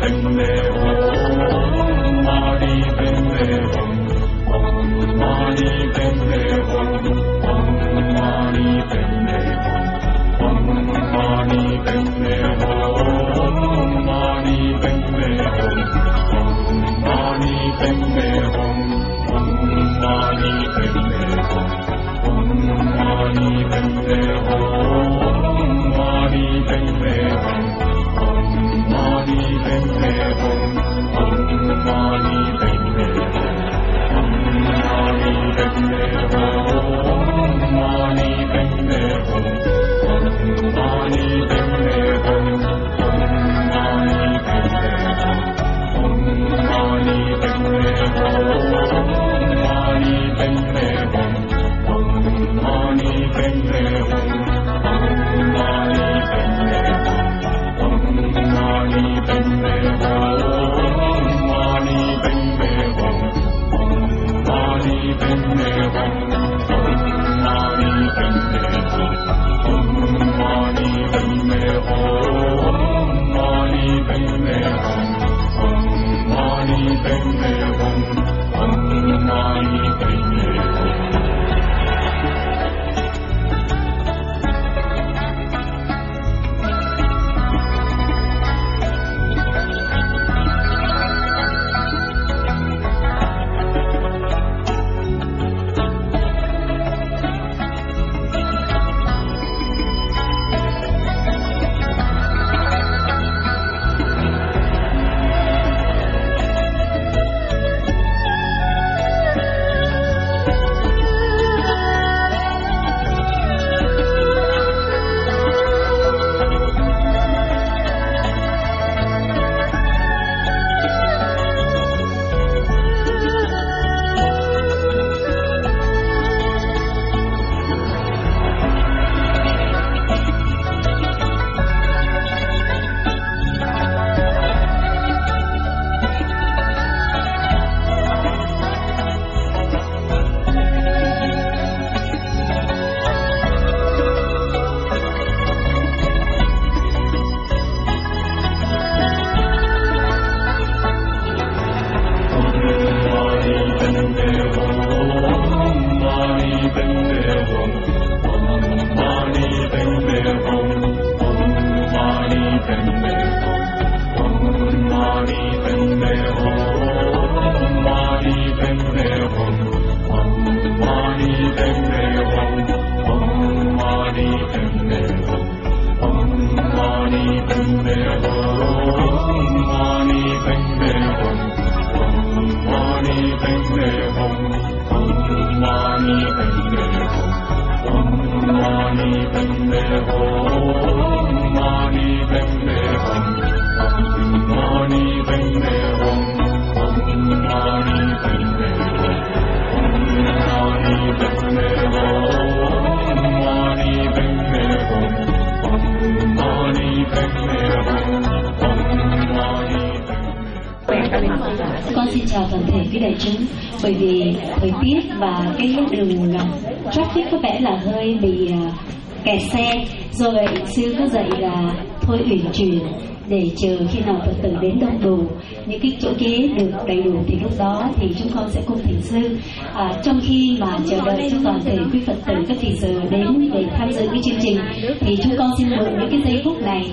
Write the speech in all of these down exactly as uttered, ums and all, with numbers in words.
Con xin chào toàn thể quý đại chúng. Bởi vì thời tiết và cái đường traffic có vẻ là hơi bị kẹt xe, do vậy sư có dạy là thôi uyển chuyển để chờ khi nào Phật tử đến đông đủ, những cái chỗ ghế được đầy đủ thì lúc đó thì chúng con sẽ cung thỉnh sư. À, trong khi mà chờ đợi cho toàn thể quý Phật tử các thị giờ đến để tham dự cái chương trình thì chúng con xin mượn những cái giây phút này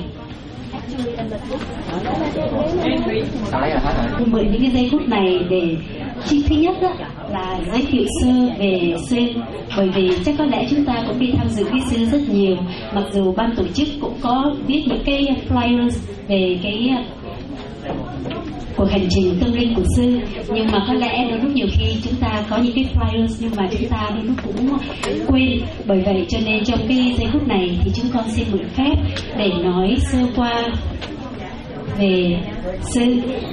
mượn những cái giây phút này để chi thứ nhất đó là giới thiệu sơ về sư, bởi vì chắc có lẽ chúng ta cũng đi tham dự với sư rất nhiều, mặc dù ban tổ chức cũng có viết những cái flyers về cái cuộc hành trình tâm linh của sư, nhưng mà có lẽ đôi lúc nhiều khi chúng ta có những cái flyers nhưng mà chúng ta đôi lúc cũng quên. Bởi vậy cho nên trong cái giây phút này thì chúng con xin mượn phép để nói sơ qua về sư.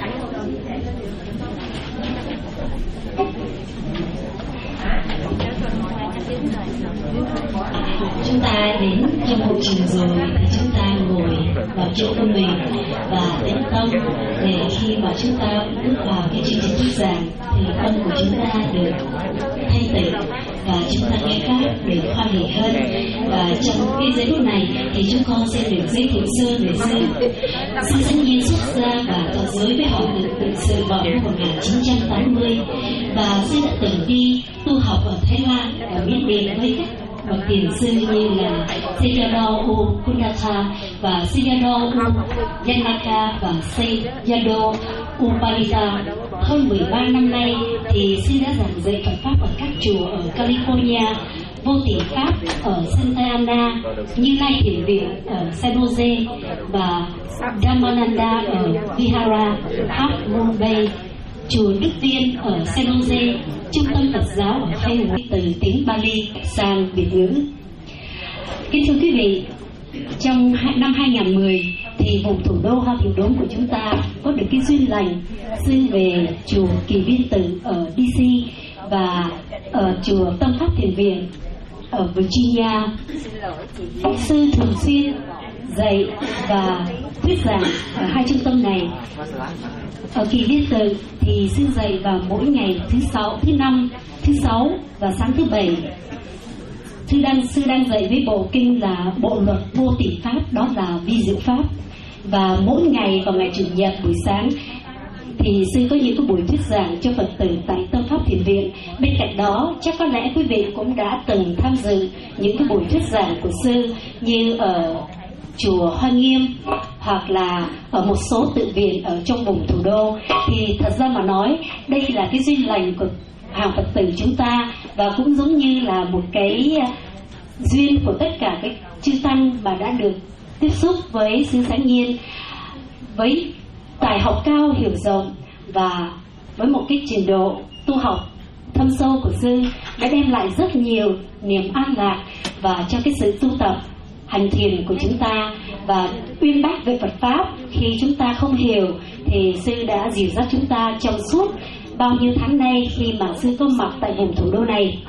Chúng ta đến trong hội trường rồi thì chúng ta ngồi vào chỗ của mình và tĩnh tâm để khi mà chúng ta bước vào cái chương trình thuyết giảng thì tâm của chúng ta được thanh tịnh và chúng ta nghe pháp để hoan hỷ hơn. Và trong cái giây phút này thì chúng con sẽ được giới thiệu sơ về sư. Sư Sáng Nhiên xuất gia và thọ giới với họ tự tự sự vào năm một nghìn chín trăm tám mươi, và sư đã từng đi tu học ở Thái Lan và Miến Điện với các bậc tiền sư như là Sayadaw U Kundatha và Sayadaw U Yanaka và Sayadaw U Palita. Hơn mười ba năm nay thì sư đã giảng dạy Phật pháp ở các chùa ở California, Vô Tỷ Pháp ở Santa Ana, Như Lai Thiền Viện ở San Jose và Dhammananda ở Vihara Half Moon Bay, chùa Đức Viên ở San Jose, trung tâm Phật giáo ở Hawaii từ tiếng Bali sang Việt ngữ. Kính thưa quý vị, trong năm hai nghìn không trăm mười thì vùng thủ đô Hoa Thiều Đốn của chúng ta có được cái duyên lành sư về chùa Kỳ Viên Tử ở đê xê và ở chùa Tâm Pháp Thiền Viện ở Virginia. Sư thường xuyên dạy và thuyết giảng ở hai trung tâm này. Ở Kỳ Viên Tử thì sư dạy vào mỗi ngày thứ sáu, thứ năm, thứ sáu và sáng thứ bảy. Sư đang sư đang dạy với bộ kinh là bộ luật vô tỷ pháp, đó là vi diệu pháp. Và mỗi ngày vào ngày chủ nhật buổi sáng thì sư có những cái buổi thuyết giảng cho Phật tử tại Tâm Pháp Thiền Viện. Bên cạnh đó chắc có lẽ quý vị cũng đã từng tham dự những cái buổi thuyết giảng của sư như ở chùa Hoa Nghiêm hoặc là ở một số tự viện ở trong vùng thủ đô. Thì thật ra mà nói, đây là cái duyên lành của hàng Phật tử chúng ta, và cũng giống như là một cái duyên của tất cả các chư tăng mà đã được tiếp xúc với sư Sáng Nhiên, với tài học cao hiểu rộng và với một cái trình độ tu học thâm sâu của sư đã đem lại rất nhiều niềm an lạc và cho cái sự tu tập hành thiền của chúng ta. Và uyên bác về Phật pháp, khi chúng ta không hiểu thì sư đã dìu dắt chúng ta trong suốt bao nhiêu tháng nay khi mà sư có mặt tại vùng thủ đô này.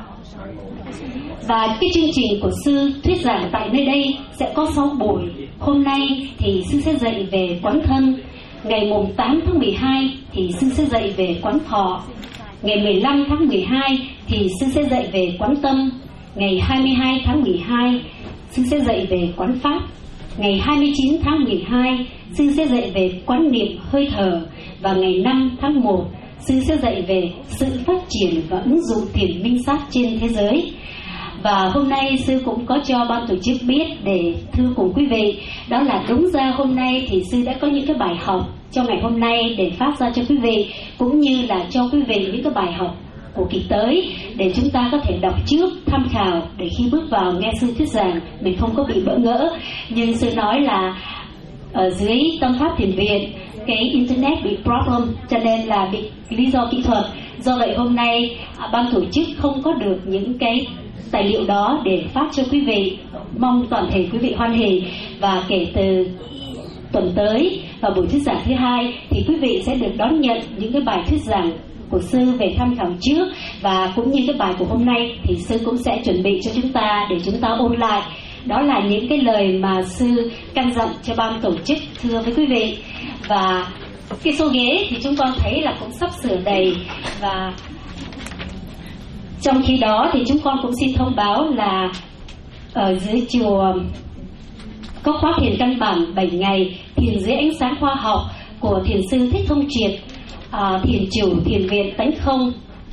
Và cái chương trình của sư thuyết giảng tại nơi đây sẽ có sáu buổi. Hôm nay thì sư sẽ dạy về quán thân. Ngày mùng tám tháng mười hai thì sư sẽ dạy về quán thọ. Ngày mười lăm tháng mười hai thì sư sẽ dạy về quán tâm. Ngày hai mươi hai tháng mười hai sư sẽ dạy về quán pháp. Ngày hai mươi chín tháng mười hai sư sẽ dạy về quán niệm hơi thở. Và ngày năm tháng một sư sẽ dạy về sự phát triển và ứng dụng thiền minh sát trên thế giới. Và hôm nay sư cũng có cho ban tổ chức biết để thưa cùng quý vị, đó là đúng ra hôm nay thì sư đã có những cái bài học cho ngày hôm nay để phát ra cho quý vị, cũng như là cho quý vị những cái bài học của kỳ tới để chúng ta có thể đọc trước, tham khảo, để khi bước vào nghe sư thuyết giảng mình không có bị bỡ ngỡ. Nhưng sư nói là ở dưới Tâm Pháp Thiền Viện cái internet bị problem, cho nên là bị lý do kỹ thuật. Do vậy hôm nay ban tổ chức không có được những cái tài liệu đó để phát cho quý vị. Mong toàn thể quý vị hoan hỉ, và kể từ tuần tới vào buổi thuyết giảng thứ hai thì quý vị sẽ được đón nhận những cái bài thuyết giảng của sư về tham khảo trước, và cũng như cái bài của hôm nay thì sư cũng sẽ chuẩn bị cho chúng ta để chúng ta ôn lại. Đó là những cái lời mà sư căn dặn cho ban tổ chức thưa với quý vị. Và cái số ghế thì chúng con thấy là cũng sắp sửa đầy, và trong khi đó thì chúng con cũng xin thông báo là ở dưới chùa có khóa thiền căn bản bảy ngày thiền dưới ánh sáng khoa học của thiền sư Thích Thông Triệt, à, thiền chủ thiền viện Tánh Không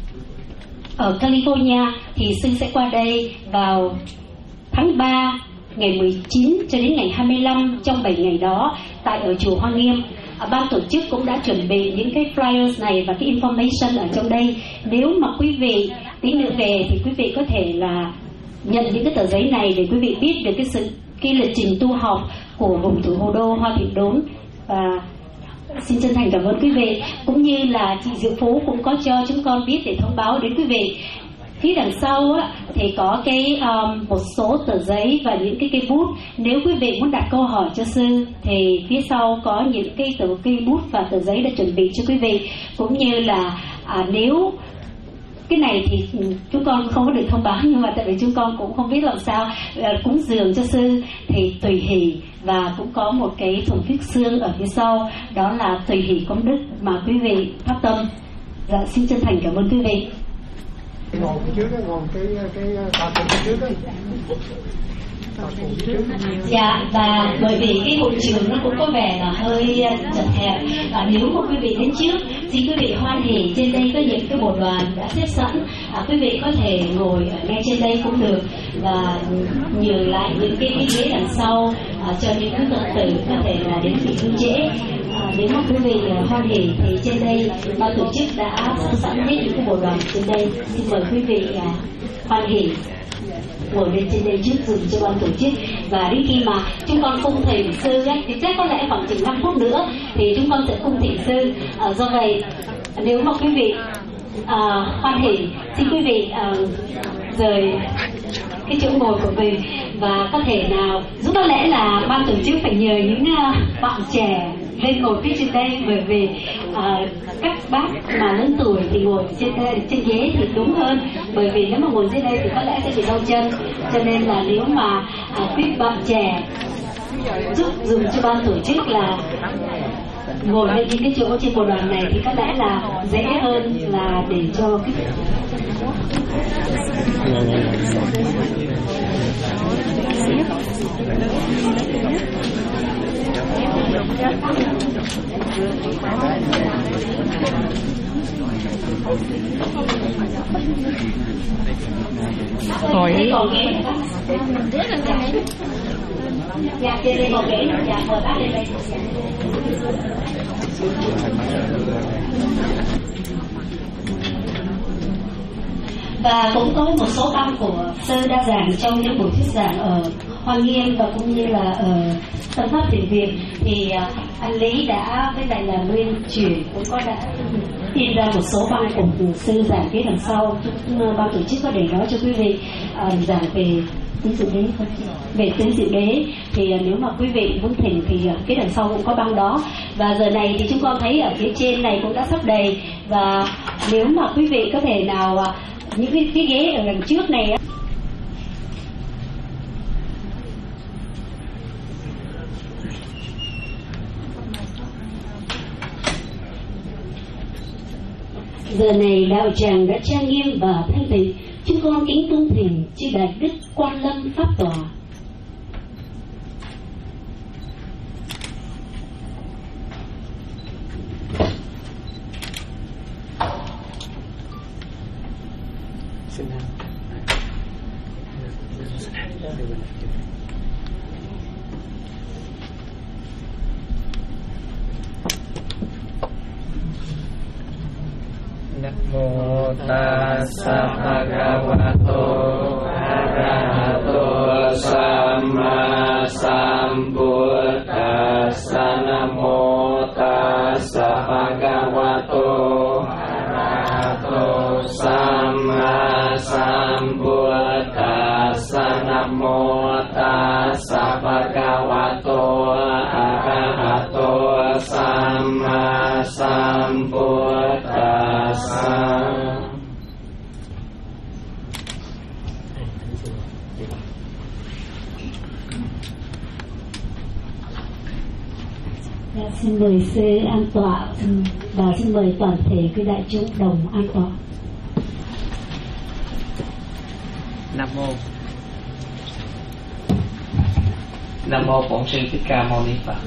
ở California. Thì sư sẽ qua đây vào tháng ba, ngày mười chín cho đến ngày hai mươi lăm, trong bảy ngày đó tại ở chùa Hoa Nghiêm. À, ban tổ chức cũng đã chuẩn bị những cái flyers này và cái information ở trong đây. Nếu mà quý vị tí nữa về thì quý vị có thể là nhận những cái tờ giấy này để quý vị biết được cái sự cái lịch trình tu học của vùng thủ đô Hoa Thiều Đốn. Và xin chân thành cảm ơn quý vị, cũng như là chị Diệu Phú cũng có cho chúng con biết để thông báo đến quý vị. Phía đằng sau á, thì có cái um, một số tờ giấy và những cái cây bút. Nếu quý vị muốn đặt câu hỏi cho sư thì phía sau có những cái tờ cây bút và tờ giấy đã chuẩn bị cho quý vị. Cũng như là à, nếu cái này thì chúng con không có được thông báo, nhưng mà tại vì chúng con cũng không biết làm sao à, cúng dường cho sư thì tùy hỷ, và cũng có một cái thùng phích xương ở phía sau, đó là tùy hỷ công đức mà quý vị phát tâm. Dạ, xin chân thành cảm ơn quý vị. ngồi phía trước đó, ngồi cái cái tòa phụ phía trước đó. Dạ, và bởi vì cái hội trường nó cũng có vẻ là hơi chật hẹp, và nếu mà quý vị đến trước, xin quý vị hoan hỉ, trên đây có những cái bộ đoàn đã xếp sẵn, à, quý vị có thể ngồi ngay trên đây cũng được, và nhường lại những cái, cái ghế đằng sau à, cho những cái phật tử có thể là đến bị hư trễ. À, nếu mà quý vị uh, hoan hỉ thì trên đây ban tổ chức đã sẵn sẵn hết những cái bộ đoàn trên đây. Xin mời quý vị uh, hoan hỉ ngồi lên trên đây trước dùng cho ban tổ chức. Và đến khi mà chúng con cung thỉnh sư ấy, thì chắc có lẽ khoảng chừng năm phút nữa thì chúng con sẽ cung thỉnh sư. À, do vậy nếu mà quý vị à, hoan hỉ, xin quý vị à, rời cái chỗ ngồi của mình và có thể nào giúp, có lẽ là ban tổ chức phải nhờ những uh, bạn trẻ lên ngồi phía trên đây, bởi vì uh, các bác mà lớn tuổi thì ngồi trên trên ghế thì đúng hơn, bởi vì nếu mà ngồi trên đây thì có lẽ sẽ bị đau chân, cho nên là nếu mà uh, quý bạn trẻ giúp dùng cho ban tổ chức là ngồi lên những cái chỗ trên bộ đoàn này thì có lẽ là dễ hơn là để cho cái Rồi. còn ghế dạ trên đây còn ghế dạ mời bác lên đây. Và cũng có một số băng của sư đã giảng trong những buổi thuyết giảng ở Hoa Nghiêm và cũng như là ở Tâm Pháp Thiền Viện, thì anh Lý đã với lại là Nguyên Chuyển cũng có đã in ra một số băng của sư giảng phía đằng sau. Ban tổ chức có để đó cho quý vị uh, giảng về tứ diệu đế, về tứ diệu đế thì uh, nếu mà quý vị muốn thỉnh thì uh, cái đằng sau cũng có băng đó. Và giờ này thì chúng con thấy ở phía trên này cũng đã sắp đầy, và nếu mà quý vị có thể nào uh, những cái, cái ghế ở đằng trước này á, giờ này đạo tràng đã trang nghiêm và thanh tịnh, chúng con kính cung thỉnh chư đại đức Quan Lâm pháp tòa. Mô Tassa Bhagavato Arahato Samma Sambuddhassa. Namo Tassa Bhagavato Arahato Samma Sambuddhassa. Namo Tassa Bhagavato Arahato Samma Sambuddhassa. Xin mời sư an tọa và xin mời toàn thể quý đại chúng đồng an tọa. Nam mô Nam mô Bổn Sư Thích Ca Mâu Ni Phật.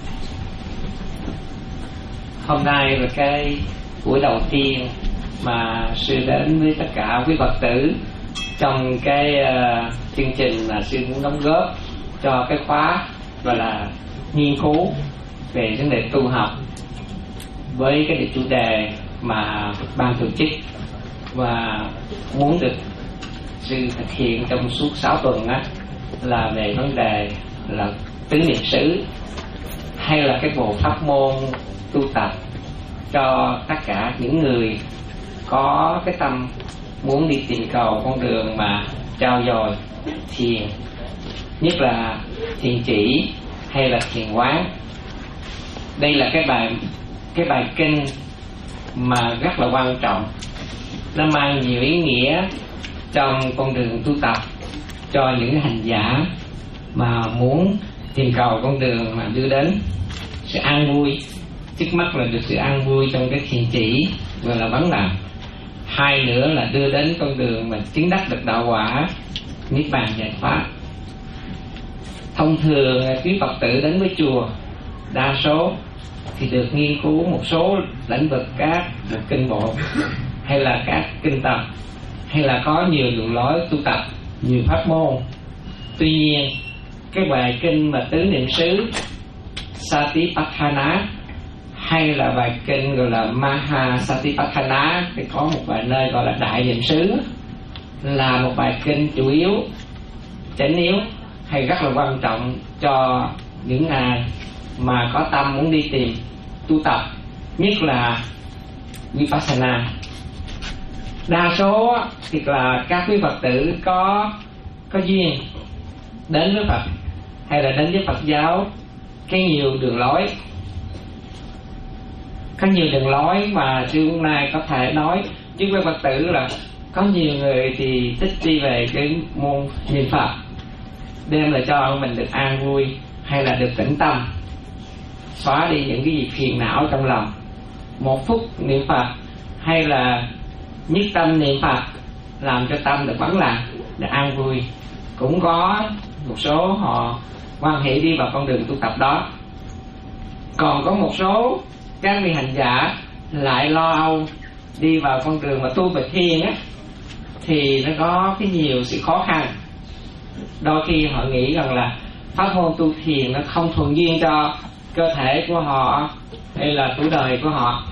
Hôm nay là cái buổi đầu tiên mà sư đến với tất cả quý Phật tử trong cái uh, chương trình mà sư muốn đóng góp cho cái khóa gọi là nghiên cứu về vấn đề tu học, với cái chủ đề mà ban tổ chức và muốn được sư thực hiện trong suốt sáu tuần á, là về vấn đề là tứ niệm xứ, hay là cái bộ pháp môn tu tập cho tất cả những người có cái tâm muốn đi tìm cầu con đường mà trao dồi thiền, nhất là thiền chỉ hay là thiền quán. Đây là cái bài cái bài kinh mà rất là quan trọng, nó mang nhiều ý nghĩa trong con đường tu tập cho những hành giả mà muốn tìm cầu con đường mà đưa đến sự an vui, trước mắt là được sự an vui trong cái thiền chỉ gọi là vấn đẳng, hai nữa là đưa đến con đường mình chứng đắc được đạo quả niết bàn giải thoát. Thông thường quý Phật tử đến với chùa đa số thì được nghiên cứu một số lĩnh vực các kinh bộ hay là các kinh tập, hay là có nhiều đường lối tu tập, nhiều pháp môn. Tuy nhiên cái bài kinh mà tứ niệm xứ Satipatthana hay là bài kinh gọi là Maha Satipatthana, thì có một bài nơi gọi là đại niệm xứ, là một bài kinh chủ yếu, chánh yếu hay rất là quan trọng cho những ai mà có tâm muốn đi tìm tu tập, nhất là Vipassana. Đa số thì là các quý Phật tử có có duyên đến với Phật hay là đến với Phật giáo cái nhiều đường lối, có nhiều đường lối mà sư hôm nay có thể nói chứ với Phật tử là có nhiều người thì thích đi về cái môn niệm Phật, đem lại cho mình được an vui hay là được tĩnh tâm, xóa đi những cái gì phiền não trong lòng. Một phút niệm Phật hay là nhất tâm niệm Phật làm cho tâm được vắng lặng, được an vui. Cũng có một số họ quan hệ đi vào con đường tu tập đó. Còn có một số các vị hành giả lại lo âu đi vào con đường mà tu về thiền á, thì nó có cái nhiều sự khó khăn. Đôi khi họ nghĩ rằng là pháp môn tu thiền nó không thuận duyên cho cơ thể của họ hay là tuổi đời của họ.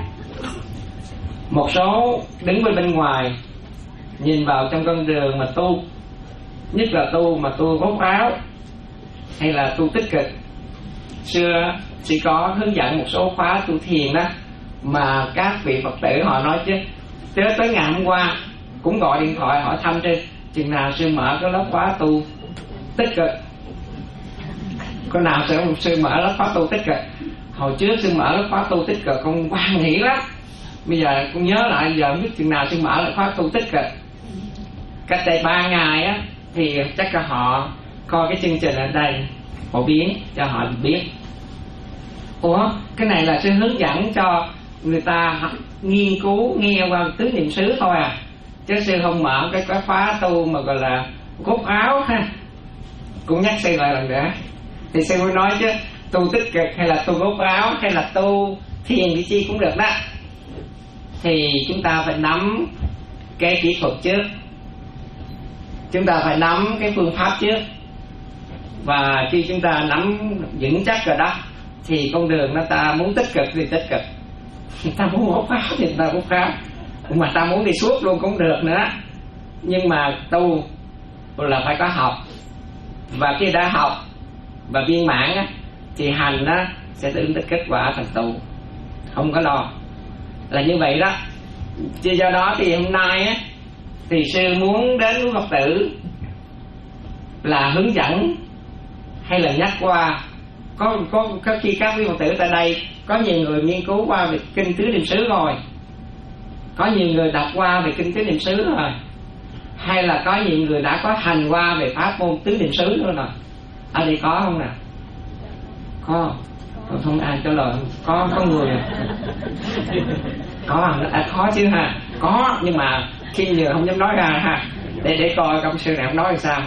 Một số đứng bên bên ngoài nhìn vào trong con đường mà tu, nhất là tu mà tu rốt ráo hay là tu tích cực. Xưa chỉ có hướng dẫn một số khóa tu thiền đó mà các vị Phật tử họ nói chứ tới tới ngày hôm qua cũng gọi điện thoại hỏi thăm trên chừng nào sư mở cái lớp khóa tu tích cực, có nào sẽ một sư mở lớp khóa tu tích cực. Hồi trước sư mở lớp khóa tu tích cực con quan nghĩ lắm, bây giờ con nhớ lại giờ không biết chừng nào sư mở lớp khóa tu tích cực. Cách đây ba ngày á thì chắc là họ coi cái chương trình ở đây phổ biến cho họ biết. Ủa cái này là sư hướng dẫn cho người ta nghiên cứu nghe qua tứ niệm xứ thôi à, chứ sư không mở cái cái khóa tu mà gọi là cốt áo ha. Cũng nhắc sư lại lần nữa thì sư mới nói chứ tu tích cực hay là tu cốt áo hay là tu thiền cái chi cũng được đó, thì chúng ta phải nắm cái kỹ thuật trước, chúng ta phải nắm cái phương pháp trước. Và khi chúng ta nắm vững chắc rồi đó thì con đường nó ta muốn tích cực thì tích cực, ta muốn hốt áo thì ta hốt áo, mà ta muốn đi suốt luôn cũng được nữa. Nhưng mà tu là phải có học, và khi đã học và viên mãn á, thì hành á, sẽ tự tích kết quả thành tựu, không có lo. Là như vậy đó. Chứ do đó thì hôm nay á, thì sư muốn đến với Phật tử là hướng dẫn hay là nhắc qua. Có, có, có khi các quý Phật tử tại đây có nhiều người nghiên cứu qua về kinh tứ niệm xứ rồi, có nhiều người đọc qua về kinh tứ niệm xứ rồi, hay là có nhiều người đã có hành qua về pháp môn tứ niệm xứ nữa rồi. Ở đây có không nè? Có không? Không ai trả lời. Có có người có à, khó chứ ha. Có nhưng mà khi nhiều không dám nói ra ha, để để coi công sư này không nói làm sao.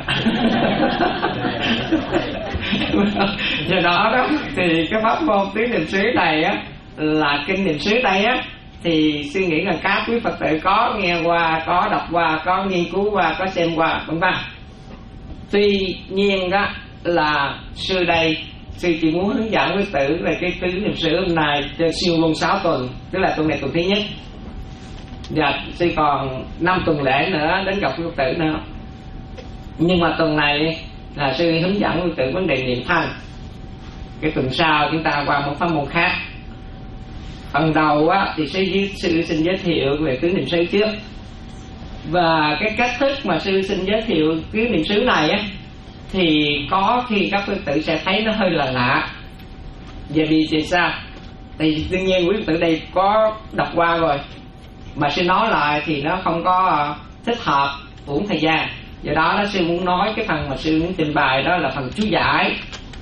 Do đó đó thì cái pháp môn tứ niệm xứ này á, là kinh niệm xứ đây á, thì suy nghĩ là các quý Phật tử có nghe qua, có đọc qua, có nghiên cứu qua, có xem qua, vân vân. Tuy nhiên đó là sư đây sư chỉ muốn hướng dẫn quý tử về cái tứ niệm xứ hôm nay cho siêu luôn sáu tuần, tức là tuần này tuần thứ nhất, và sư còn năm tuần lễ nữa đến gặp quý Phật tử nữa. Nhưng mà tuần này là sư hướng dẫn quý tử vấn đề niệm thanh. Cái tuần sau chúng ta qua một pháp môn khác. Phần đầu á, thì sư, sư xin giới thiệu về tứ niệm xứ trước. Và cái cách thức mà sư xin giới thiệu tứ niệm xứ này á, thì có khi các quý tử sẽ thấy nó hơi là lạ. Vậy vì vì sao? Thì đương nhiên quý tử đây có đọc qua rồi, mà sư nói lại thì nó không có thích hợp, uổng thời gian. Do đó nó sư muốn nói cái phần mà sư muốn trình bày đó là phần chú giải.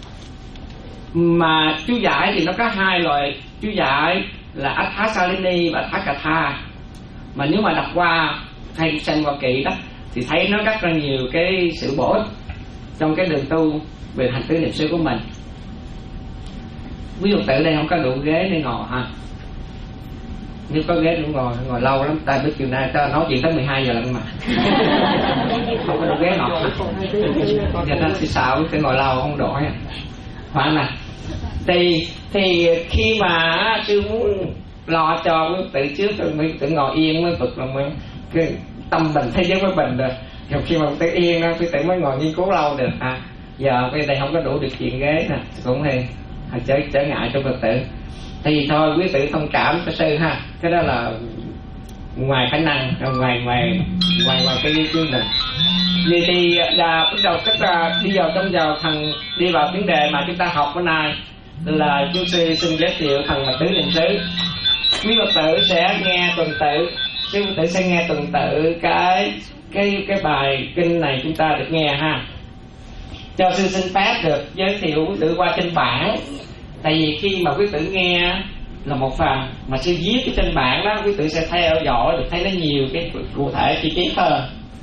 Mà chú giải thì nó có hai loại chú giải là Atthasalini và Thakatha. Mà nếu mà đọc qua hay xem qua kỹ đó thì thấy nó rất là nhiều cái sự bổ ích trong cái đường tu về hành tứ niệm xứ của mình. Ví dụ tự đây không có đủ ghế để ngồi ha, nếu có ghế đủ ngồi ngồi lâu lắm. Ta biết chiều nay ta nói chuyện tới mười hai giờ lận mà không có đủ ghế ngồi, cho nên thì sao phải ngồi lâu không đổi. Phải nè, thì thì khi mà sư muốn lo cho tự trước rồi mới tự ngồi yên mới vực là mới cái tâm bình thế giới mới bình được. Rồi khi mà tự yên đó thì tự mới ngồi nghiên cứu lâu được à. Giờ cái đây không có đủ điều kiện ghế nè, cũng thì trở trở ngại cho Phật tử. Thì thôi quý tử thông cảm cho sư ha, cái đó là ngoài khả năng, ngoài ngoài ngoài ngoài cái chương trình. Vì thì là bắt đầu tức là đi vào trong vào thần đi vào vấn đề mà chúng ta học bữa nay là chú sư xin giới thiệu thần mà tứ niệm xứ. Quý Phật tử sẽ nghe tuần tự, quý Phật tử sẽ nghe tuần tự cái cái cái bài kinh này chúng ta được nghe ha. Cho sư xin phép được giới thiệu quý tử qua trên bảng. Tại vì khi mà quý tử nghe là một phần, mà sư viết cái trên bảng đó quý tử sẽ theo dõi được thấy nó nhiều cái cụ thể chi tiết hơn.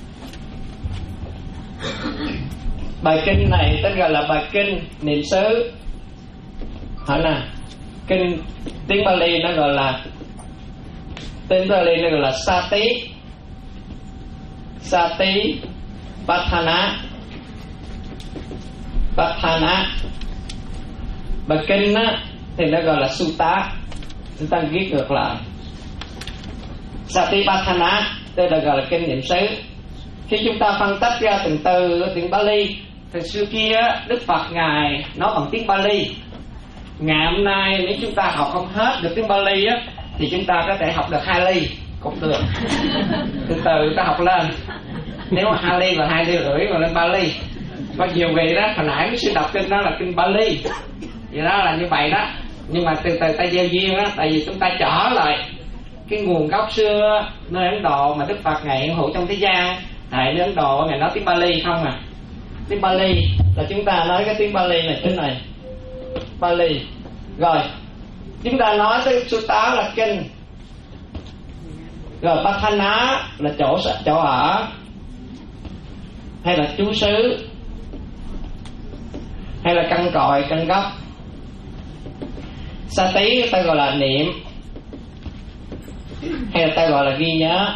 Bài kinh này tên gọi là bài kinh niệm xứ. Hỏi nè, kinh tiếng Pali nó gọi là tiếng Pali nó gọi là Sati Sati Patthana Patthana. Bài kinh á thì nó gọi là Sutta, chúng ta viết ngược lại. Satipatthana đây là gọi là kinh niệm xứ. Khi chúng ta phân tách ra từng từ tiếng Pali thì xưa kia Đức Phật ngài nói bằng tiếng Pali. Ngày hôm nay nếu chúng ta học không hết được tiếng Pali á thì chúng ta có thể học được hai ly cũng được. Từ từ ta học lên. Nếu mà hai ly và hai ly rưỡi mà lên ba ly. Có nhiều vị đó hồi nãy cái sư đọc kinh đó là kinh Pali. Vậy đó là như vậy đó. Nhưng mà từ từ ta gieo duyên á, tại vì chúng ta trở lại cái nguồn gốc xưa nơi Ấn Độ mà Đức Phật ngài hiện hữu trong thế gian. Tại nơi Ấn Độ ngài nói tiếng Pali không à. Tiếng Pali là chúng ta nói cái tiếng Pali này thế này. Pali. Rồi, chúng ta nói tới Sutta là kinh. Rồi Patthana là chỗ chỗ ở hay là chú xứ hay là căn cội, căn gốc. Sati ta gọi là niệm hay là ta gọi là ghi nhớ.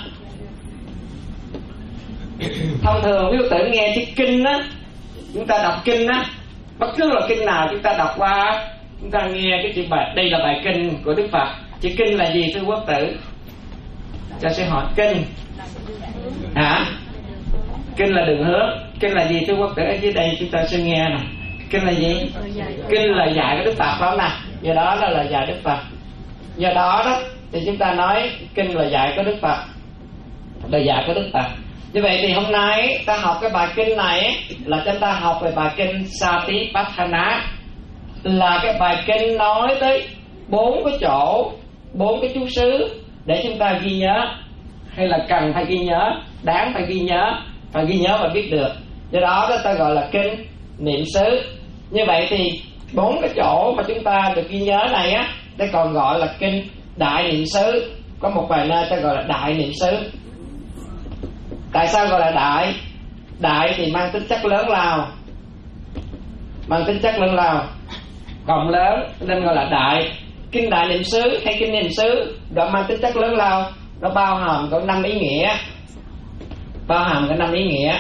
Thông thường nếu tử nghe chữ kinh á, chúng ta đọc kinh á, bất cứ là kinh nào chúng ta đọc qua, chúng ta nghe cái chữ bài, đây là bài kinh của Đức Phật. Chữ kinh là gì thưa quốc tử? Cho sẽ hỏi kinh hả? Kinh là đường hướng. Kinh là gì thưa quốc tử? Ở dưới đây chúng ta sẽ nghe nè. Kinh là gì? Kinh là dạy của Đức Phật phải không nè? Do đó đó là dạy Đức Phật. Do đó đó thì chúng ta nói kinh là dạy của Đức Phật, là dạy của Đức Phật. Như vậy thì hôm nay ta học cái bài kinh này là chúng ta học về bài kinh Satipatthana, là cái bài kinh nói tới bốn cái chỗ, bốn cái chú xứ để chúng ta ghi nhớ, hay là cần phải ghi nhớ, đáng phải ghi nhớ, phải ghi nhớ và biết được. Do đó đó ta gọi là kinh niệm xứ. Như vậy thì bốn cái chỗ mà chúng ta được ghi nhớ này á, ta còn gọi là kinh đại niệm xứ. Có một vài nơi ta gọi là đại niệm xứ. Tại sao gọi là đại? Đại thì mang tính chất lớn lao, mang tính chất lớn lao, còn lớn nên gọi là đại. Kinh đại niệm xứ hay kinh niệm xứ đó mang tính chất lớn lao, nó bao hàm có năm ý nghĩa, bao hàm có năm ý nghĩa.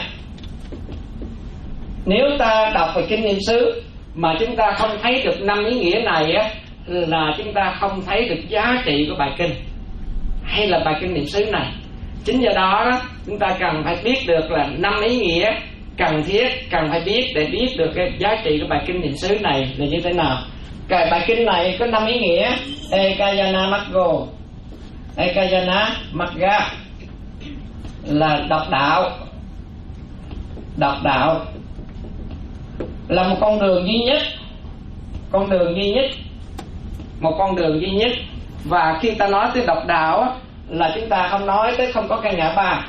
Nếu ta đọc về kinh niệm xứ mà chúng ta không thấy được năm ý nghĩa này á, là chúng ta không thấy được giá trị của bài kinh hay là bài kinh niệm xứ này. Chính do đó đó chúng ta cần phải biết được là năm ý nghĩa cần thiết, cần phải biết để biết được cái giá trị của bài kinh niệm xứ này là như thế nào. Cái bài kinh này có năm ý nghĩa: Ekayana Maggo, Ekayana Magga là độc đạo, độc đạo là một con đường duy nhất, con đường duy nhất, một con đường duy nhất. Và khi ta nói tới độc đạo á, là chúng ta không nói tới không có cái ngã ba,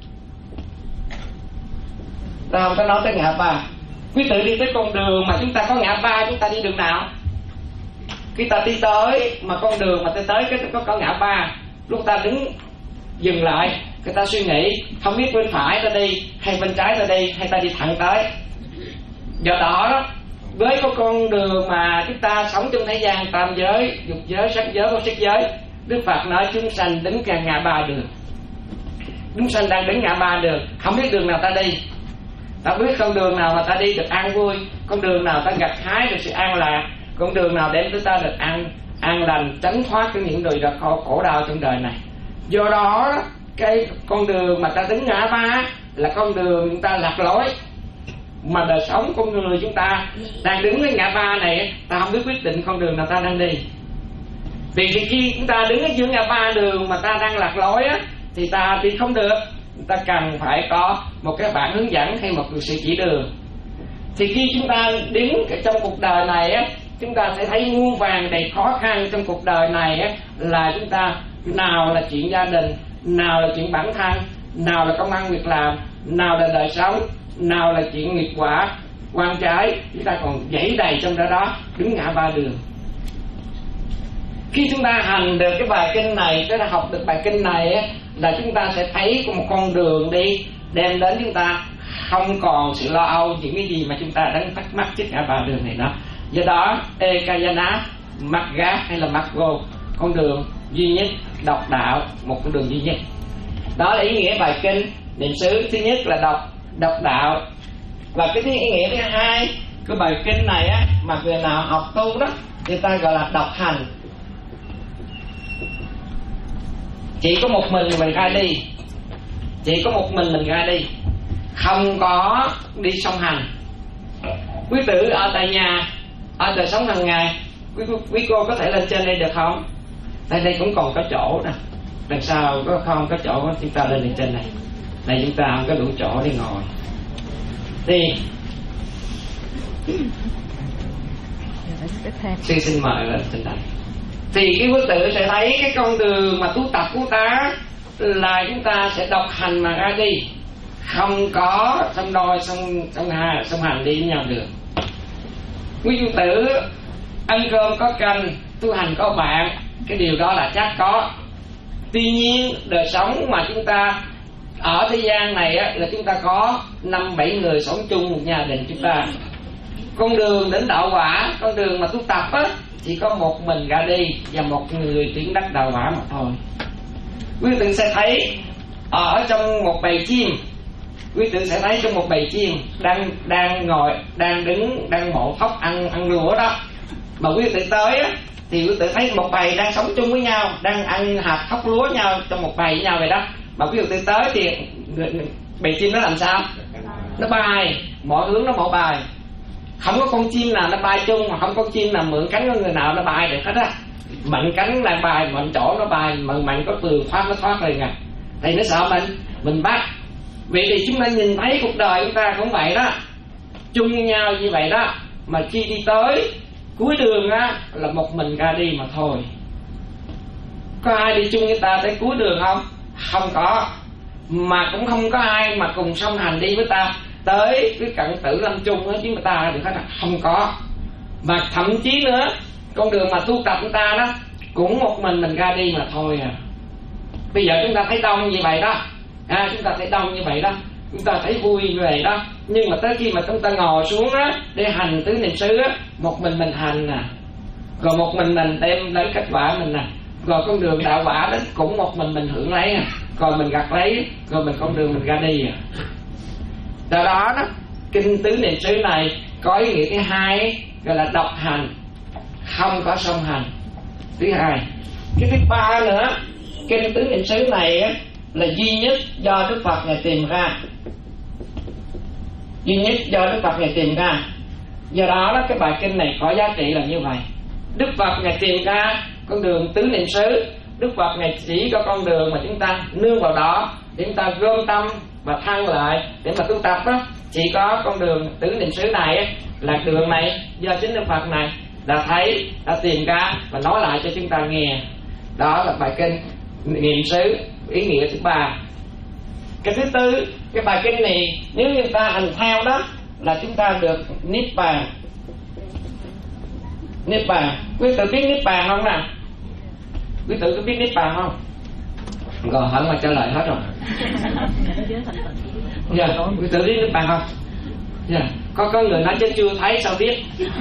ta không có nói tới ngã ba. Quý tử đi tới con đường mà chúng ta có ngã ba, chúng ta đi đường nào? Khi ta đi tới mà con đường mà tới tới cái có có ngã ba, lúc ta đứng dừng lại, người ta suy nghĩ không biết bên phải ta đi hay bên trái ta đi hay ta đi thẳng tới. Do đó đó, với cái con đường mà chúng ta sống trong thế gian tam giới, dục giới, sắc giới, vô sắc giới, Đức Phật nói chúng sanh đứng càng ngã ba đường. Chúng sanh đang đứng ngã ba đường, không biết đường nào ta đi. Ta biết con đường nào mà ta đi được an vui, con đường nào ta gặt hái được sự an lạc, con đường nào đem tới ta được an an lành, tránh thoát cái những đời khổ, khổ đau trong đời này. Do đó cái con đường mà ta đứng ngã ba là con đường chúng ta lạc lối. Mà đời sống con người chúng ta đang đứng với ngã ba này, ta không biết quyết định con đường nào ta đang đi. Vì khi chúng ta đứng ở giữa ngã ba đường mà ta đang lạc lối á, thì ta đi không được. Ta cần phải có một cái bản hướng dẫn hay một sự chỉ đường. Thì khi chúng ta đứng trong cuộc đời này á, chúng ta sẽ thấy muôn vàn đầy khó khăn trong cuộc đời này á, là chúng ta nào là chuyện gia đình, nào là chuyện bản thân, nào là công ăn việc làm, nào là đời sống, nào là chuyện nghiệp quả, quan trái, chúng ta còn dãy đầy trong đó đó, đứng ngã ba đường. Khi chúng ta hành được cái bài kinh này, tức là học được bài kinh này á, là chúng ta sẽ thấy có một con đường đi đem đến chúng ta không còn sự lo âu những cái gì mà chúng ta đang thắc mắc trước ngã ba đường này đó. Do đó Ekayana Magga hay là Maggo, con đường duy nhất, độc đạo, một con đường duy nhất. Đó là ý nghĩa bài kinh niệm xứ. Thứ nhất là độc độc đạo, và cái ý nghĩa thứ hai cái bài kinh này á, mà người nào học tu đó người ta gọi là độc hành. Chỉ có một mình mình ra đi, chỉ có một mình mình ra đi, không có đi song hành. Quý tử ở tại nhà, ở đời sống hàng ngày, quý, quý cô có thể lên trên đây được không? Tại đây cũng còn có chỗ nè, đằng sau có không có chỗ chúng ta lên lên trên này. Này chúng ta không có đủ chỗ để ngồi. Thì sư xin mời lên trên đây. Thì cái quý tử sẽ thấy cái con đường mà tu tập của ta là chúng ta sẽ độc hành mà ra đi, không có song đôi song song hà song hành đi với nhau được. Quý quý tử ăn cơm có canh, tu hành có bạn, cái điều đó là chắc có. Tuy nhiên đời sống mà chúng ta ở thế gian này á, là chúng ta có năm bảy người sống chung một gia đình chúng ta. Con đường đến đạo quả, con đường mà tu tập á, chỉ có một mình ra đi và một người tiến đắc đạo quả mà thôi. Quý tử sẽ thấy ở trong một bầy chim, quý tử sẽ thấy trong một bầy chim đang đang ngồi, đang đứng, đang mổ thóc ăn ăn lúa đó. Mà quý tử tới á, thì quý tử thấy một bầy đang sống chung với nhau, đang ăn hạt thóc lúa nhau trong một bầy với nhau vậy đó. Mà quý tử tới thì bầy chim nó làm sao? Nó bay, mọi hướng nó mỗi bài. Không có con chim nào nó bay chung, mà không có chim nào mượn cánh của người nào nó bay được hết á. Mạnh cánh là bay, mạnh chỗ nó bay, mạnh mạnh có tường thoát nó thoát liền à. Thì nó sợ mình, mình bắt. Vậy thì chúng ta nhìn thấy cuộc đời chúng ta cũng vậy đó, chung với nhau như vậy đó. Mà khi đi tới cuối đường á, là một mình ra đi mà thôi. Có ai đi chung với ta tới cuối đường không? Không có. Mà cũng không có ai mà cùng song hành đi với ta tới cái cận tử lâm chung với chúng ta được hết, không có. Mà thậm chí nữa, con đường mà tu tập của ta đó cũng một mình mình ra đi mà thôi à. Bây giờ chúng ta thấy đông như vậy đó, à, chúng ta thấy đông như vậy đó, chúng ta thấy vui như vậy đó. Nhưng mà tới khi mà chúng ta ngồi xuống á để hành tứ niệm xứ á, một mình mình hành nè, rồi một mình mình đem lấy kết quả mình nè, rồi con đường đạo quả đến cũng một mình mình hưởng lấy à, rồi mình gặt lấy, rồi mình con đường mình ra đi à. Do đó đó, kinh tứ niệm xứ này có ý nghĩa thứ hai gọi là độc hành, không có song hành. Thứ hai, cái thứ ba nữa, kinh tứ niệm xứ này á, là duy nhất do Đức Phật Ngài tìm ra, duy nhất do Đức Phật Ngài tìm ra. Do đó đó, cái bài kinh này có giá trị là như vậy. Đức Phật Ngài tìm ra con đường tứ niệm xứ, Đức Phật Ngài chỉ có con đường mà chúng ta nương vào đó để chúng ta gom tâm và thăng lại để mà tu tập đó. Chỉ có con đường tứ niệm xứ này, là đường này do chính Đức Phật này đã thấy, đã tìm ra và nói lại cho chúng ta nghe. Đó là bài kinh niệm xứ, ý nghĩa thứ ba. Cái thứ tư, cái bài kinh này nếu như ta hành theo đó là chúng ta được niết bàn. Niết bàn, quý tử biết niết bàn không nè? Quý tử có biết niết bàn không? Rồi hỏi mà trả lời hết rồi. Dạ, quý tự biết nước bạn không? Dạ, có có người nói chứ chưa thấy sao biết.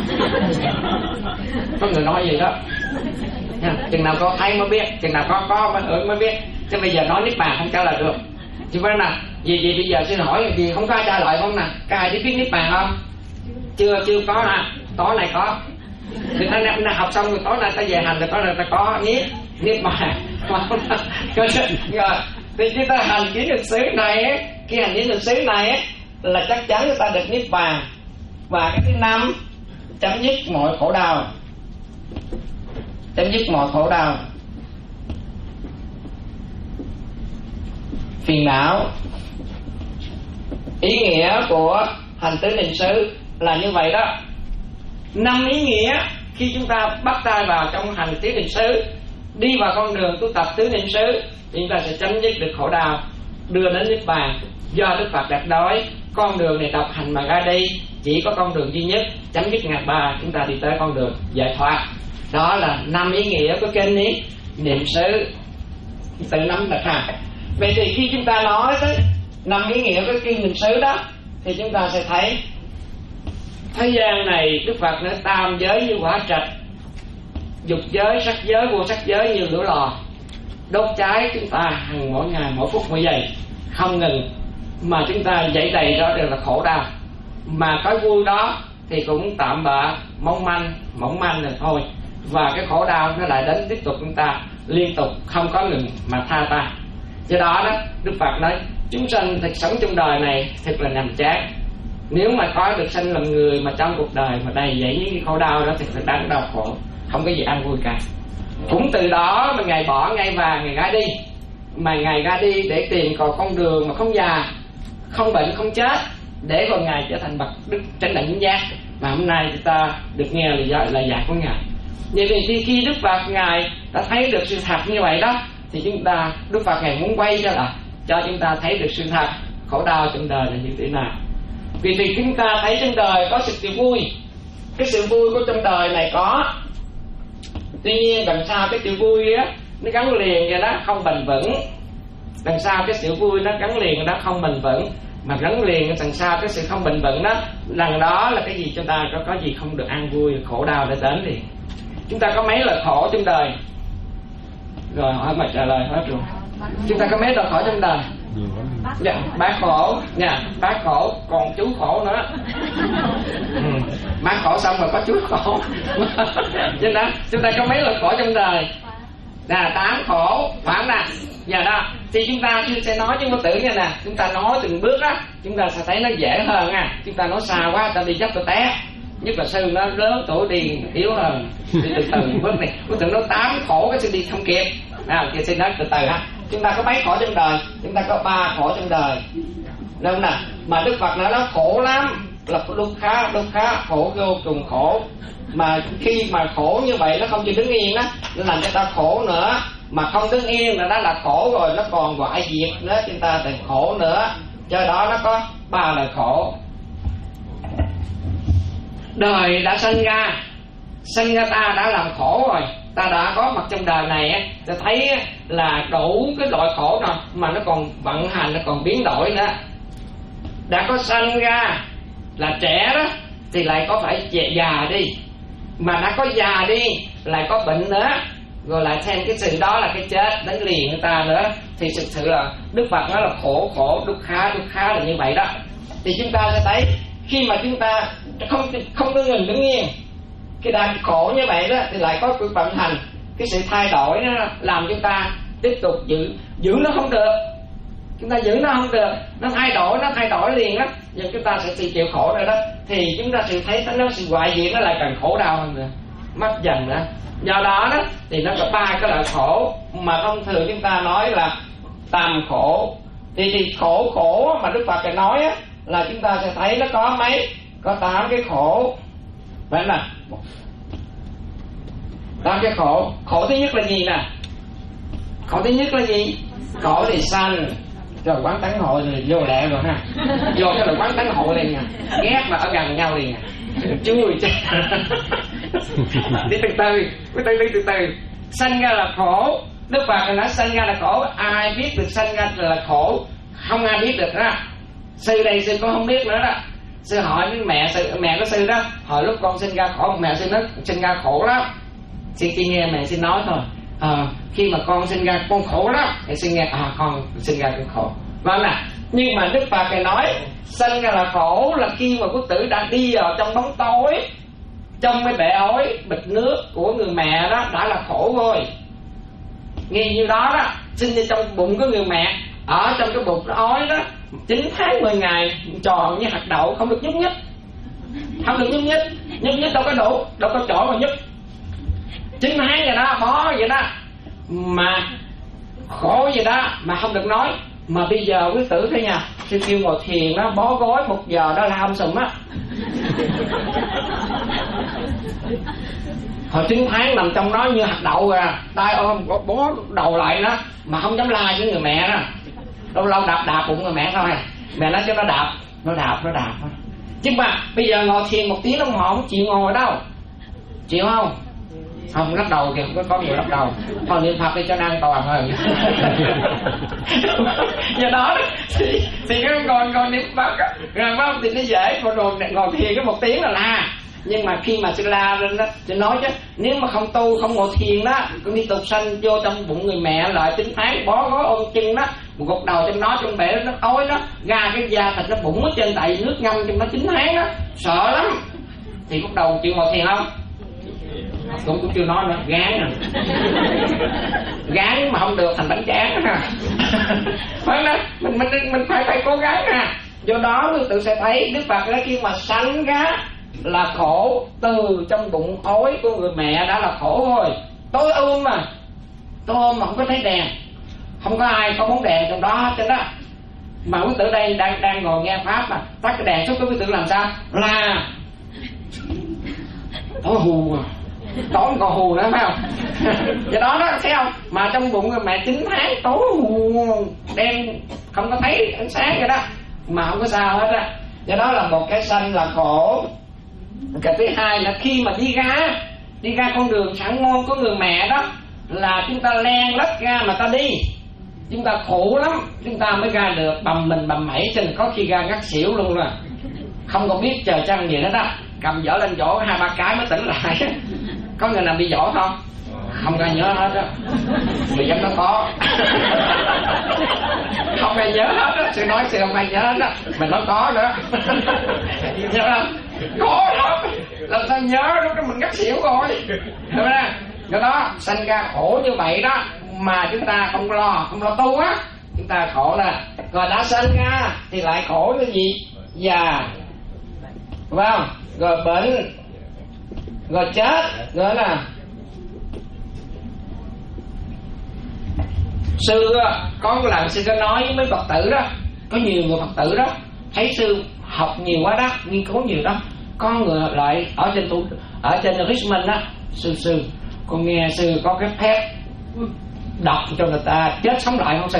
Có người nói gì đó. Dạ, chừng nào có thấy mới biết, chừng nào có có mới hưởng mới biết. Chứ bây giờ nói nước bạn không trả lời được. Chứ phải nè, vì vì bây giờ xin hỏi gì không có ai trả lời không nè? Có ai biết nước bạn không? Chưa chưa có nè, tối này có. Người ta năm học xong rồi tối nay ta về hành rồi tối nay ta có niết niết bàn. Rồi thì chúng ta hành kiến lịch sử này ấy, khi hành kiến lịch sử này ấy, là chắc chắn chúng ta được niết bàn. Và cái thứ năm, chấm dứt mọi khổ đau, chấm dứt mọi khổ đau, phiền não. Ý nghĩa của hành tứ niệm xứ là như vậy đó. Năm ý nghĩa khi chúng ta bắt tay vào trong hành tứ niệm xứ, đi vào con đường tu tập tứ niệm xứ, chúng ta sẽ chấm dứt được khổ đau, đưa đến niết bàn. Do Đức Phật đặt nói con đường này độc hành mà ra đi, chỉ có con đường duy nhất chấm dứt ngàn ba, chúng ta đi tới con đường giải thoát. Đó là năm ý nghĩa của kinh ý niệm xứ. Tự nắm đặt ha. Vậy thì khi chúng ta nói tới năm ý nghĩa của kinh niệm xứ đó, thì chúng ta sẽ thấy thế gian này Đức Phật nói tam giới như quả trạch, dục giới, sắc giới, vô sắc giới như lửa lò, đốt cháy chúng ta hằng mỗi ngày, mỗi phút, mỗi giây, không ngừng. Mà chúng ta dậy đầy đó đều là khổ đau. Mà cái vui đó thì cũng tạm bợ, mong manh, mỏng manh rồi thôi. Và cái khổ đau nó lại đến tiếp tục chúng ta liên tục, không có ngừng mà tha ta. Do đó đó, Đức Phật nói chúng sanh thực sống trong đời này thật là nằm chán. Nếu mà có được sanh làm người mà trong cuộc đời mà đầy dẫy những cái khổ đau đó thì thật đáng đau khổ, không có gì ăn vui cả. Cũng từ đó mà Ngài bỏ ngai vàng, Ngài ra đi. Mà Ngài ra đi để tìm còn con đường mà không già, không bệnh, không chết, để rồi Ngài trở thành bậc đức chánh đẳng giác. Mà hôm nay chúng ta được nghe lời dạy, lời dạy của Ngài. Vậy thì khi Đức Phật Ngài đã thấy được sự thật như vậy đó, thì chúng ta, Đức Phật Ngài muốn quay trở lại cho chúng ta thấy được sự thật khổ đau trong đời là như thế nào. Vì thì chúng ta thấy trong đời có sự vui. Cái sự vui của trong đời này có, tuy nhiên đằng sau cái sự vui á, nó gắn liền cho nó không bền vững. Đằng sau cái sự vui nó gắn liền nó không bền vững. Mà gắn liền đằng sau cái sự không bền vững đó, lần đó là cái gì chúng ta có, có gì không được ăn vui, khổ đau để đến thì chúng ta có mấy lời khổ trong đời. Rồi hỏi mà trả lời hết rồi. Chúng ta có mấy lời khổ trong đời? Dạ, bác khổ nha, bác khổ, còn chú khổ nữa. Ừ. Bác khổ xong rồi có chú khổ. Cho nên chúng ta có mấy lời khổ trong đời? Là tám khổ, phải nè. Giờ đó, thì chúng ta sẽ nói chứ có tử nha nè. Chúng ta nói từng bước á, chúng ta sẽ thấy nó dễ hơn nha. Chúng ta nói xa quá, ta đi dấp ta té. Nhất là sư nó lớn tuổi đi yếu hơn. Đi từ từ bước này, có tưởng nó tám khổ cái sư đi không kịp. À, thì xin nói từ từ ha. Chúng ta có mấy khổ trong đời? Chúng ta có ba khổ trong đời, đúng không nào? Mà Đức Phật nói nó khổ lắm, là dukkha, dukkha, khổ vô cùng khổ. Mà khi mà khổ như vậy nó không chịu đứng yên đó, nó làm cho ta khổ nữa. Mà không đứng yên là đã là khổ rồi, nó còn hoại diệt nữa, chúng ta thành khổ nữa. Do đó nó có ba lời khổ. Đời đã sinh ra, sinh ra ta đã làm khổ rồi. Ta đã có mặt trong đời này, ta thấy là đủ cái loại khổ nào mà nó còn vận hành, nó còn biến đổi nữa. Đã có sanh ra là trẻ đó thì lại có phải già đi, mà đã có già đi lại có bệnh nữa, rồi lại thêm cái sự đó là cái chết đánh liền người ta nữa. Thì thực sự là Đức Phật nói là khổ khổ, dukkha dukkha là như vậy đó. Thì chúng ta sẽ thấy khi mà chúng ta không không đứng ngừng đứng yên, cái đại khổ như vậy đó thì lại có cái vận hành, cái sự thay đổi nó làm chúng ta tiếp tục giữ giữ nó không được. Chúng ta giữ nó không được, nó thay đổi, nó thay đổi liền á, giờ chúng ta sẽ chịu khổ rồi đó. Thì chúng ta sẽ thấy nó sự hoại diệt, nó lại càng khổ đau hơn nữa, mất dần nữa. Do đó đó thì nó có ba cái loại khổ mà thông thường chúng ta nói là tam khổ. Thì, thì khổ khổ mà Đức Phật nói á, là chúng ta sẽ thấy nó có mấy, có tám cái khổ. Vậy là tám cái khổ. Khổ thứ nhất là gì nè? Khổ thứ nhất là gì? Khổ thì sanh, rồi quán tấn hội rồi vô lẹ rồi ha. Vô cái là quán tấn hội liền nè, ghét là ở gần nhau liền nè. Chui chứ. Đi từ từ, từ từ đi từ từ. Sanh ra là khổ, Đức Phật nói sanh ra là khổ, ai biết được sanh ra là khổ? Không ai biết được đó. Sư đây sư cũng không biết nữa đó. Sư hỏi với mẹ sư, mẹ của sư đó, hồi lúc con sinh ra khổ, mẹ sư nói sinh ra khổ lắm. Sư chỉ nghe mẹ sư nói thôi. À, khi mà con sinh ra con khổ lắm, thì sư nghe à con sinh ra con khổ. Vâng là nhưng mà Đức Phật này nói sinh ra là khổ là khi mà quốc tử đã đi vào trong bóng tối, trong cái bể ối bịch nước của người mẹ đó đã là khổ rồi. Nghe như đó đó, sinh ra trong bụng của người mẹ, ở trong cái bụng ối đó chín tháng mười ngày tròn như hạt đậu, không được nhúc nhích, không được nhúc nhích, nhúc nhích đâu có đủ, đâu có chỗ mà nhúc. Chín tháng vậy đó, bó vậy đó, mà khổ vậy đó mà không được nói. Mà bây giờ quý tử thấy nha, sư kêu ngồi thiền đó, bó gối một giờ đó là hâm sùm á. Hồi chín tháng nằm trong đó như hạt đậu rồi, tay ôm bó đầu lại đó, mà không dám la với người mẹ đó. Lâu lâu đạp đạp bụng người mẹ thôi, mẹ nói cho nó đạp, nó đạp, nó đạp. Chứ mà bây giờ ngồi thiền một tiếng đồng hồ không chịu ngồi đâu, chịu không? Không, lắc đầu kìa, có người lắc đầu. Thôi niệm Phật đi cho nó an toàn hơn. Do đó thì, thì cái ngồi ngồi niệm Phật rồi không thì nó dễ, còn rồi ngồi thiền cái một tiếng là la. Nhưng mà khi mà sư la lên đó, sư nói chứ nếu mà không tu, không ngồi thiền đó, cũng đi tục sanh vô trong bụng người mẹ lại chín tháng bó gối ôm chân đó, một gục đầu trong đó, trong bể nó tối đó, ra cái da thịt nó bụng ở trên tại nước ngâm trong nó chín tháng đó, sợ lắm. Thì lúc đầu chịu ngồi thiền không? Cũng cũng chưa nói nữa, gán nè. Gán mà không được thành bánh tráng ha. Phải đó, mình mình mình phải phải cố gắng ha. Do đó quý tự sẽ thấy Đức Phật đã khi mà sanh ra là khổ, từ trong bụng ối của người mẹ đã là khổ rồi. Tối ôm mà, tối ôm mà không có thấy đèn, không có ai có bóng đèn trong đó hết trơn đó. Mà quý tử đây đang đang ngồi nghe pháp mà tắt cái đèn xuống, quý tử làm sao? Là tối hù à, tối còn hù nữa phải không? Do đó đó thấy không? Mà trong bụng người mẹ chín tháng tối hù đen, không có thấy ánh sáng vậy đó, mà không có sao hết á. Do đó là một cái sanh là khổ. Cái thứ hai là khi mà đi ra đi ra con đường sẵn ngon của người mẹ đó, là chúng ta len lách ra mà ta đi, chúng ta khổ lắm, chúng ta mới ra được, bầm mình bầm mẩy, cho nên có khi ra ngắt xỉu luôn rồi, không còn biết chờ chăng gì hết đó. Cầm vỏ lên vỗ hai ba cái mới tỉnh lại. Có người nào bị vỗ không? Không ai nhớ hết á. Vì giống nó có. Không ai nhớ hết á. Sư nói sư không ai nhớ hết á. Mình nói có nữa. Nhớ không? Có lắm. Làm sao nhớ lúc đó mình ngắt xỉu rồi. Đúng không? Do đó sanh ra khổ như vậy đó, mà chúng ta không lo, không lo tu á, chúng ta khổ là. Rồi đã sanh ra thì lại khổ cái gì? Già, phải không? Rồi bệnh, rồi chết nữa nè. Sư có một lần sư có nói với mấy Phật tử đó, có nhiều người Phật tử đó thấy sư học nhiều quá đó, nghiên cứu nhiều đó, có người lại ở trên tu ở trên Richmond đó, sư sư con nghe sư có cái phép đọc cho người ta chết sống lại không sư?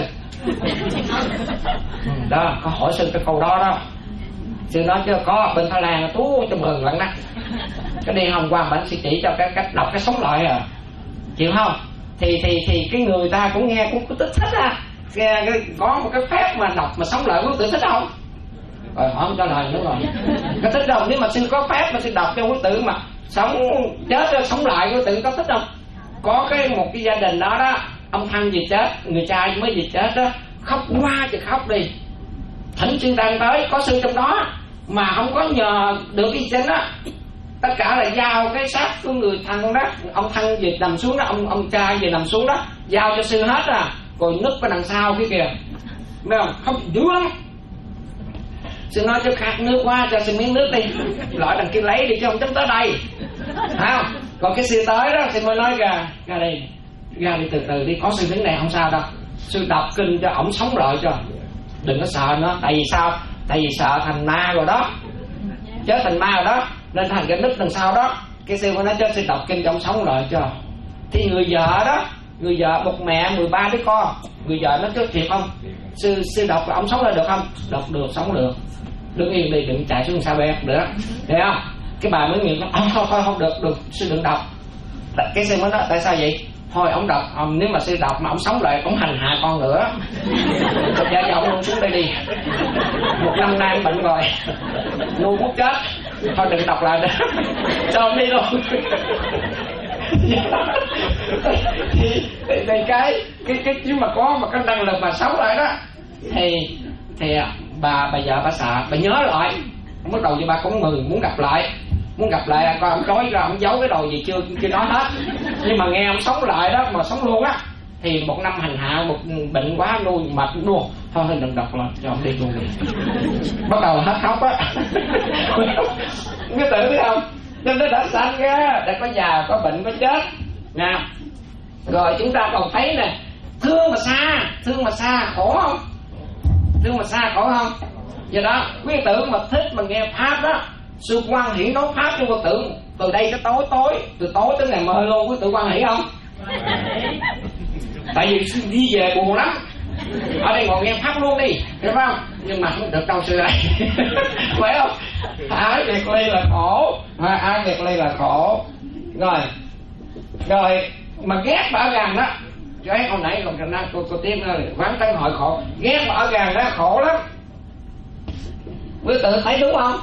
Đó, có hỏi sư cái câu đó đó. Sư nói chứ có, bên Thái Lan tú cho mừng lắm đó. Cái đi hôm qua bạn sẽ chỉ cho cái cách đọc cái sống lại à, chịu không? Thì thì thì cái người ta cũng nghe cũng có thích thích à, nghe có một cái phép mà đọc mà sống lại, quý tử thích không? Rồi hỏi không trả lời nữa rồi. Có thích không? Nếu mà sư có phép mà sư đọc cho quý tử mà sống chết sống lại, quý tử có thích không? Có cái một cái gia đình đó đó, ông thân gì chết, người trai mới gì chết đó, khóc quá thì khóc đi. Thỉnh sư đang tới, có sư trong đó mà không có nhờ được cái trên đó, tất cả là giao cái xác của người thân đó, ông thân về nằm xuống đó, ông ông trai về nằm xuống đó, giao cho sư hết à, rồi núp ở đằng sau kia kìa, thấy không? Không dữ lắm. Sư nói cho khát nước quá, cho sư miếng nước đi, loại đằng kia lấy đi chứ không chấm tới đây, thấy không? Còn cái sư tới đó, sư mới nói ra, ra đây, ra đi từ từ đi, có sư đứng này không sao đâu, sư đọc kinh cho ổng sống lại cho. Đừng có sợ nó, tại vì sao? Tại vì sợ thành ma rồi đó, chết thành ma rồi đó, nên thành cái nứt đằng sau đó. Cái sư mới nói cho sư đọc kinh cho ông sống lại cho. Thì người vợ đó, người vợ một mẹ mười ba đứa con, người vợ nó chết thiệt không? Sư sư đọc là ông sống lại được không? Đọc được, sống được. Đứng yên đi, đừng chạy xuống sao bè nữa, thấy không? Cái bà mới nghĩ, không thôi thôi không được, được sư đừng đọc. Cái sư mới nói tại sao vậy? thôi ông đọc, ông nếu mà sư đọc mà ông sống lại ông hành hạ con nữa, vợ chồng luôn xuống đây đi, một năm nay bệnh rồi, nuôi muốn chết, thôi đừng đọc lại nữa, cho ông đi luôn. thì, thì, thì cái cái cái chứ mà có mà cái năng lực mà sống lại đó thì thì bà bà vợ bà sợ, bà nhớ lại, bắt đầu cho bà cũng mừng muốn gặp lại, muốn gặp lại coi ông nói ra ông giấu cái đồ gì chưa chưa nói hết, nhưng mà nghe ông sống lại đó mà sống luôn á thì một năm hành hạ, một bệnh quá nuôi mệt luôn, thôi thôi đừng đọc lại cho ông đi luôn đi. Bắt đầu hết khóc á. Cái tự biết không, cho nó đã sanh ra đã có già có bệnh có chết nè. Rồi chúng ta còn thấy nè, thương mà xa, thương mà xa khổ không, thương mà xa khổ không. Do đó quý tử mà thích mà nghe pháp đó, sư quan hỷ nói pháp cho quý tử từ đây cái tối tối, từ tối tới ngày mơ luôn, quý tử quan hỷ không? Tại vì đi về buồn lắm, ở đây ngồi nghe pháp luôn đi, hiểu không? Nhưng mà không được đâu sư ơi. Phải không? Ái biệt ly là khổ, ái biệt ly là khổ. Rồi rồi mà ghét mà ở gần đó, ghét hồi nãy còn năng cô cô tiếp nữa, quán tấn hội khổ, ghét mà ở gần đó khổ lắm. Quý tự thấy đúng không?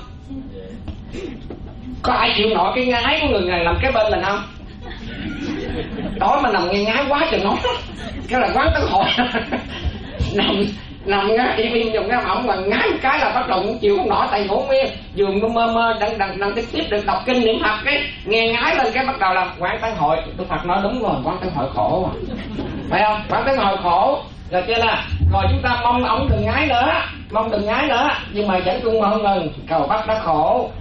Có ai chịu nổi cái ngái của người này làm cái bên mình không? Tối mà nằm nghe ngái quá trời nói, cái là quán tấn hội. nằm nằm ngá im im dùng cái mỏng mà ngái một cái là bắt đầu cũng chịu không nổi, tại ngủ nguyên giường nó mơ mơ đang đang đang tiếp tiếp được đọc kinh niệm Phật, cái nghe ngái lên cái bắt đầu là quán tấn hội. Đức Phật nói đúng rồi, quán tấn hội khổ mà, phải không? Quán tấn hội khổ rồi chưa là rồi chúng ta mong ổng đừng ngái nữa, mong đừng ngái nữa, nhưng mà vẫn cung mong ngừng cầu bắt đã khổ,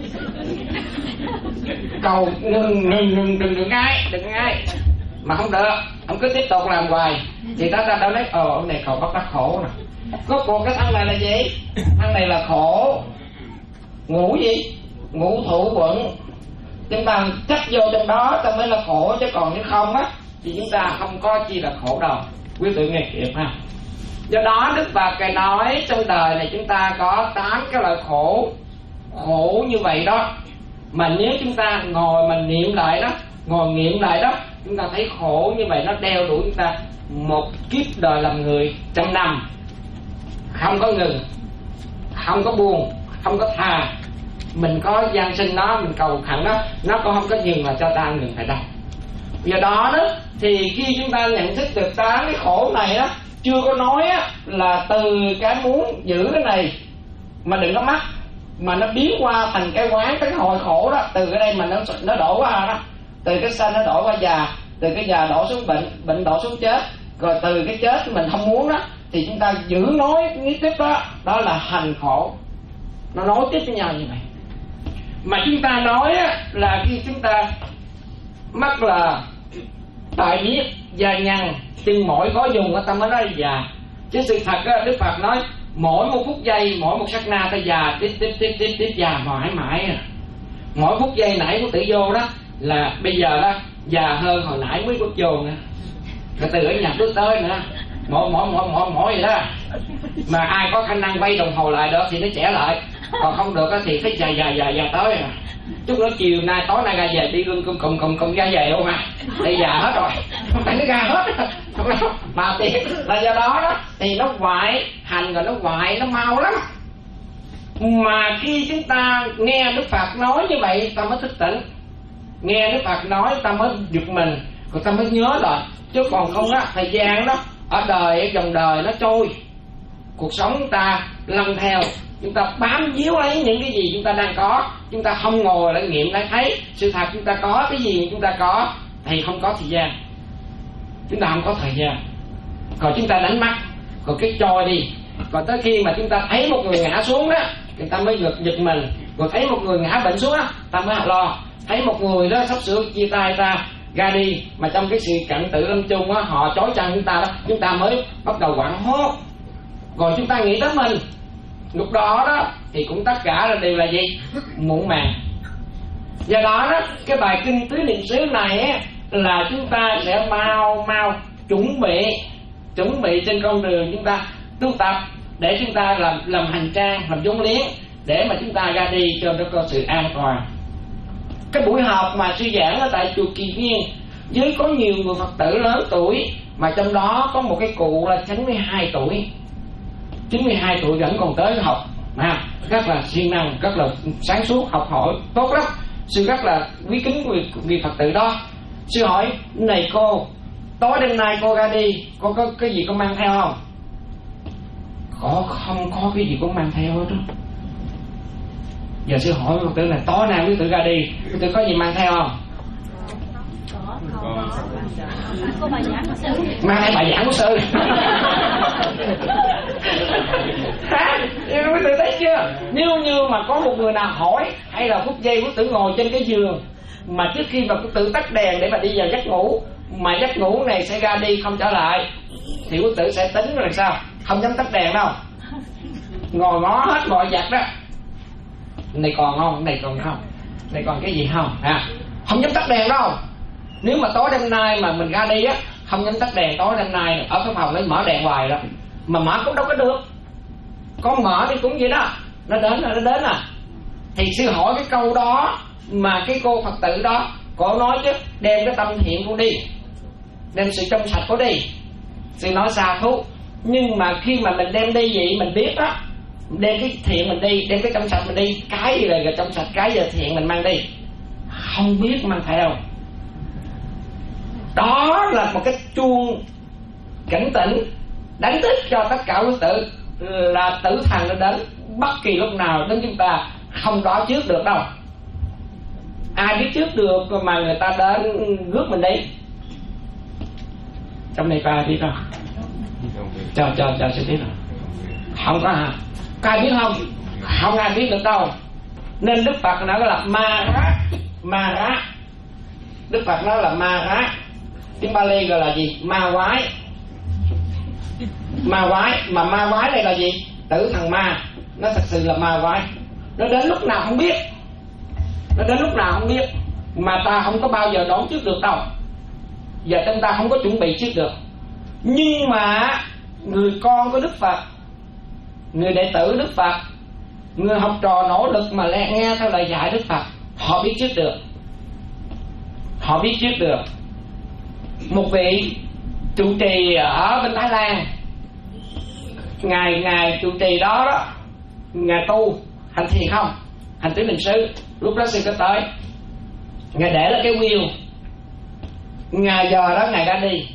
cầu ngừng ngừng ngừng đừng đừng ngái đừng ngái mà không được, ông cứ tiếp tục làm hoài thì ta ta đâu nói ờ ông này cầu bắt đắc khổ nè. Rốt cuộc cái thân này là gì? Thân này là khổ, ngủ gì? Ngũ thủ quẩn. Chúng ta chấp vô trong đó ta mới là khổ, chứ còn nếu không á thì chúng ta không có chi là khổ đâu. Quý vị nghe kịp ha. Do đó Đức Phật Ngài nói trong đời này chúng ta có tám cái loại khổ. Khổ như vậy đó, mà nếu chúng ta ngồi mà niệm lại đó, ngồi nghiệm lại đó, chúng ta thấy khổ như vậy nó đeo đuổi chúng ta một kiếp đời làm người trăm năm, không có ngừng, không có buồn, không có tha. Mình có gian sinh nó, mình cầu khẩn nó, nó cũng không có dừng là cho ta ngừng phải đâu. Do đó đó thì khi chúng ta nhận thức được tám cái khổ này đó, chưa có nói á, là từ cái muốn giữ cái này mà đừng có mắc, mà nó biến qua thành cái quán cái hồi khổ đó, từ cái đây mà nó nó đổ qua đó, từ cái sanh nó đổ qua già, từ cái già đổ xuống bệnh, bệnh đổ xuống chết, rồi từ cái chết mình không muốn đó thì chúng ta giữ nói nghĩ tiếp đó, đó là hành khổ. Nó nối tiếp với nhau như vậy. Mà chúng ta nói á, là khi chúng ta mắc là tại biết già nhăn chừng mỗi có dùng ta mới nói là già, chứ sự thật á, Đức Phật nói mỗi một phút giây, mỗi một sát na ta già tiếp tiếp tiếp tiếp tiếp già mãi mãi à. Mỗi phút giây nãy của tự vô đó là bây giờ đó già hơn hồi nãy mới bước vô nữa, rồi từ ở nhà bước tới nữa, mỗi mỗi mỗi mỗi mỗi vậy đó. Mà ai có khả năng quay đồng hồ lại được thì nó trẻ lại, còn không được thì phải già già già già tới à. Chút nữa chiều nay tối nay ra về đi gương cùng cùng cùng cùng ra về không à, thì già hết rồi, không phải nó ra hết mà thì là do đó đó thì nó hoại hành, rồi nó hoại nó mau lắm. Mà khi chúng ta nghe Đức Phật nói như vậy ta mới thức tỉnh, nghe Đức Phật nói ta mới giật mình, rồi ta mới nhớ lại. Chứ còn không á, thời gian đó ở đời, ở dòng đời nó trôi, cuộc sống chúng ta lăn theo, chúng ta bám víu lấy những cái gì chúng ta đang có, chúng ta không ngồi lại nghiệm lại thấy sự thật chúng ta có cái gì chúng ta có, thì không có thời gian, chúng ta không có thời gian. Còn chúng ta đánh mắt, rồi cái trôi đi, còn tới khi mà chúng ta thấy một người ngã xuống đó, người ta mới giật giật mình, rồi thấy một người ngã bệnh xuống đó, ta mới lo, thấy một người đó sắp sửa chia tay ta ra đi, mà trong cái sự cận tử lâm chung á, họ chối chân chúng ta đó, chúng ta mới bắt đầu hoảng hốt, rồi chúng ta nghĩ tới mình. Lúc đó đó thì cũng tất cả là đều là gì? Muộn màng. Do đó đó cái bài kinh tứ niệm xứ này á, là chúng ta sẽ mau mau chuẩn bị chuẩn bị trên con đường chúng ta tu tập, để chúng ta làm làm hành trang, làm vốn liếng, để mà chúng ta ra đi cho nó có sự an toàn. Cái buổi họp mà sư giảng ở tại chùa Kỳ Viên Với có nhiều người Phật tử lớn tuổi, mà trong đó có một cái cụ là chín mươi hai tuổi, chín mươi hai tuổi vẫn còn tới học, à, rất là siêng năng, rất là sáng suốt, học hỏi tốt lắm. Sư rất là quý kính vị, vị Phật tử đó. Sư hỏi: này cô, tối đêm nay cô ra đi, cô có cái gì cô mang theo không? Có, không có cái gì cô mang theo hết đó. Giờ sư hỏi Phật tử là tối nay quý tử ra đi, quý tử có gì mang theo không? Có bài giảng của sư. Mang theo bài giảng của sư. Hả? Quý tử thấy chưa? Nếu như mà có một người nào hỏi, hay là phút giây quý tử ngồi trên cái giường, mà trước khi mà quý tử tắt đèn để mà đi vào giấc ngủ, mà giấc ngủ này sẽ ra đi không trở lại, thì quý tử sẽ tính là sao? Không dám tắt đèn đâu, ngồi ngó hết mọi vật đó. Này còn không? Này còn không? Này còn cái gì không? À, không dám tắt đèn đâu. Nếu mà tối đêm nay mà mình ra đi á, không dám tắt đèn tối đêm nay ở cái phòng nó mở đèn hoài đó, mà mở cũng đâu có được. Con mở thì cũng vậy đó, nó đến là nó đến à. Thì sư hỏi cái câu đó mà cái cô Phật tử đó cô nói chứ, đem cái tâm thiện của đi, đem sự trong sạch của đi. Sư nói xa thú. Nhưng mà khi mà mình đem đi vậy mình biết đó, đem cái thiện mình đi, đem cái trong sạch mình đi, cái gì là trong sạch, cái gì là thiện mình mang đi, không biết mang theo. Đó là một cái chuông cảnh tỉnh đánh thức cho tất cả quý tử là tử thần nó đến bất kỳ lúc nào đến chúng ta không có trước được đâu. Ai biết trước được mà người ta đến rước mình đi? Trong này có ai biết không? Cho cho cho sẽ biết rồi. Không có hả? Có ai biết không? Không ai biết được đâu. Nên Đức Phật nói là ma rá, ma rá. Đức Phật nói là ma rá. Tiếng Bali gọi là gì? Ma quái. Ma quái. Mà ma quái đây là gì? Tử thần ma. Nó thật sự là ma quái. Nó đến lúc nào không biết, nó đến lúc nào không biết, mà ta không có bao giờ đoán trước được đâu. Giờ chúng ta không có chuẩn bị trước được. Nhưng mà người con của Đức Phật, người đệ tử Đức Phật, người học trò nỗ lực mà nghe theo lời dạy Đức Phật, họ biết trước được. Họ biết trước được. Một vị trụ trì ở bên Thái Lan, ngài ngài trụ trì đó đó, ngài tu hành thiền không, hành tứ niệm xứ. Lúc đó sư có tới, ngài để là cái wheel, ngài giờ đó ngài ra đi,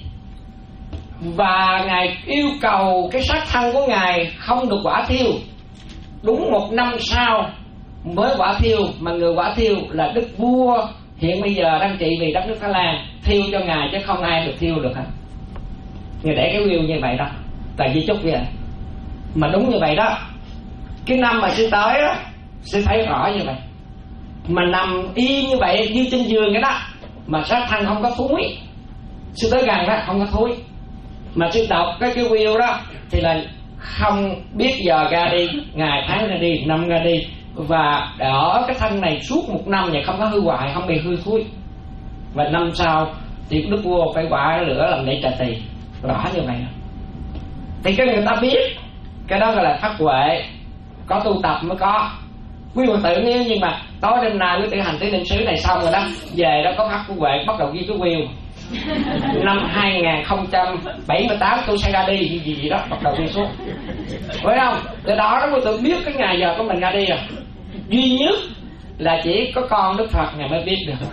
và ngài yêu cầu cái xác thân của ngài không được quả thiêu. Đúng một năm sau mới quả thiêu, mà người quả thiêu là đức vua hiện bây giờ đang trị vì đất nước Thái Lan thiêu cho ngài, chứ không ai được thiêu được hết. Ngài để cái wheel như vậy đó, tại di chúc vậy. Mà đúng như vậy đó. Cái năm mà sư tới đó, sư thấy rõ như vậy, mà nằm y như vậy như trên giường cái đó, mà xác thân không có thúi. Sư tới gần đó không có thúi, mà sư đọc cái cái wheel đó thì là không biết giờ ra đi, ngày tháng ra đi, năm ra đi, và ở cái thân này suốt một năm vậy không có hư hoại, không bị hư thúi. Và năm sau thì đức vua phải quả lửa làm lễ trà tỳ, rõ như vậy. Thì cái người ta biết cái đó gọi là phát huệ, có tu tập mới có. Quý Phật tử nếu như mà tối đêm nay quý tử hành tứ niệm xứ này xong rồi đó, về đó có phát huệ, bắt đầu ghi cái wheel năm hai nghìn không trăm bảy mươi tám tôi sẽ ra đi gì gì gì đó, bắt đầu ghi xuống, phải không? Từ đó đó quý tử biết cái ngày giờ của mình ra đi rồi. Duy nhất là chỉ có con Đức Phật ngày mới biết được.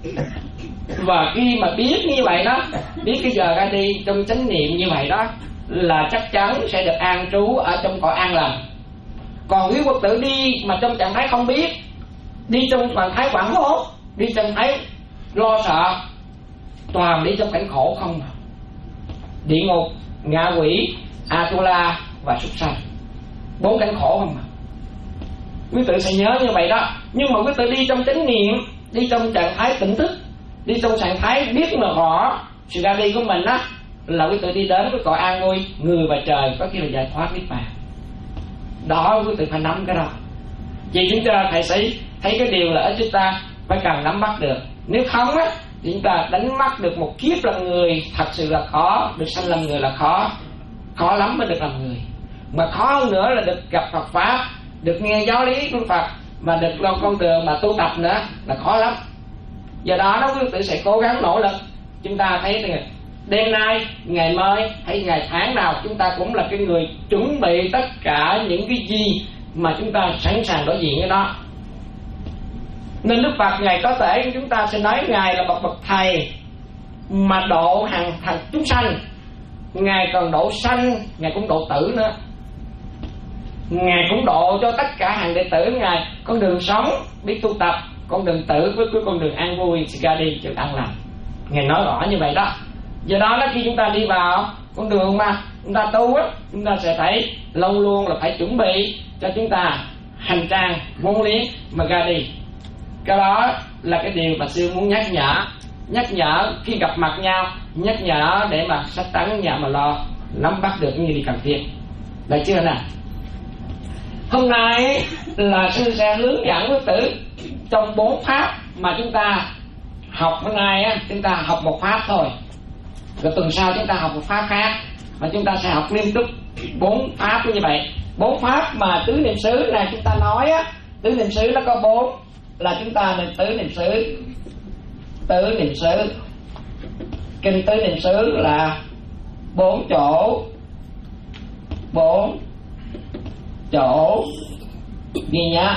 Và khi mà biết như vậy đó, biết cái giờ ra đi trong chánh niệm như vậy đó, là chắc chắn sẽ được an trú ở trong cõi an lành. Còn quý Phật tử đi mà trong trạng thái không biết, đi trong trạng thái hoảng hốt, đi trong trạng thái lo sợ, toàn đi trong cảnh khổ không. Địa ngục, ngạ quỷ, Atula và súc sanh, bốn cảnh khổ không. Quý tử sẽ nhớ như vậy đó. Nhưng mà quý tử đi trong chánh niệm, đi trong trạng thái tỉnh thức, đi trong trạng thái biết mà rõ sự ra đi của mình đó, là quý tử đi đến với cõi an vui, người và trời, có khi là giải thoát niết bàn. Đó quý tử phải nắm cái đó. Vì chúng ta thầy sĩ thấy cái điều là ở chúng ta phải cần nắm bắt được. Nếu không á thì chúng ta đánh mất được một kiếp làm người thật sự là khó. Được sanh làm người là khó, khó lắm mới được làm người. Mà khó hơn nữa là được gặp Phật pháp, được nghe giáo lý của Phật, mà được lo con đường mà tu tập nữa là khó lắm. Do đó đó quý tử sẽ cố gắng nỗ lực chúng ta thấy rằng đêm nay, ngày mai hay ngày tháng nào, chúng ta cũng là cái người chuẩn bị tất cả những cái gì mà chúng ta sẵn sàng đối diện với đó. Nên Đức Phật Ngài có thể chúng ta sẽ nói Ngài là một bậc thầy mà độ hàng thành chúng sanh. Ngài còn độ sanh, Ngài cũng độ tử nữa. Ngài cũng độ cho tất cả hàng đệ tử Ngài con đường sống biết tu tập, con đường tử với cái con đường an vui ra đi chịu an lành. Ngài nói rõ như vậy đó. Do đó là khi chúng ta đi vào con đường mà chúng ta tu á, chúng ta sẽ thấy luôn luôn là phải chuẩn bị cho chúng ta hành trang vốn liếng mà ra đi. Cái đó là cái điều mà sư muốn nhắc nhở, nhắc nhở khi gặp mặt nhau, nhắc nhở để mà sách tấn nhà mà lo nắm bắt được như đi cần thiết. Được chưa nè? Hôm nay là sư sẽ hướng dẫn quý tử trong bốn pháp mà chúng ta học. Hôm nay á, chúng ta học một pháp thôi, rồi tuần sau chúng ta học một pháp khác, mà chúng ta sẽ học liên tục bốn pháp như vậy. Bốn pháp mà tứ niệm xứ này chúng ta nói á, tứ niệm xứ nó có bốn, là chúng ta nên tứ niệm xứ. Tứ niệm xứ, kinh tứ niệm xứ là bốn chỗ, bốn chỗ ghi nhớ.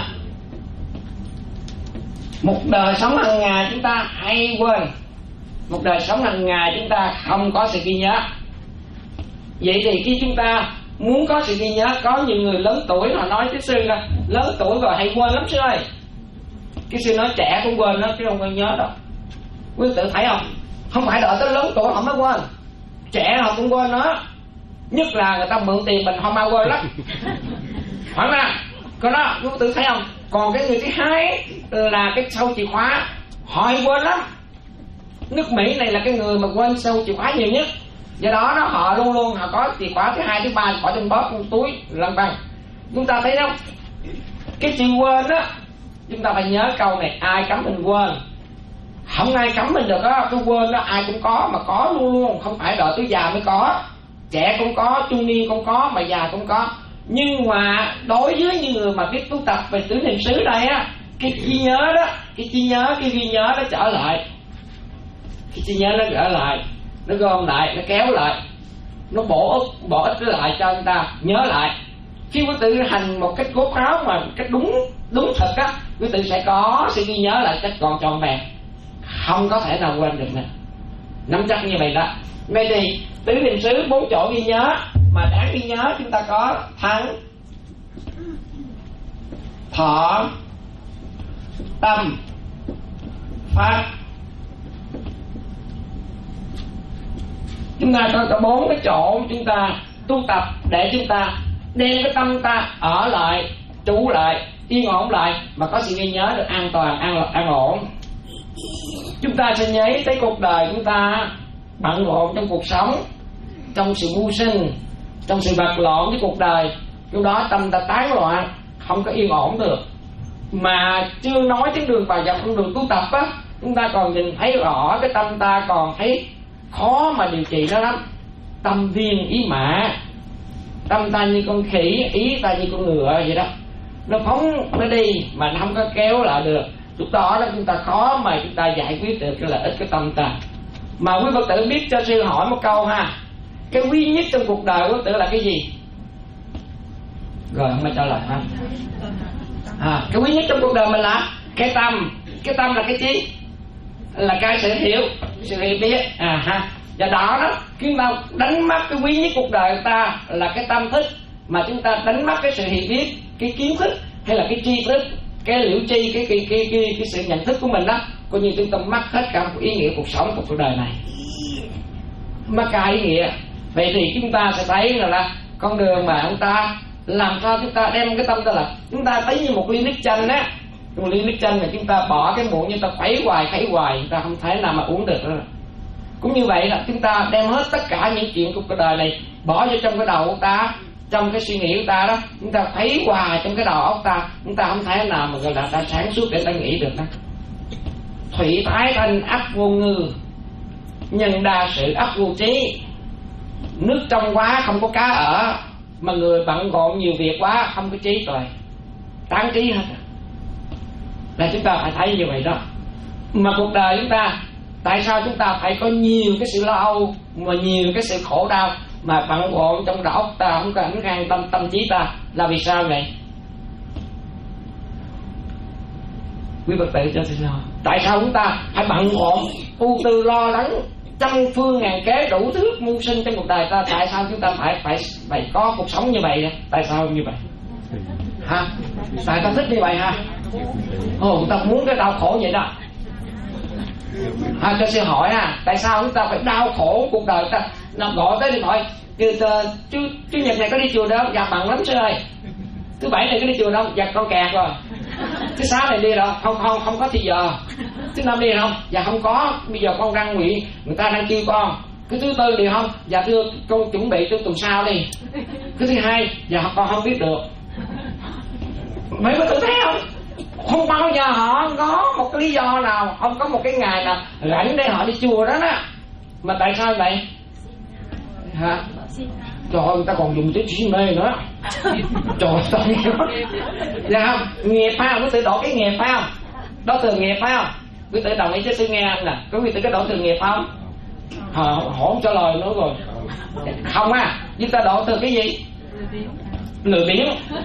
Một đời sống hàng ngày chúng ta hay quên, một đời sống hàng ngày chúng ta không có sự ghi nhớ. Vậy thì khi chúng ta muốn có sự ghi nhớ, có nhiều người lớn tuổi họ nói với sư là lớn tuổi rồi hay quên lắm sư ơi. Cái sư nói trẻ cũng quên đó, chứ không quên nhớ đâu. Quý tử thấy không? Không phải đợi tới lớn tuổi họ mới quên, trẻ họ cũng quên đó. Nhất là người ta mượn tiền mình họ mau quên lắm. Phải không nào? Có đó, quý tử thấy không? Còn cái người thứ hai là cái sâu chìa khóa, họ hay quên lắm. Nước Mỹ này là cái người mà quên sâu chìa khóa nhiều nhất. Do đó đó họ luôn luôn họ có chìa khóa thứ hai, thứ ba bỏ trong bóp, trong túi, lăn băng. Chúng ta thấy không? Cái chữ quên đó, chúng ta phải nhớ câu này, ai cấm mình quên? Không ai cấm mình được đó. Cái quên đó ai cũng có, mà có luôn luôn, không phải đợi tới già mới có. Trẻ cũng có, trung niên cũng có, mà già cũng có. Nhưng mà đối với những người mà biết tu tập về tứ niệm xứ đây á, cái trí nhớ đó, cái trí nhớ, cái ghi nhớ nó trở lại, cái trí nhớ nó trở lại, nó gom lại, nó kéo lại, nó bổ ích, bổ ích lại cho người ta nhớ lại. Khi quý tử hành một cách cốt ráo mà cách đúng đúng thật á, quý tử sẽ có sự ghi nhớ lại cách còn tròn vẹn, không có thể nào quên được nữa. Nắm chắc như vậy đó. Vậy thì tứ niệm xứ bốn chỗ ghi nhớ mà đáng ghi nhớ chúng ta có thân, thọ, tâm, pháp. Chúng ta có cả bốn cái chỗ chúng ta tu tập để chúng ta đem cái tâm ta ở lại, trú lại, yên ổn lại, mà có sự ghi nhớ được an toàn, an, an ổn. Chúng ta sẽ nhớ tới cuộc đời chúng ta bận rộn trong cuộc sống, trong sự mưu sinh, trong sự bật lộn với cuộc đời, lúc đó tâm ta tán loạn, không có yên ổn được. Mà chưa nói đến đường vào dọc con đường tu tập á, chúng ta còn nhìn thấy rõ cái tâm ta còn thấy khó mà điều trị nó lắm. Tâm viên ý mã, tâm ta như con khỉ, ý ta như con ngựa vậy đó, nó phóng nó đi mà nó không có kéo lại được. Lúc đó đó chúng ta khó mà chúng ta giải quyết được cái lợi ích cái tâm ta. Mà quý Phật tử biết cho sư hỏi một câu ha, cái quý nhất trong cuộc đời quý Phật tử là cái gì? Rồi không ai trả lời ha. À, cái quý nhất trong cuộc đời mình là cái tâm. Cái tâm là cái chi? Là cái sự hiểu, sự hiểu biết. À ha. Do đó đó, khi ta đánh mất cái quý nhất cuộc đời của ta là cái tâm thức, mà chúng ta đánh mất cái sự hiểu biết, cái kiến thức hay là cái tri thức, cái liễu tri, cái cái cái cái, cái sự nhận thức của mình đó, coi như chúng ta mất hết cả một ý nghĩa cuộc sống của cuộc đời này, mất cả ý nghĩa. Vậy thì chúng ta sẽ thấy là, là con đường mà chúng ta làm sao chúng ta đem cái tâm ta là chúng ta thấy như một ly nước chanh á, một ly nước chanh mà chúng ta bỏ cái muỗng, chúng ta khuấy hoài khuấy hoài, chúng ta không thể nào mà uống được nữa. Cũng như vậy là chúng ta đem hết tất cả những chuyện của cuộc đời này bỏ vô trong cái đầu của ta, trong cái suy nghĩ của ta đó, chúng ta thấy hoài trong cái đầu óc ta, chúng ta không thể nào mà gọi là ta sáng suốt để ta nghĩ được đó. Thủy thái thanh ắt vô ngư, nhân đa sự ắt vô trí. Nước trong quá không có cá ở, mà người bận rộn nhiều việc quá không có trí tuệ, tán trí hết. Là chúng ta phải thấy như vậy đó. Mà cuộc đời chúng ta Tại sao chúng ta phải có nhiều cái sự lo âu, mà nhiều cái sự khổ đau, mà bận rộn trong đầu óc ta không có ảnh hưởng tâm tâm trí ta, là vì sao vậy? Quý Phật tử cho xin hỏi, tại sao chúng ta phải bận rộn ưu tư lo lắng trăm phương ngàn kế đủ thứ mưu sinh trong cuộc đời ta? Tại sao chúng ta phải phải phải có cuộc sống như vậy? Tại sao như vậy? Hả? Tại ta thích như vậy hả? Ồ, ta muốn cái đau khổ vậy đó. À, cho xin hỏi à, tại sao chúng ta phải đau khổ cuộc đời ta? Nó gọi tới điện thoại, chú, chú, chú Nhật này có đi chùa đâu? Dạ bận lắm sư ơi. Thứ Bảy này có đi chùa đâu? Dạ con kẹt rồi. Thứ Sáu này đi đâu? Không không không có thì giờ. Thứ Năm đi không? Dạ không có. Bây giờ con đang nguyện, người ta đang kêu con. Cái thứ Tư đi không? Dạ thưa con chuẩn bị cho tuần sau đi. Cái thứ Hai, dạ con không biết được. Mấy có tự thấy không? Không bao giờ họ có một cái lý do nào, không có một cái ngày nào rảnh để họ đi chùa đó đó. Mà tại sao vậy? Hả? Trời ơi, người ta còn dùng chữ si mê nữa. Trời ơi, dạ không? Nghiệp phải không? Quý tử đổ cái nghiệp phải không? Đó từ nghiệp phải không? Quý tử đồng ý chứ sư nghe không nè? Có quý tử cái đổ từ nghiệp không? Họ không trả lời nữa rồi. Không à, chúng ta đổ từ cái gì? Lười biếng.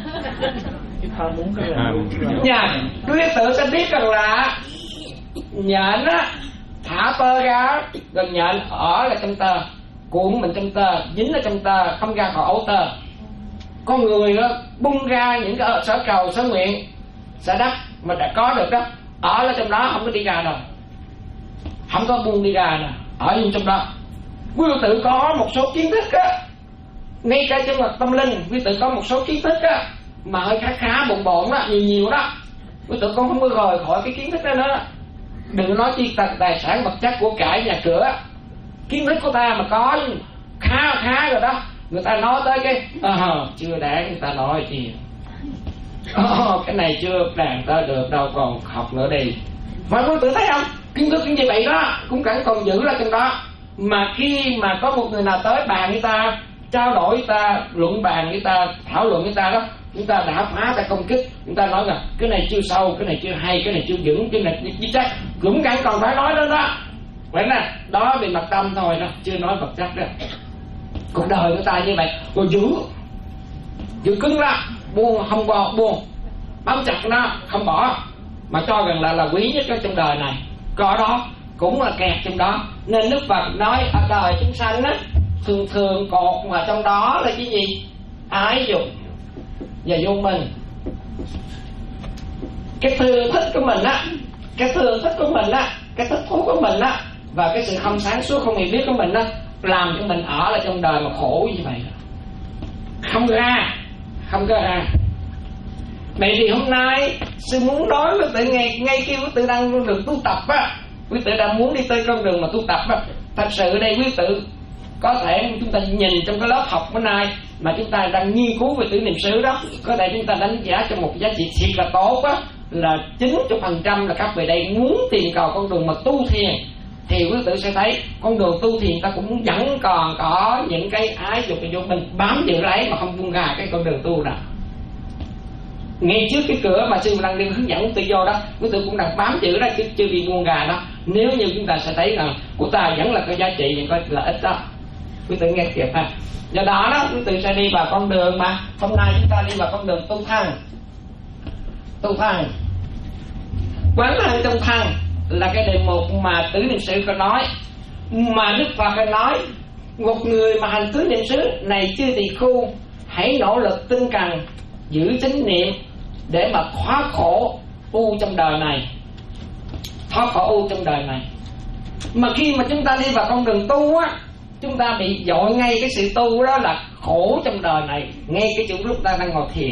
Nhà quý tử sẽ biết rằng là nhện á, thả tơ ra, rồi nhện ở là trong tơ, cuộn mình trong tơ, dính ở trong tơ, không ra khỏi ấu tơ. Con người đó bung ra những cái sở cầu, sở nguyện, sở đắc mà đã có được đó, ở là trong đó, không có đi ra đâu, không có buông đi ra nè, ở như trong đó. Quý tử có một số kiến thức á, ngay cả trong mặt tâm linh, quý tử có một số kiến thức á mà hơi khá khá bộn bộn đó, nhiều nhiều đó, quý tử con không có rời khỏi cái kiến thức đó nữa. Đừng nói chi tài, tài sản vật chất của cải nhà cửa, kiến thức của ta mà có khá khá rồi đó, người ta nói tới cái à, chưa đáng, người ta nói chi oh, cái này chưa đàn ta được đâu, còn học nữa đi. Phải quý tử thấy không? Kiến thức như vậy đó cũng chẳng còn giữ ra trong đó. Mà khi mà có một người nào tới bàn với ta, trao đổi với ta, luận bàn với ta, thảo luận với ta đó, chúng ta đã phá, ta công kích, chúng ta nói là cái này chưa sâu, cái này chưa hay, cái này chưa vững, cái này chưa chắc, cũng chẳng còn phải nói đó đó. Vậy nè, đó về mặt tâm thôi đó, chưa nói vật chất đó. Cuộc đời của ta như vậy, rồi giữ giữ cứng ra, buông không bỏ, buông bám chặt nó, không bỏ, mà cho rằng là là quý nhất ở trong đời này. Có đó cũng là kẹt trong đó. Nên Đức Phật nói ở đời chúng sanh á, thường thường cột mà trong đó là cái gì? Ái dục và vô minh. Cái thương thích của mình á, cái thương thích của mình á, cái thích thú của mình á, và cái sự không sáng suốt, không hiểu biết của mình á, làm cho mình ở lại trong đời mà khổ như vậy, không ra, không có ra. Vậy thì hôm nay sư muốn nói với tự ngay ngay khi quý tử đang được tu tập á, quý tử đang muốn đi tới con đường mà tu tập á, thật sự đây quý tử có thể chúng ta nhìn trong cái lớp học bữa nay mà chúng ta đang nghiên cứu về tử niệm xứ đó, có thể chúng ta đánh giá cho một giá trị thiệt là tốt á, là chín mươi phần trăm là các vị đây muốn tìm cầu con đường mà tu thiền, thì quý tử sẽ thấy con đường tu thiền ta cũng vẫn còn có những cái ái dục và vô minh bám giữ lấy mà không buông ra cái con đường tu nào. Ngay trước cái cửa mà sư đang đi hướng dẫn tự do đó, quý tử cũng đang bám giữ đó chứ chưa bị buông ra đó. Nếu như chúng ta sẽ thấy rằng của ta vẫn là có giá trị, vẫn có lợi ích đó, quý tử nghe kịp ha. Do đó đó quý tử sẽ đi vào con đường mà hôm nay chúng ta đi vào con đường tu thân. Tu thân, quán thân trong thân là cái đề mục mà tứ niệm xứ có nói, mà Đức Phật có nói một người mà hành tứ niệm xứ này chưa tỳ khu, hãy nỗ lực tinh cần giữ chánh niệm để mà thoát khổ u trong đời này, thoát khổ u trong đời này. Mà khi mà chúng ta đi vào con đường tu á, chúng ta bị dội ngay cái sự tu đó là khổ trong đời này, ngay cái chỗ lúc ta đang ngồi thiền.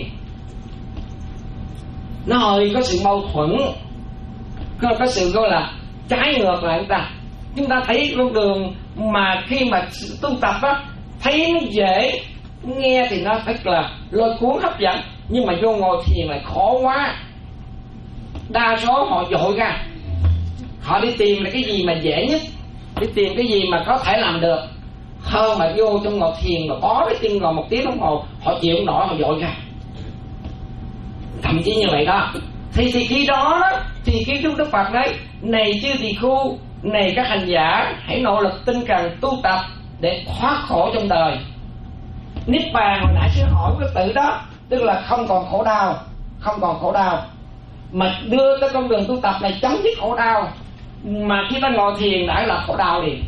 Nó hơi có sự mâu thuẫn, có, có sự gọi là trái ngược lại chúng ta. Chúng ta thấy con đường mà khi mà tu tập á, thấy nó dễ, nghe thì nó thật là lôi cuốn hấp dẫn, nhưng mà vô ngồi thiền lại khó quá. Đa số họ dội ra, họ đi tìm là cái gì mà dễ nhất, đi tìm cái gì mà có thể làm được, hơn mà vô trong ngồi thiền mà bó cái chân ngồi một tiếng đồng hồ, họ chịu không nổi, họ dội ra. Thậm chí như vậy đó. Thì thì khi đó, đó thì cái Đức Phật đấy, này chư tỳ khu, Này các hành giả, hãy nỗ lực tinh cần tu tập để thoát khổ trong đời. Niết bàn hồi nãy sư hỏi cái tự đó, tức là không còn khổ đau, không còn khổ đau, mà đưa tới con đường tu tập này chấm dứt khổ đau. Mà khi ta ngồi thiền đã là khổ đau liền.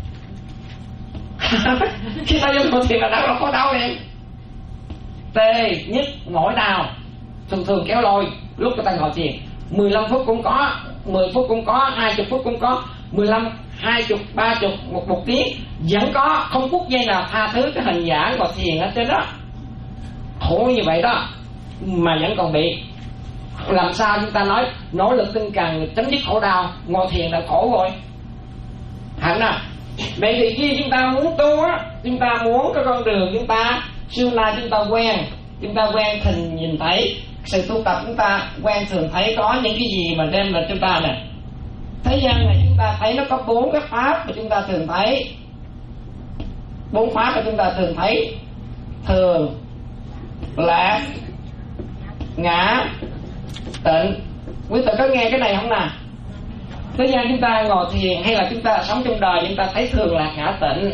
Khi ta vô ngồi thiền là đã là khổ đau liền. Tê, nhức, mỏi đau thường thường kéo lôi lúc người ta ngồi thiền. Mười lăm phút cũng có, mười phút cũng có, hai mươi phút cũng có, mười lăm, hai mươi, ba mươi, một, một tiếng vẫn có, không phút giây nào tha thứ cái hành giả ngồi thiền ở trên đó. Khổ như vậy đó mà vẫn còn bị. Làm sao chúng ta nói nỗ lực tinh cần chấm dứt khổ đau? Ngồi thiền là khổ rồi, hẳn à. Vậy thì khi chúng ta muốn tu á, chúng ta muốn cái con đường chúng ta xưa nay chúng ta quen, chúng ta quen thình nhìn thấy. Sự tu tập chúng ta quen thường thấy có những cái gì mà đem lại chúng ta nè. Thế gian này chúng ta thấy nó có bốn cái pháp mà chúng ta thường thấy. Bốn pháp mà chúng ta thường thấy: thường, lạc, ngã, tịnh. Quý vị có nghe cái này không nào? Thế gian chúng ta ngồi thiền hay là chúng ta sống trong đời, chúng ta thấy thường, lạc, ngã, tịnh.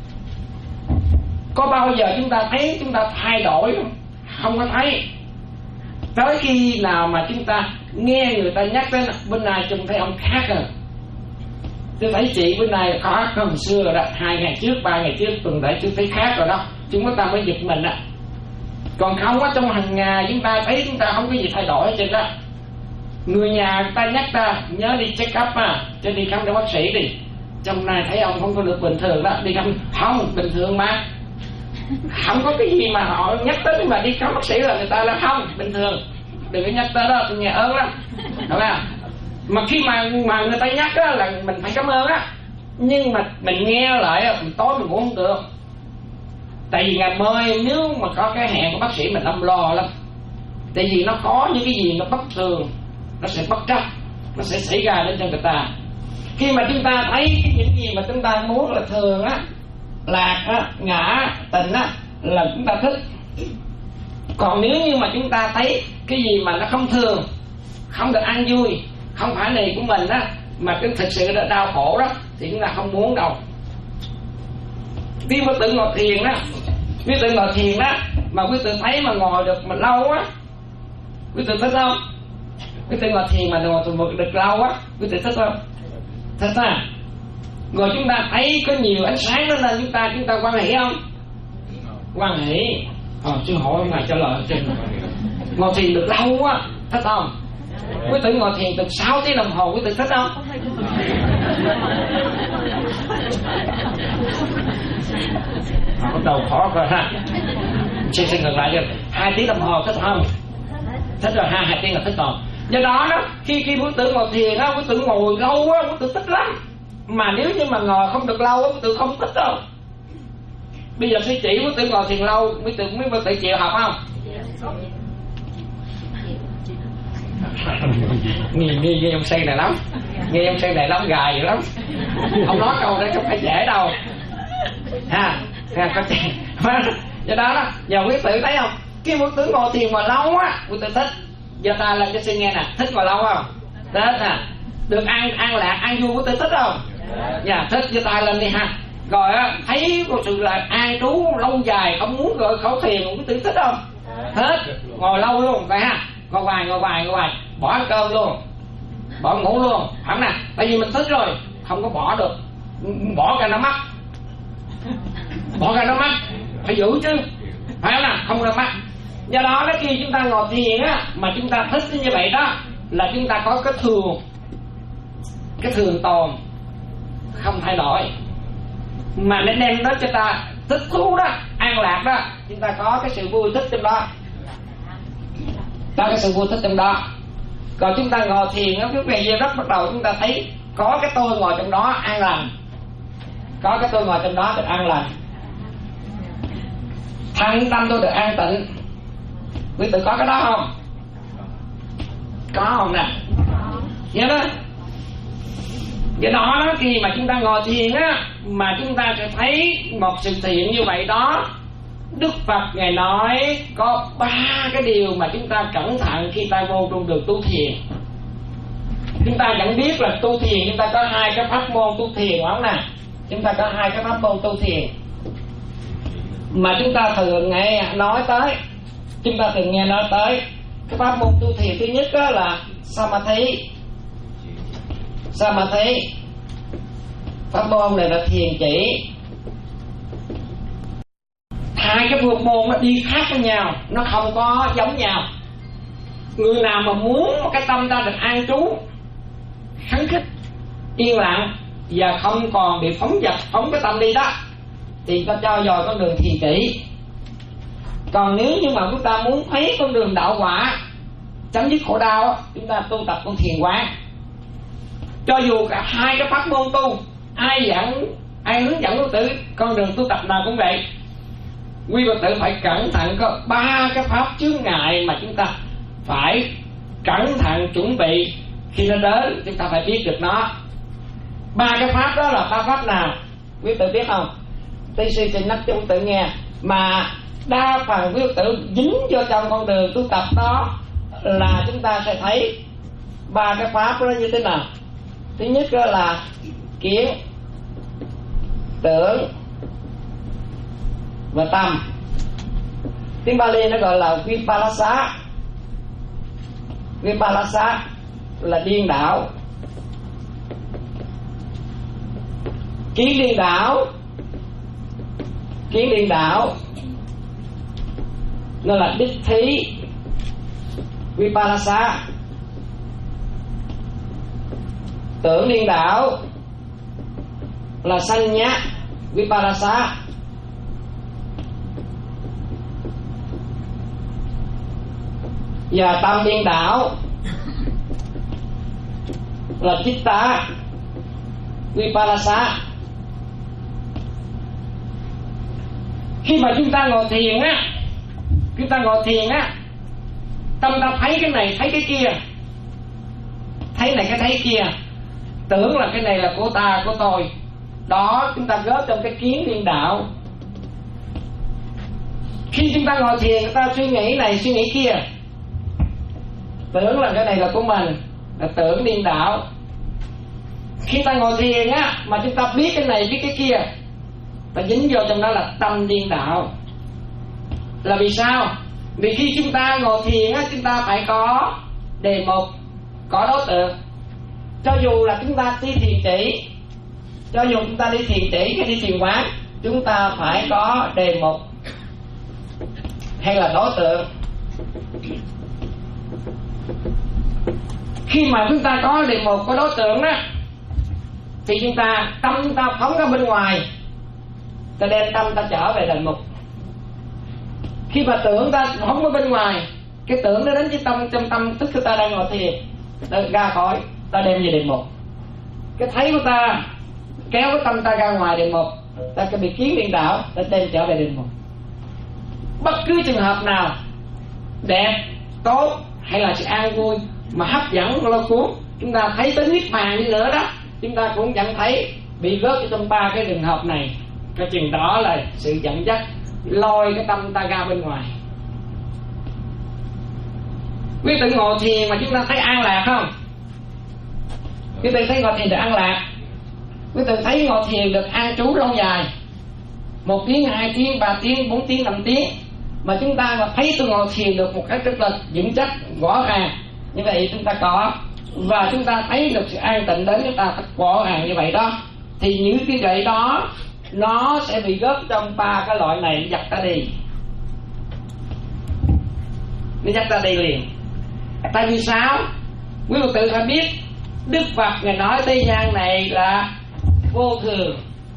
Có bao giờ chúng ta thấy chúng ta thay đổi không? Không có thấy. Tới khi nào mà chúng ta nghe người ta nhắc đến bên này trông thấy ông khác rồi, tôi thấy chị bên này khó hơn xưa rồi đó, hai ngày trước, ba ngày trước, tuần lễ tôi thấy khác rồi đó, chúng ta mới giật mình đó. Còn không á, trong hàng ngày chúng ta thấy chúng ta không có gì thay đổi hết trơn đó. Người nhà người ta nhắc ta nhớ đi check up à, cho đi khám cho bác sĩ đi. Trong này thấy ông không có được bình thường đó, đi khám không bình thường mà. Không có cái gì mà họ nhắc tới mà đi khám bác sĩ là người ta là không bình thường, đừng có nhắc tới đó, tôi nghe ớn lắm, đúng không? Mà khi mà mà người ta nhắc á là mình phải cảm ơn á, nhưng mà mình nghe lại mình tối mình cũng không được. Tại vì ngày mai nếu mà có cái hẹn của bác sĩ mình lâm lo lắm. Tại vì nó có những cái gì nó bất thường, nó sẽ bất trắc, nó sẽ xảy ra đến cho người ta. Khi mà chúng ta thấy những gì mà chúng ta muốn là thường á, lạc á, ngã, tịnh á, là chúng ta thích. Còn nếu như mà chúng ta thấy cái gì mà nó không thường, không được ăn vui, không phải này của mình á, mà cái thực sự là đau khổ đó, thì chúng ta không muốn đâu. Khi quý tự ngồi thiền đó, quý tự ngồi thiền đó, mà quý tự thấy mà ngồi được mà lâu á, quý tự thích không? Quý tự ngồi thiền mà ngồi được, được lâu á, quý tự thích không? Thích à? Rồi chúng ta thấy có nhiều ánh sáng đó nên chúng ta chúng ta quan hệ không? Quan hệ. Ờ, sư hỏi ngài trả lời trên. Ngồi thiền được lâu quá, thích không? Quý tự ngồi thiền từ sáu tiếng đồng hồ, quý tự thích không? À, bắt đầu khó rồi ha. Xin xin ngược lại cho hai tiếng đồng hồ thích không? Thích rồi ha, hai tiếng là thích rồi. Do đó đó, khi khi quý tự ngồi thiền á, quý tự ngồi lâu á, quý tự thích lắm. Mà nếu như mà ngồi không được lâu á, quý tự không thích đâu. Bây giờ sư chỉ quý tự ngồi thiền lâu, quý tự mới quý tự chịu học không? Nghe nghe nghe ông say này lắm, nghe ông say này lắm gài vậy lắm. Ông nói câu đấy không phải dễ đâu. Ha, ha có chuyện. Do đó đó, giờ quý tự thấy không? Khi quý tự ngồi thiền mà lâu á, quý tự thích. Giờ ta làm cho sư nghe nè, thích ngồi lâu không? Thích nè. Được ăn ăn lạc, ăn vui quý tự thích không? Dạ, thích. Giơ tay lên đi ha. Rồi á, thấy một sự là an trú lâu dài, không muốn gọi khẩu thiền, quý tự thích không? Thích. Ngồi lâu luôn, vậy ha. Ngồi hoài, ngồi hoài, ngồi hoài. Bỏ ăn cơm luôn, bỏ ngủ luôn, hẳn nè. Tại vì mình thích rồi, không có bỏ được. Bỏ ra nó mắc, bỏ ra nó mắc, phải giữ chứ, phải không nè, không ra mắc. Do đó đó, khi chúng ta ngồi thiền á, mà chúng ta thích như vậy đó, là chúng ta có cái thường, cái thường tồn, không thay đổi. Mà để đem đó cho ta thích thú đó, an lạc đó, chúng ta có cái sự vui thích trong đó, có cái sự vui thích trong đó. Còn chúng ta ngồi thiền á, cái ngày giây rất bắt đầu chúng ta thấy có cái tôi ngồi trong đó an lành, có cái tôi ngồi trong đó được an lành, thân tâm tôi được an tịnh. Quý tự có cái đó không? Có không nè? Nhớ đó. Do đó đó, khi mà chúng ta ngồi thiền á, mà chúng ta sẽ thấy một sự thiện như vậy đó. Đức Phật Ngài nói có ba cái điều mà chúng ta cẩn thận khi ta vô trong đường tu thiền. Chúng ta vẫn biết là tu thiền chúng ta có hai cái pháp môn tu thiền, đúng không nè? Chúng ta có hai cái pháp môn tu thiền mà chúng ta thường nghe nói tới, chúng ta thường nghe nói tới. Cái pháp môn tu thiền thứ nhất đó là Samadhi. Samadhi pháp môn này là thiền chỉ. Hai cái pháp môn nó đi khác với nhau, nó không có giống nhau. Người nào mà muốn cái tâm ta được an trú, khấn khích, yên lặng và không còn bị phóng dật, phóng cái tâm đi đó, thì ta cho dòi con đường thiền chỉ. Còn nếu như mà chúng ta muốn thấy con đường đạo quả, chấm dứt khổ đau, chúng ta tu tập con thiền quán. Cho dù cả hai cái pháp môn tu, ai dẫn, ai hướng dẫn Phật tử con đường tu tập nào cũng vậy, quý Phật tử phải cẩn thận. Có ba cái pháp chướng ngại mà chúng ta phải cẩn thận chuẩn bị. Khi nó đến chúng ta phải biết được nó. Ba cái pháp đó là ba pháp nào quý Phật tử biết không? Tí sư trình nói cho quý Phật tử nghe. Mà đa phần quý Phật tử dính vô trong con đường tu tập đó là chúng ta sẽ thấy ba cái pháp đó như thế nào. Thứ nhất đó là kiến, tưởng và tâm. Tiếng Bali nó gọi là Vipallasa. Vipallasa là điên đảo. Kiến điên đảo, kiến điên đảo nó là đích thí Vipallasa. Tưởng điên đảo là sanh nhá Vipallasa. Và tâm điên đảo là chitta Vipallasa. Khi mà chúng ta ngồi thiền á, chúng ta ngồi thiền á, tâm ta thấy cái này thấy cái kia, thấy này cái thấy kia, tưởng là cái này là của ta của tôi, đó chúng ta góp trong cái kiến điên đảo. Khi chúng ta ngồi thiền, chúng ta suy nghĩ này suy nghĩ kia, tưởng là cái này là của mình, là tưởng điên đảo. Khi ta ngồi thiền á mà chúng ta biết cái này biết cái kia, ta dính vô trong đó là tâm điên đảo. Là vì sao? Vì khi chúng ta ngồi thiền á, chúng ta phải có đề mục, có đối tượng. Cho dù là chúng ta đi thiền chỉ, cho dù chúng ta đi thiền chỉ hay đi thiền quán, chúng ta phải có đề mục hay là đối tượng. Khi mà chúng ta có đề mục, có đối tượng đó, thì chúng ta tâm ta phóng ra bên ngoài, ta đem tâm ta trở về đề mục. Khi mà tưởng ta phóng ra bên ngoài, cái tưởng nó đến với tâm, trong tâm tức chúng ta đang ngồi thiền, ta ra khỏi, ta đem về đề mục. Cái thấy của ta kéo cái tâm ta ra ngoài đề mục, ta sẽ bị kiến điên đảo, ta đem trở về đề mục. Bất cứ trường hợp nào đẹp, tốt hay là sự an vui mà hấp dẫn lôi cuốn, chúng ta thấy tới niết bàn đi nữa đó, chúng ta cũng vẫn thấy bị rớt trong ba cái trường hợp này. Cái chừng đó là sự dẫn dắt lôi cái tâm ta ra bên ngoài. Quý tự ngồi thiền mà chúng ta thấy an lạc không? Quý tự thấy ngồi thiền được an lạc, quý tự thấy ngồi thiền được an trú lâu dài, một tiếng, hai tiếng, ba tiếng, bốn tiếng, năm tiếng, mà chúng ta mà thấy tôi ngồi thiền được một cách rất là vững chắc, rõ ràng như vậy chúng ta có, và chúng ta thấy được sự an tịnh đến chúng ta rõ ràng như vậy đó, thì những cái gậy đó nó sẽ bị góp trong ba cái loại này, dắt ta đi, nó dắt ta đi liền. Tại vì sao? Quý Phật tử phải biết Đức Phật Ngài nói thế gian này là vô thường.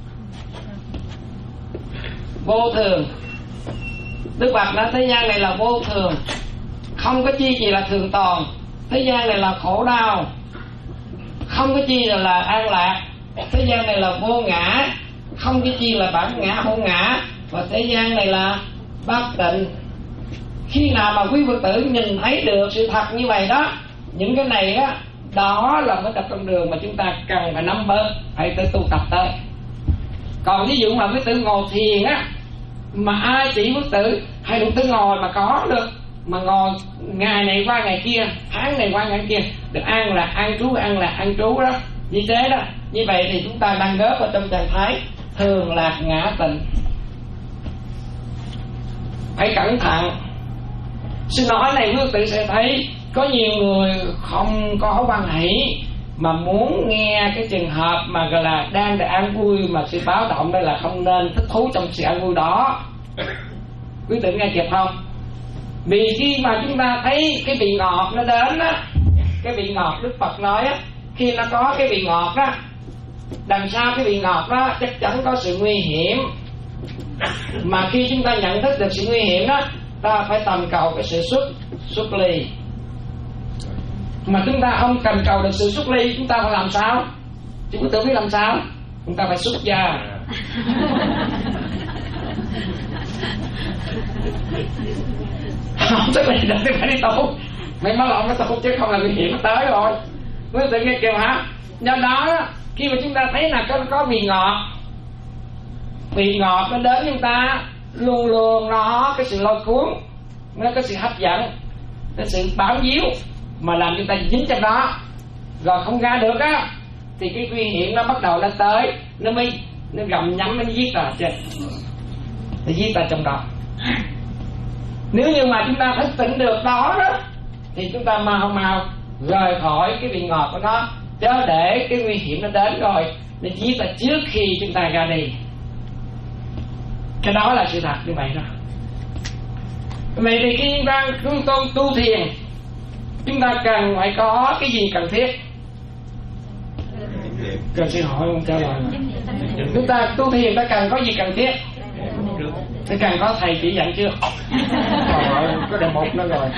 Vô thường. Đức Phật nói thế gian này là vô thường, không có chi gì là thường toàn. Thế gian này là khổ đau, không có chi là, là an lạc. Thế gian này là vô ngã, không có chi là bản ngã vô ngã. Và thế gian này là bất tịnh. Khi nào mà quý Phật tử nhìn thấy được sự thật như vậy đó, những cái này á, đó là mới tập con đường mà chúng ta cần phải nắm bớt, phải tới tu tập tới. Còn ví dụ mà quý tử ngồi thiền á, mà ai chỉ Phật tử hay Phật tử ngồi mà có được mà ngồi ngày này qua ngày kia, tháng này qua ngày kia, được an lạc an trú, an lạc an trú đó, như thế đó. Như vậy thì chúng ta đang góp ở trong trạng thái thường lạc ngã tịnh. Phải cẩn thận. Sư nói này quý vị sẽ thấy có nhiều người không có quan hệ mà muốn nghe cái trường hợp mà gọi là đang được an vui, mà sự báo động đây là không nên thích thú trong sự an vui đó. Quý vị nghe kịp không? Vì khi mà chúng ta thấy cái vị ngọt nó đến á, cái vị ngọt Đức Phật nói á, khi nó có cái vị ngọt á, đằng sau cái vị ngọt đó chắc chắn có sự nguy hiểm. Mà khi chúng ta nhận thức được sự nguy hiểm đó, ta phải tầm cầu cái sự xuất xuất ly. Mà chúng ta không cần cầu được sự xuất ly, chúng ta phải làm sao? Chúng ta tưởng biết làm sao? Chúng ta phải xuất gia. Không tức là đừng phải đi tu, mày mới lộn cái tu chứ không là nguy hiểm tới rồi. Quý vị nghe kêu hả? Do đó khi mà chúng ta thấy là có có vị ngọt, vị ngọt nó đến chúng ta luôn luôn nó cái sự lôi cuốn, nó có sự hấp dẫn, cái sự bám víu mà làm chúng ta dính trong đó rồi không ra được á, thì cái nguy hiểm nó bắt đầu nó tới, nó mới nó gặm nhắm nó giết ta chứ, nó giết ta trong đó. Nếu như mà chúng ta thức tỉnh được đó đó thì chúng ta mau mau rời khỏi cái vị ngọt của nó, chớ để cái nguy hiểm nó đến rồi nó giết ta trước khi chúng ta ra đi. Cái đó là sự thật như vậy đó. Vậy thì khi chúng ta tu, tu thiền, chúng ta cần phải có cái gì cần thiết? Cần xin hỏi ông trả lời. Chúng ta tu thiền ta cần có gì cần thiết? Thì cần có thầy chỉ dẫn chưa? Trời ơi, có đề mục nữa rồi.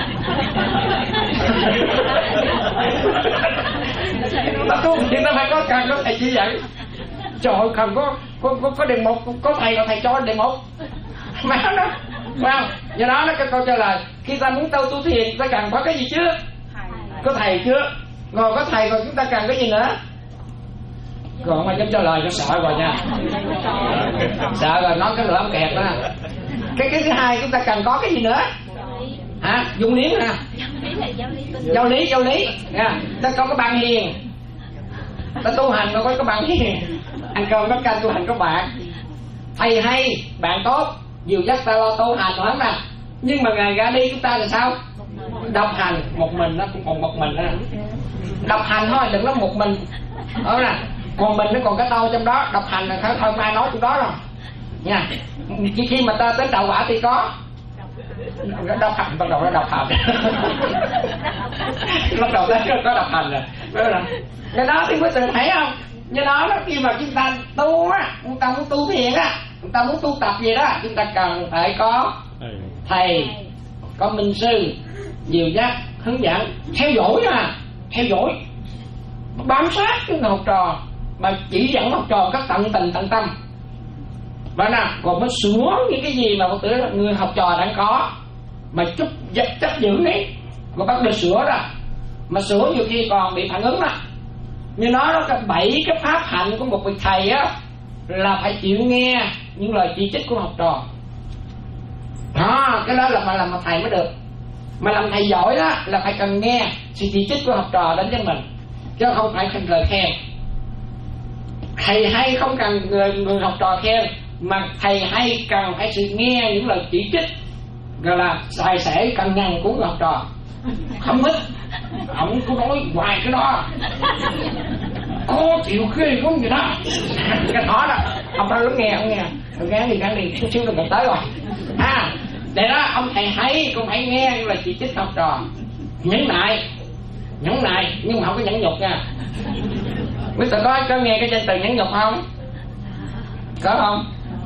Ta tu thiền ta phải có cần có thầy chỉ dẫn. Trời ơi, cần có có có, có đề mục, có thầy là thầy cho đề mục. Mà nó, phải không? Do đó nó cái câu trả lời, khi ta muốn tu tu thiền ta cần có cái gì trước? Có thầy trước. Rồi có thầy rồi chúng ta cần cái gì nữa? Rồi mà chấm trả lời nó sợ rồi nha. Sợ rồi nói cái nữa ông kẹt đó. Cái cái thứ hai chúng ta cần có cái gì nữa? Hả? Dung lý hả? Giáo lý, giáo lý. Nha. Ta có cái bạn hiền. Ta tu hành mà có cái bạn hiền. Ăn cơm bánh canh tu hành có bạn. Thầy hay, bạn tốt, dìu dắt ta lo tu hành lắm nè. Nhưng mà ngày ra đi chúng ta là sao? Độc hành một mình, nó cũng còn một mình đó. Độc hành thôi, đừng nói một mình. Đó nè. Còn mình nó còn cái tôi trong đó, độc hành là thôi không ai nói trong đó rồi nha. Chỉ khi mà ta đến đạo quả thì có độc hành, bắt đầu nó độc hành. Bắt đầu đến có độc hành rồi. Cái đó thì quý vị thấy không? Do đó đó, khi mà chúng ta tu á, chúng ta muốn tu thiền á, chúng ta muốn tu tập gì đó, chúng ta cần phải có thầy, có minh sư dìu dắt, hướng dẫn, theo dõi nha, theo dõi, bám sát cái người học trò, mà chỉ dẫn học trò các tận tình tận tâm. Và nè, còn mới sửa những cái gì mà người học trò đang có mà chút chấp giữ đấy, mà bắt được sửa đó, mà sửa nhiều khi còn bị phản ứng đó. Như nói đó, cái bảy cái pháp hạnh của một vị thầy á là phải chịu nghe những lời chỉ trích của học trò. Đó, cái đó là mà làm một thầy mới được. Mà làm thầy giỏi đó là phải cần nghe sự chỉ trích của học trò đến cho mình, chứ không phải cần lời khen. Thầy hay không cần người, người học trò khen, mà thầy hay cần phải sự nghe những lời chỉ trích, gọi là xài xẻ cằn nhằn của người học trò. Không thích, ông cứ nói hoài cái đó, có chịu ghê không gì đó. Cái đó đó, ông ta lắng nghe, ông nghe, rồi gán đi, gán đi, chút xíu là gần tới rồi. À, để đó ông thầy hay cũng phải nghe những lời chỉ trích học trò, nhẫn nại, nhẫn nại nhưng mà không có nhẫn nhục nha. Quý vị có, có nghe cái danh từ nhẫn nhục không? Có không?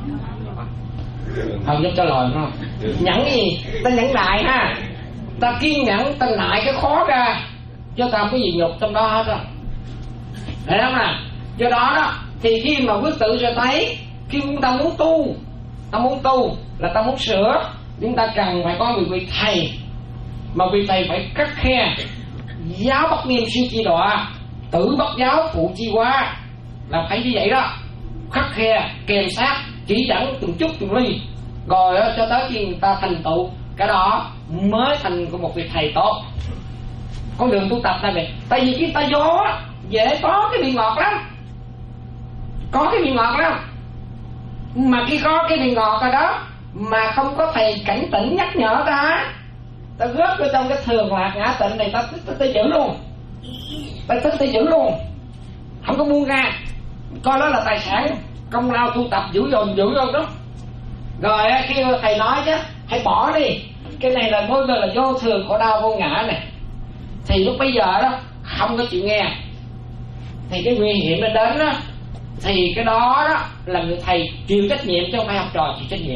Không giúp trả lời không? Nhẫn gì? Ta nhẫn nại ha. Ta kiên nhẫn, ta nại cái khó ra, cho ta không có gì nhục trong đó hết rồi. Thấy không nè? Do đó đó, thì khi mà quý tự sẽ thấy, khi ta muốn tu, ta muốn tu là ta muốn sửa, chúng ta cần phải có một vị thầy, mà vị thầy phải khắt khe, giáo bất nghiêm siêu chi đọa, tử bất giáo phụ chi hóa, là phải như vậy đó, khắt khe kèm sát chỉ dẫn từng chút từng ly, rồi cho tới khi người ta thành tựu cái đó mới thành của một vị thầy tốt. Con đường tu tập này này, tại vì khi ta vô á, dễ có cái vị ngọt lắm, có cái vị ngọt lắm, mà khi có cái vị ngọt rồi đó mà không có thầy cảnh tỉnh nhắc nhở ta, ta rớt vào trong cái thường lạc ngã tịnh này, ta ta, ta giữ luôn, ta ta, ta giữ luôn, không có buông ra, coi đó là tài sản công lao tu tập giữ dồn giữ dồn đó. Rồi khi thầy nói chứ hãy bỏ đi, cái này là thôi là vô thường khổ đau vô ngã này, thì lúc bây giờ đó không có chịu nghe, thì cái nguy hiểm nó đến đó, thì cái đó đó là người thầy chịu trách nhiệm chứ không phải học trò chịu trách nhiệm.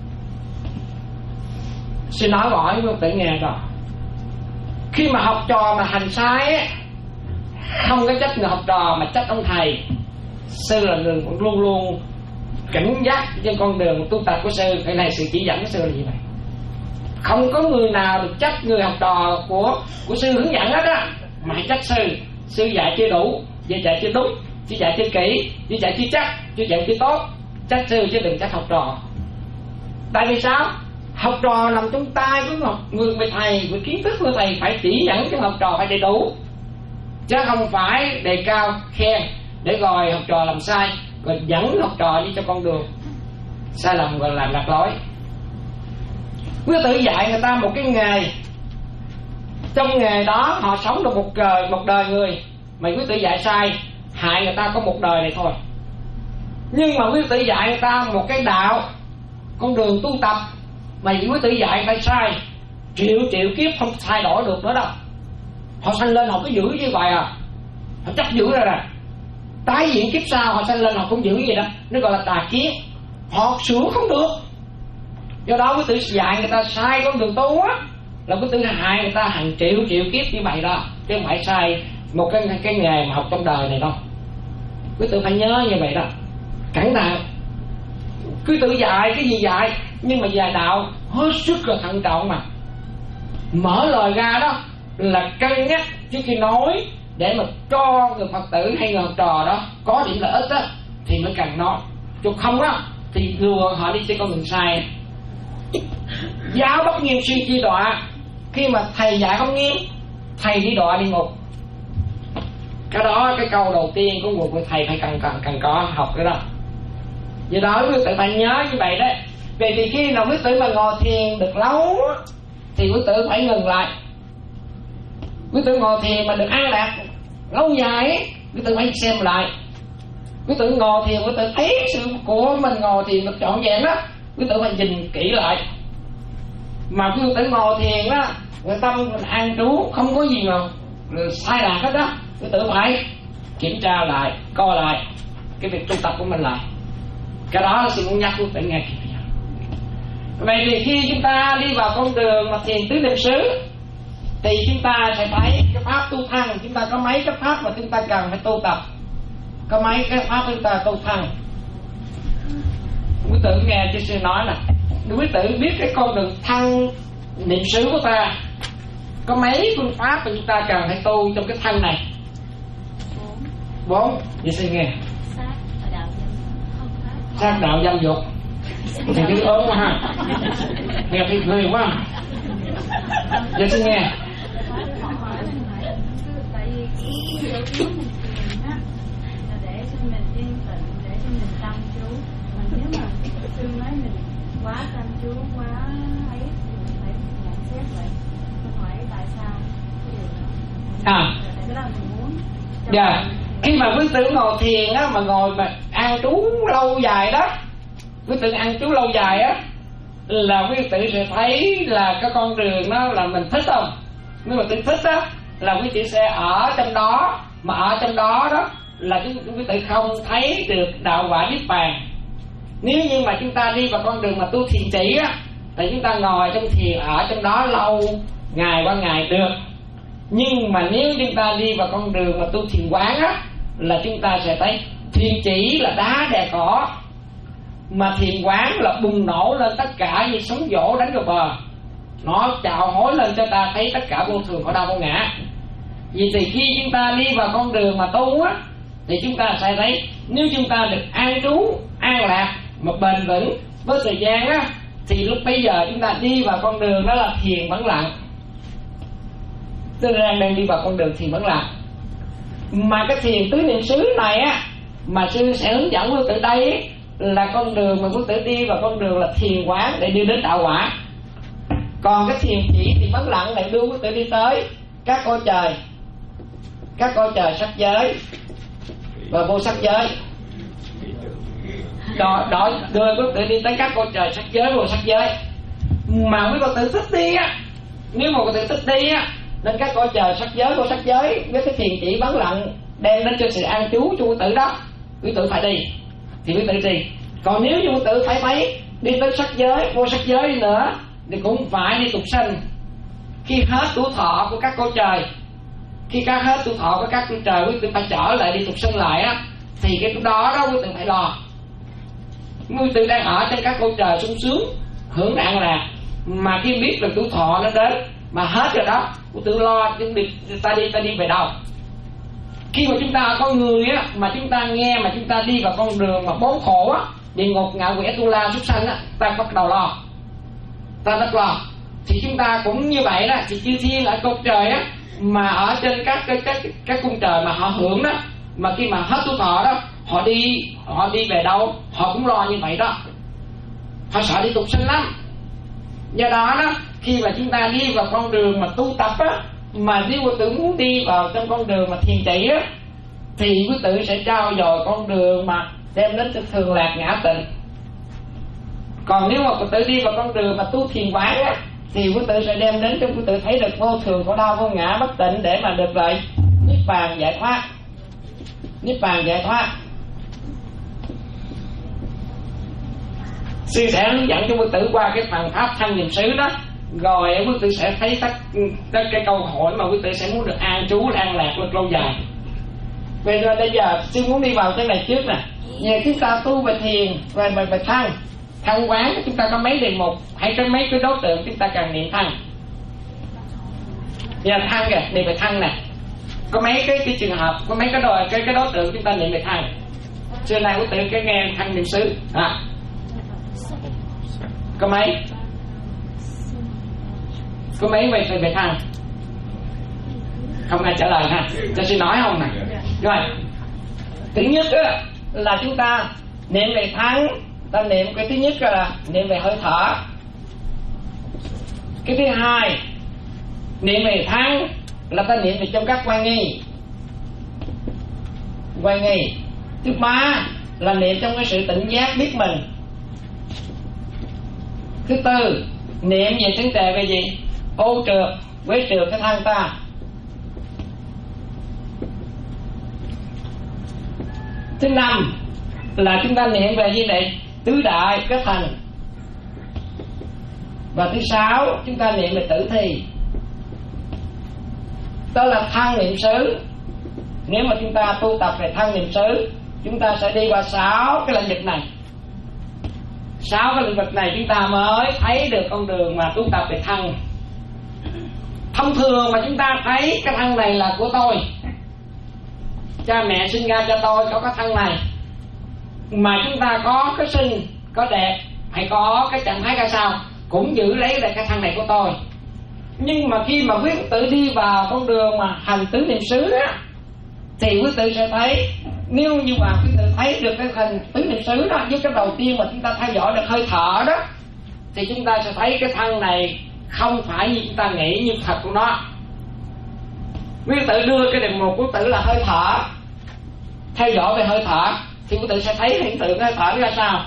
Xin nói hỏi với tự nghe rồi, khi mà học trò mà hành sai á, không có trách người học trò mà trách ông thầy. Sư là người cũng luôn luôn cảnh giác trên con đường tu tập của sư. Cái này sự chỉ dẫn của sư là như vậy, không có người nào được trách người học trò của của sư hướng dẫn hết á, mà hãy trách sư. Sư dạy chưa đủ, sư dạy chưa đúng, sư dạy chưa kỹ, sư dạy chưa chắc, sư dạy chưa tốt, trách sư chứ đừng trách học trò. Tại vì sao? Học trò nằm trong tay của một người người thầy, với kiến thức của thầy phải chỉ dẫn cho học trò phải đầy đủ, chứ không phải đề cao khen để rồi học trò làm sai rồi dẫn học trò đi cho con đường sai lầm và làm lạc lối. Quý tử dạy người ta một cái nghề, trong nghề đó họ sống được một đời một đời người, mà quý tử dạy sai hại người ta có một đời này thôi. Nhưng mà quý tử dạy người ta một cái đạo, con đường tu tập, mà quý tử dạy người ta sai triệu triệu kiếp không thay đổi được nữa đâu. Họ sanh lên họ cứ giữ như vậy à, họ chấp giữ ra nè, tái diễn kiếp sau họ sanh lên họ cũng giữ gì đó, nó gọi là tà kiến, họ sửa không được. Do đó quý tử dạy người ta sai con đường tu á, là quý tử hại người ta hàng triệu triệu kiếp như vậy đó, chứ không phải sai một cái cái nghề mà học trong đời này đâu. Quý tử phải nhớ như vậy đó, cẩn thận. Quý tử dạy cái gì dạy, nhưng mà dạy đạo hết sức là thận trọng, mà mở lời ra đó là cân nhắc trước khi nói, để mà cho người Phật tử hay người học trò đó có điểm lợi ích đó thì mới cần nói, chứ không đó thì lừa họ đi trên con đường sai. Giáo bất nghiêm suy chi đọa, khi mà thầy dạy không nghiêm, thầy đi đọa đi ngục. Cái đó cái câu đầu tiên của một người thầy phải cần cần cần có học cái đó. Do đó quý tử phải nhớ như vậy đấy. Vì thì khi nào quý tử mà ngồi thiền được lâu thì quý tử phải ngừng lại. Quý tử ngồi thiền mà được an lạc lâu dài ấy, quý tử phải xem lại. Quý tử ngồi thiền, quý tử thấy sự của mình ngồi thiền được trọn vẹn đó, quý tử phải nhìn kỹ lại. Mà quý tử ngồi thiền đó, người tâm mình an trú không có gì mà sai lạc hết đó, quý tử phải kiểm tra lại, coi lại cái việc tu tập của mình lại. Cái đó là sự muốn nhắc quý tử nghe kịp. Vậy thì khi chúng ta đi vào con đường mà thiền tứ niệm xứ, thì chúng ta sẽ thấy cái pháp tu thăng. Chúng ta có mấy cái pháp mà chúng ta cần phải tu tập, có mấy cái pháp chúng ta tu thăng. Quý tử nghe chư sư nói là quý tử biết cái con đường thăng niệm xứ của ta, có mấy phương pháp mà chúng ta cần phải tu trong cái thăng này. Bốn. Vậy sư nghe sát đạo dâm dục thì cái ớn quá ha, nghe thì ghê quá. Vậy sư nghe. Tại vì để cho mình thiền á, là để cho mình yên tĩnh, để cho mình tâm chú. Mà nếu mà sư nói mình quá tâm chú, quá ấy thì mình phải nhận xét lại, mình hỏi tại sao cái điều đó. À. Tại cái đó mình muốn. Dạ. Khi mà quý tử ngồi thiền á, mà ngồi mà an trú lâu dài đó, quý tử an trú lâu dài á, là quý tử sẽ thấy là cái con đường đó là mình thích không? Nếu mà tôi thích á, là quý tử sẽ ở trong đó, mà ở trong đó đó là quý tử không thấy được đạo quả niết bàn. Nếu như mà chúng ta đi vào con đường mà tu thiền chỉ á, thì chúng ta ngồi trong thiền ở trong đó lâu ngày qua ngày được. Nhưng mà nếu chúng ta đi vào con đường mà tu thiền quán á, là chúng ta sẽ thấy thiền chỉ là đá đè cỏ, mà thiền quán là bùng nổ lên tất cả như sóng vỗ đánh vào bờ, nó chào hối lên cho ta thấy tất cả vô thường khổ đau vô ngã. Vì thì khi chúng ta đi vào con đường mà tu á, thì chúng ta sẽ thấy nếu chúng ta được an trú an lạc một bền vững với thời gian á, thì lúc bấy giờ chúng ta đi vào con đường đó là thiền vắng lặng. Tức là đang đi vào con đường thiền vắng lặng. Mà cái thiền tứ niệm xứ này á, mà sư sẽ hướng dẫn quý tử đây ấy, là con đường mà quý tử đi vào con đường là thiền quán để đi đến đạo quả. Còn cái thiền chỉ thì vắng lặng lại đưa quý tử đi tới các cõi trời, các cõi trời sắc giới và vô sắc giới. Đó, đó đưa quý tử đi tới các cõi trời sắc giới, vô sắc giới. Mà quý phật tử thích đi á, nếu mà quý tử thích đi á, nên các cõi trời sắc giới, vô sắc giới với cái thiền chỉ vắng lặng đem đến cho sự an trú cho quý tử đó, quý tử phải đi thì quý tử đi. Còn nếu như quý tử phải thấy đi tới sắc giới, vô sắc giới đi nữa thì cũng phải đi tục sinh. Khi hết tuổi thọ của các cõi trời, khi các hết tuổi thọ của các cõi trời quý tử phải trở lại đi tục sinh lại á, thì cái đó đó quý tử phải lo. Quý tử đang ở trên các cõi trời sung sướng hưởng an lạc, mà khi biết được tuổi thọ nó đến mà hết rồi đó, quý tử lo chúng đi, ta đi ta đi về đâu. Khi mà chúng ta ở con người á, mà chúng ta nghe mà chúng ta đi vào con đường mà bốn khổ á, địa ngục, ngạ quỷ, tu la, súc sanh á, ta bắt đầu lo, ta rất lo. Thì chúng ta cũng như vậy đó, thì chư thiên ở cõi trời á, mà ở trên các các các các cung trời mà họ hưởng đó, mà khi mà hết tuổi thọ đó, họ đi họ đi về đâu, họ cũng lo như vậy đó. Họ sợ đi tục sinh lắm. Do đó đó, khi mà chúng ta đi vào con đường mà tu tập á, mà nếu quý tử muốn đi vào trong con đường mà thiền chỉ á, thì quý tử sẽ trao dồi con đường mà đem đến sự thường lạc ngã tịnh. Còn nếu mà quý tử đi vào con đường mà tu thiền quán á, thì quý tử sẽ đem đến cho quý tử thấy được vô thường, khổ đau, vô ngã, bất tịnh để mà được lại niết bàn giải thoát. Niết bàn giải thoát. Sư sẽ hướng dẫn cho quý tử qua cái phần pháp thân niệm xứ đó, rồi quý tử sẽ thấy tất tất cái câu hỏi mà quý tử sẽ muốn được an trú, an lạc được lâu dài. Bây giờ bây giờ sư muốn đi vào cái này trước nè. Nhờ chúng ta tu về thiền và về, về thân thân quán, chúng ta có mấy đề mục hay có mấy cái đối tượng chúng ta cần niệm thân. Giờ thân kìa, niệm về thân nè, có mấy cái, cái trường hợp, có mấy cái đối cái cái đối tượng chúng ta niệm về thân. Xưa nay quý tử cái nghe thân niệm xứ à, có mấy có mấy về về thân không ai trả lời ha, cho sư nói không nè. Rồi thứ nhất á, là chúng ta niệm về thân, ta niệm cái thứ nhất là niệm về hơi thở. Cái thứ hai niệm về thân là ta niệm về trong các quan nghi, quan nghi. Thứ ba là niệm trong cái sự tỉnh giác biết mình. Thứ tư niệm về vấn đề về gì? Ô trượt, quế trượt cái thân ta. Thứ năm là chúng ta niệm về gì này? Tứ đại kết thành. Và thứ sáu chúng ta niệm về tử thi. Đó là thân niệm xứ. Nếu mà chúng ta tu tập về thân niệm xứ, chúng ta sẽ đi qua sáu cái lĩnh vực này. Sáu cái lĩnh vực này chúng ta mới thấy được con đường mà tu tập về thân. Thông thường mà chúng ta thấy cái thân này là của tôi, cha mẹ sinh ra cho tôi có cái thân này, mà chúng ta có cái sinh, có đẹp hay có cái trạng thái ra sao cũng giữ lấy lại cái thân này của tôi. Nhưng mà khi mà quý tử đi vào con đường mà hành tứ niệm xứ á, thì quý tử sẽ thấy, nếu như mà quý tử thấy được cái hành tứ niệm xứ đó, với cái đầu tiên mà chúng ta theo dõi được hơi thở đó, thì chúng ta sẽ thấy cái thân này không phải như chúng ta nghĩ, như thật của nó. Quý tử đưa cái đề mục quý tử là hơi thở, theo dõi về hơi thở, thì quý tử sẽ thấy hiện tượng hơi thở ra sao.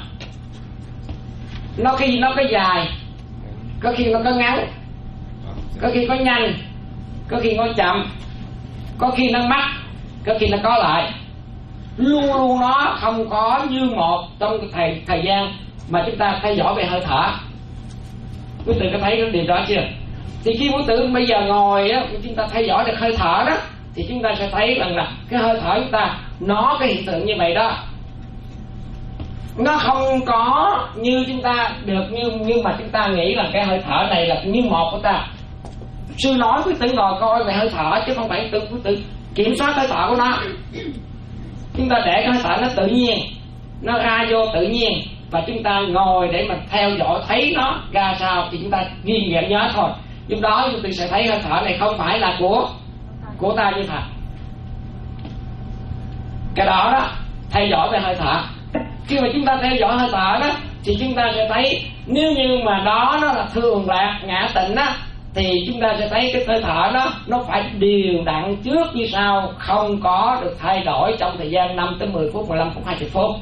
Nó khi nó có dài, có khi nó có ngắn, có khi có nhanh, có khi nó chậm, có khi nó mắc, có khi nó có lại. Luôn luôn nó không có như một trong cái thời, thời gian mà chúng ta theo dõi về hơi thở. Quý tử có thấy cái điều đó chưa? Thì khi quý tử bây giờ ngồi á, chúng ta theo dõi được hơi thở đó, thì chúng ta sẽ thấy rằng là cái hơi thở chúng ta nó cái hiện tượng như vậy đó. Nó không có như chúng ta được như như mà chúng ta nghĩ là cái hơi thở này là như một của ta. Sư nói quý tử ngồi coi về hơi thở, chứ không phải tự quý tử kiểm soát hơi thở của nó. Chúng ta để cái hơi thở nó tự nhiên, nó ra vô tự nhiên, và chúng ta ngồi để mà theo dõi thấy nó ra sao thì chúng ta ghi nhận nhớ thôi. Lúc đó chúng ta sẽ thấy hơi thở này không phải là của của ta như thật. Cái đó đó theo dõi về hơi thở. Khi mà chúng ta theo dõi hơi thở đó thì chúng ta sẽ thấy nếu như mà đó nó là thường lạc ngã tịnh á, thì chúng ta sẽ thấy cái hơi thở đó nó phải đều đặn trước như sau, không có được thay đổi trong thời gian năm tới mười phút, mười lăm phút, hai mươi phút.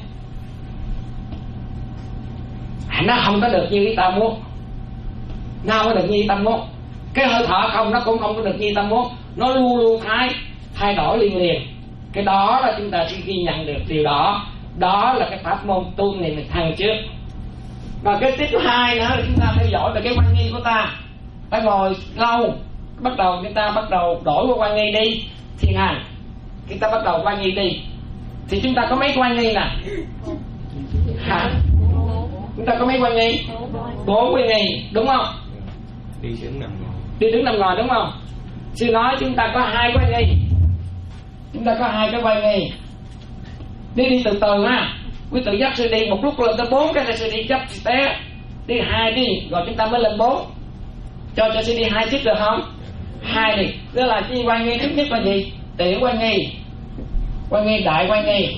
Nó không có được như ý ta muốn. Nó không có được như ý ta muốn. Cái hơi thở không nó cũng không có được như ý ta muốn. Nó luôn luôn thay thay đổi liên liền. Cái đó là chúng ta sẽ ghi nhận được điều đó. Đó là cái pháp môn tu này mình thăng trước. Và cái tiếp thứ hai nữa là chúng ta theo dõi về cái quan nghi của ta. Ta ngồi lâu, bắt đầu chúng ta bắt đầu đổi qua quan nghi đi, thiền hành. Chúng ta bắt đầu quan nghi đi, thì chúng ta có mấy quan nghi nè? Hả? Chúng ta có mấy quan nghi? Bốn quan nghi, đúng không? Đi đứng nằm ngồi. Đi đứng nằm ngồi đúng không? Sư nói chúng ta có hai quan nghi. Chúng ta có hai cái quan nghi. Đi đi từ từ ha. Quý tự dắt sư đi một lúc lên tới bốn cái là sư đi dắt sư té. Đi hai đi rồi chúng ta mới lên bốn. Cho cho sư đi hai chiếc được không? Hai đi. Đó là chi quan nghi thứ nhất là gì? Tiểu quan nghi, quan nghi đại quan nghi.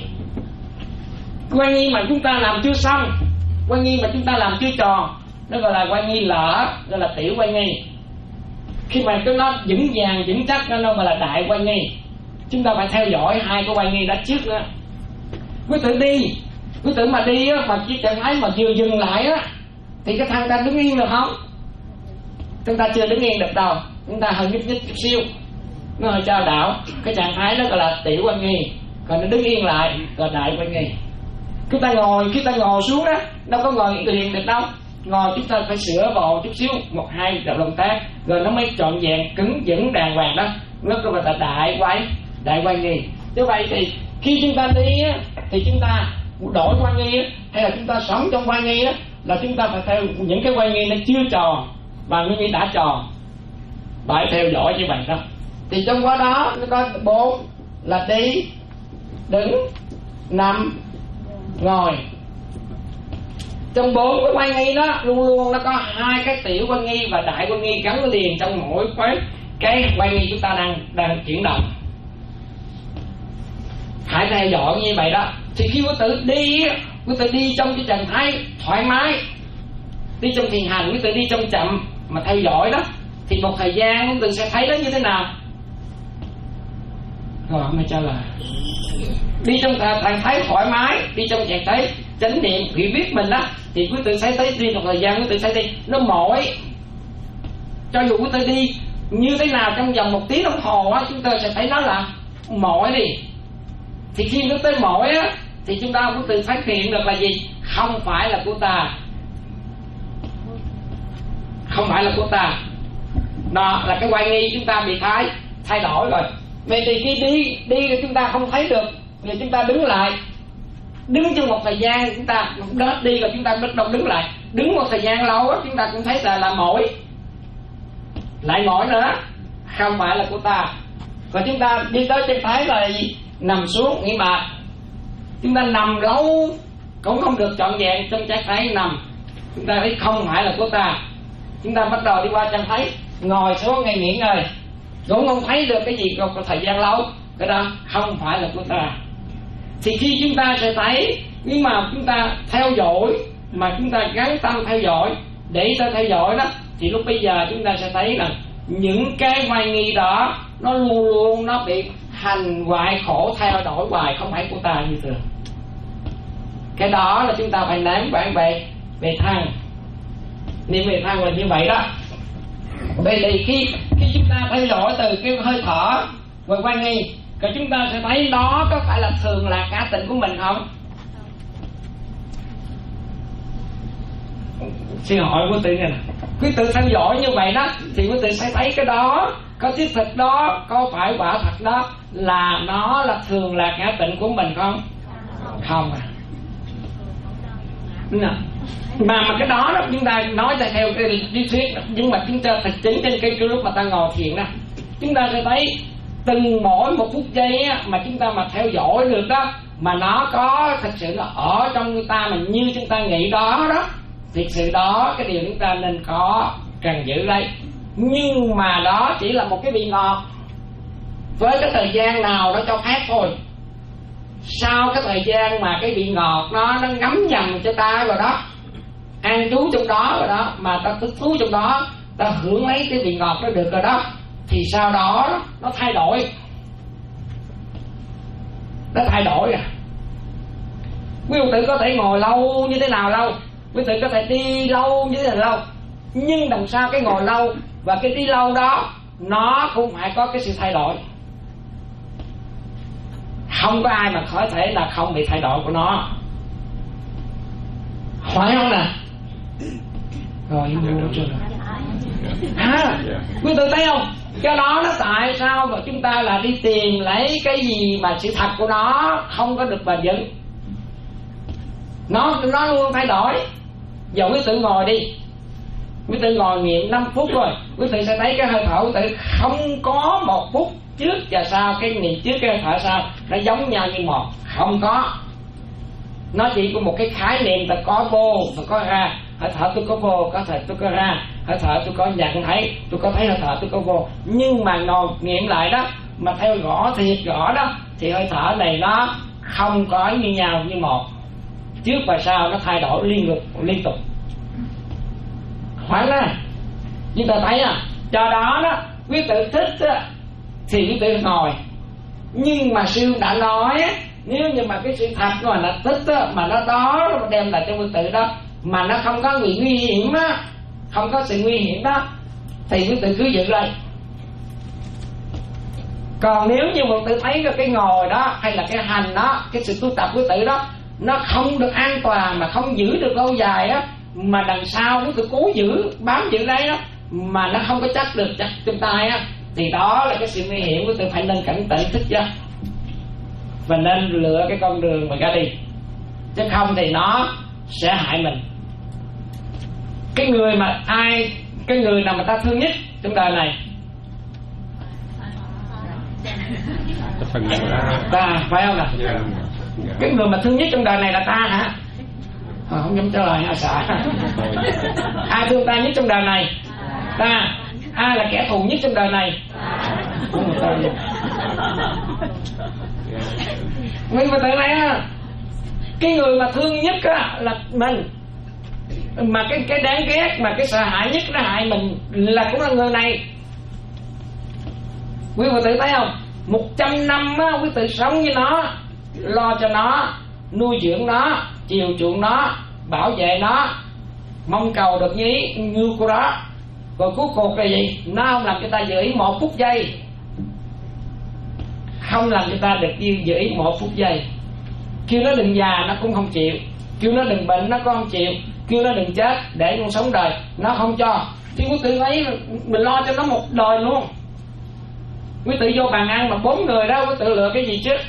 Quan nghi mà chúng ta làm chưa xong, quan nghi mà chúng ta làm chưa tròn, nó gọi là quan nghi lỡ, gọi là tiểu quan nghi. Khi mà cái nó vững vàng vững chắc nó gọi là đại quan nghi. Chúng ta phải theo dõi hai cái quan nghi đó trước nữa. Quý tử đi, quý tử mà đi á, mà chỉ trạng thái mà vừa dừng lại á, thì cái thân ta đứng yên được không? Chúng ta chưa đứng yên được đâu, chúng ta hơi nhích nhích chút xíu, nó hơi trao đảo. Cái trạng thái đó gọi là tiểu quan nghi. Còn nó đứng yên lại gọi là đại quan nghi. Chúng ta ngồi, khi ta ngồi xuống đó, đâu có ngồi liền được đâu. Ngồi chúng ta phải sửa vào chút xíu, một hai động tác, rồi nó mới trọn vẹn cứng vững đàng hoàng đó. Nó gọi là đại quan đại quan nghi. Như vậy thì khi chúng ta đi á, thì chúng ta đổi quan nghi á, hay là chúng ta sống trong quan nghi á, là chúng ta phải theo những cái quan nghi nó chưa tròn và quan nghi đã tròn, phải theo dõi như vậy đó. Thì trong quá đó nó có bốn là đi, đứng, nằm, ngồi. Trong bốn cái quan nghi đó luôn luôn nó có hai cái tiểu quan nghi và đại quan nghi gắn liền trong mỗi cái cái quan nghi chúng ta đang đang chuyển động. Phải theo dõi như vậy đó. Thì khi quý tử đi, quý tử đi trong cái trạng thái thoải mái, đi trong thiền hành, quý tử đi trong chậm mà theo dõi đó, thì một thời gian quý tử sẽ thấy nó như thế nào. Rồi không ai trả lời. Đi trong trạng thái thoải mái, đi trong trạng thái chánh niệm hiểu biết mình đó, thì quý tử sẽ thấy đi một thời gian quý tử sẽ đi nó mỏi. Cho dù quý tử đi như thế nào trong vòng một tiếng đồng hồ á, chúng ta sẽ thấy nó là mỏi đi. Thì khi nó tới mỏi á, thì chúng ta cũng tự phát hiện được là gì? Không phải là của ta, không phải là của ta. Đó là cái quan nghi chúng ta bị thay thay đổi rồi. Vậy thì khi đi đi thì chúng ta không thấy được, thì chúng ta đứng lại, đứng trong một thời gian chúng ta đó đi rồi chúng ta bắt đầu đứng lại, đứng một thời gian lâu á, chúng ta cũng thấy là là mỏi, lại mỏi nữa, không phải là của ta. Còn chúng ta đi tới trạng thái là gì? Nằm xuống nghỉ mệt. Chúng ta nằm lâu cũng không được trọn vẹn trong trạng thái nằm, chúng ta thấy không phải là của ta. Chúng ta bắt đầu đi qua trạng thái ngồi xuống ngay nghỉ ngơi, cũng không thấy được cái gì trong thời gian lâu, cái đó không phải là của ta. Thì khi chúng ta sẽ thấy, nhưng mà chúng ta theo dõi, mà chúng ta gắn tâm theo dõi, để ta theo dõi đó, thì lúc bây giờ chúng ta sẽ thấy là những cái hoài nghi đó nó luôn luôn nó bị hành hoại khổ theo đổi hoài, không phải của ta như thường. Cái đó là chúng ta phải nếm bạn về về thăng, niệm về thăng là như vậy đó. Vậy thì khi khi chúng ta theo dõi từ cái hơi thở và quan nghi, rồi chúng ta sẽ thấy đó có phải là thường là cá tịnh của mình không? Xin hỏi quý tử này, quý tử theo dõi như vậy đó, thì quý tử sẽ thấy cái đó có thiết thực đó, có phải quả thật đó là nó là thường là cá tịnh của mình không? Không à. Mà mà cái đó, đó chúng ta nói theo cái lý thuyết, nhưng mà chúng ta thực chứng trên cái, cái lúc mà ta ngồi thiền đó, chúng ta sẽ thấy từng mỗi một phút giây á, mà chúng ta mà theo dõi được đó, mà nó có thật sự nó ở trong người ta mà như chúng ta nghĩ đó đó, thực sự đó cái điều chúng ta nên có, cần giữ lấy. Nhưng mà đó chỉ là một cái vị ngọt với cái thời gian nào nó cho phép thôi. Sau cái thời gian mà cái vị ngọt nó nó ngấm nhầm cho ta rồi đó, an trú trong đó rồi đó, mà ta thích thú trong đó, ta hưởng lấy cái vị ngọt đó được rồi đó, thì sau đó nó thay đổi, nó thay đổi à. Quý vị tự có thể ngồi lâu như thế nào lâu, quý vị có thể đi lâu như thế nào lâu, nhưng đằng sau cái ngồi lâu và cái đi lâu đó nó cũng phải có cái sự thay đổi. Không có ai mà có thể là không bị thay đổi của nó, phải không nè? Rồi mua chưa à, quý vị thấy không? Cái đó nó tại sao mà chúng ta là đi tìm lấy cái gì mà sự thật của nó không có được bền vững. Nó nó luôn thay đổi. Giờ quý tự ngồi đi, quý tự ngồi nghiệm năm phút rồi, quý tự sẽ thấy cái hơi thở quý tự không có một phút trước và sau, cái niệm trước cái hơi thở sau nó giống nhau như một, không có. Nó chỉ có một cái khái niệm là có vô và có ra. Hơi thở tôi có vô, có thể tôi có ra. Hơi thở tôi có nhận thấy, tôi có thấy hơi thở tôi có vô. Nhưng mà ngồi nghiệm lại đó, mà theo gõ thiệt gõ đó, thì hơi thở này nó không có như nhau như một, trước và sau nó thay đổi liên tục liên tục. Phải đó. Chúng ta thấy à, do đó đó quý tự thích đó, thì quý tự ngồi. Nhưng mà sư đã nói á, nếu như mà cái sự thật mà nó thích đó, mà nó đó nó đem lại cho quý tự đó, mà nó không có nguy nguy hiểm á, không có sự nguy hiểm đó, thì quý tự cứ giữ lại. Còn nếu như quý tự thấy cái ngồi đó hay là cái hành đó, cái sự tu tập quý tự đó nó không được an toàn, mà không giữ được lâu dài á, mà đằng sau quý tự cố giữ, bám giữ đấy đó, mà nó không có chắc được chắc trong tay á, thì đó là cái sự nguy hiểm. Quý tự phải nên cảnh tỉnh thức chứ, và nên lựa cái con đường mà ra đi, chứ không thì nó sẽ hại mình. Cái người mà ai, cái người nào mà ta thương nhất trong đời này, ta phải không nào? Cái người mà thương nhất trong đời này là ta hả? À, không dám trả lời hả sợ? Ai thương ta nhất trong đời này? Ta. Ai là kẻ thù nhất trong đời này? Không người ta gì. Mình phải tự này á, cái người mà thương nhất á là mình, mà cái cái đáng ghét, mà cái sợ hãi nhất nó hại mình là cũng là người này. Quý vị tự thấy không? Một trăm năm á, quý tự sống với nó, lo cho nó, nuôi dưỡng nó, chiều chuộng nó, bảo vệ nó, mong cầu được như ý như của đó. Rồi cuối cùng là gì? Nó không làm cho ta giữ ý một phút giây, không làm cho ta được giữ ý một phút giây. Kêu nó đừng già nó cũng không chịu, kêu nó đừng bệnh nó cũng không chịu, kêu nó đừng chết để con sống đời nó không cho. Thì quý tự thấy mình lo cho nó một đời luôn. Quý tự vô bàn ăn mà bốn người đó, quý tự lựa cái gì trước?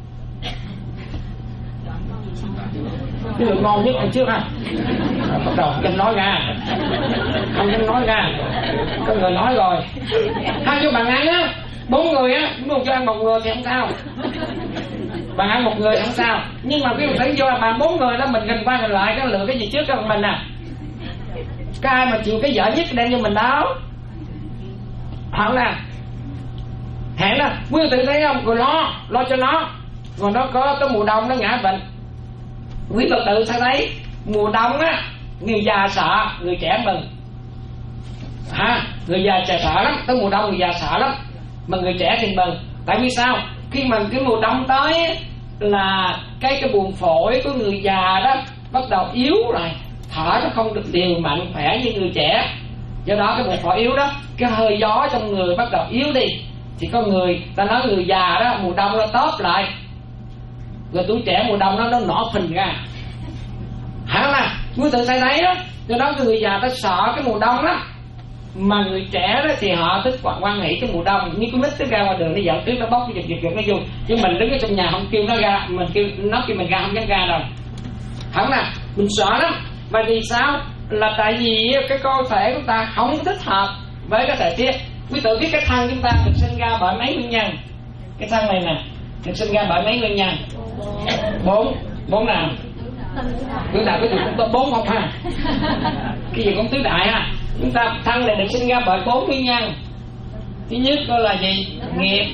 Cái lựa ngon nhất là trước ha. Bắt đầu không nói ra, không dám nói ra, có người nói rồi. Hai vô bàn ăn á, bốn người á, muốn cho ăn một người thì không sao, bàn ăn một người thì không sao. Nhưng mà cái thấy vô bàn bốn người đó, mình gần qua gần lại, cái lựa cái gì trước cho mình à? Cái ai mà chịu cái dở nhất đem cho mình đó, không nè. Hẹn là quý vị tự thấy không? Rồi lo, lo cho nó. Rồi nó có cái mùa đông nó ngã bệnh, quý Phật tử sẽ thấy mùa đông á, người già sợ, người trẻ mừng. Ha, người già trẻ sợ lắm, tới mùa đông người già sợ lắm, mà người trẻ thì mừng. Tại vì sao? Khi mà cái mùa đông tới á, là cái cái buồng phổi của người già đó bắt đầu yếu rồi, thở nó không được đều mạnh khỏe như người trẻ. Do đó cái buồng phổi yếu đó, cái hơi gió trong người bắt đầu yếu đi. Thì có người ta nói người già đó mùa đông nó tóp lại, người tuổi trẻ mùa đông nó nó nổ phình ra, hả là quý tự sai đấy đó. Do đó cái người già ta sợ cái mùa đông đó, mà người trẻ đó thì họ thích quan quan hệ cái mùa đông. Như cái mít nó ra ngoài đường nó dạo trước nó bóc cái giật giật giật nó vô, chứ mình đứng ở trong nhà không kêu nó ra, mình kêu nó kêu mình ra không dám ra đâu, hả là mình sợ lắm. Và vì sao? Là tại vì cái cơ thể của ta không thích hợp với cái thời tiết. Quý tự biết cái thân chúng ta được sinh ra bởi mấy nguyên nhân. Cái thân này nè được sinh ra bởi mấy nguyên nhân? bốn bốn nào tứ đại cái gì cũng có bốn không ha, cái gì cũng tứ đại ha. Chúng ta thân này được sinh ra bởi bốn nguyên nhân. Thứ nhất đó là gì? Nghiệp.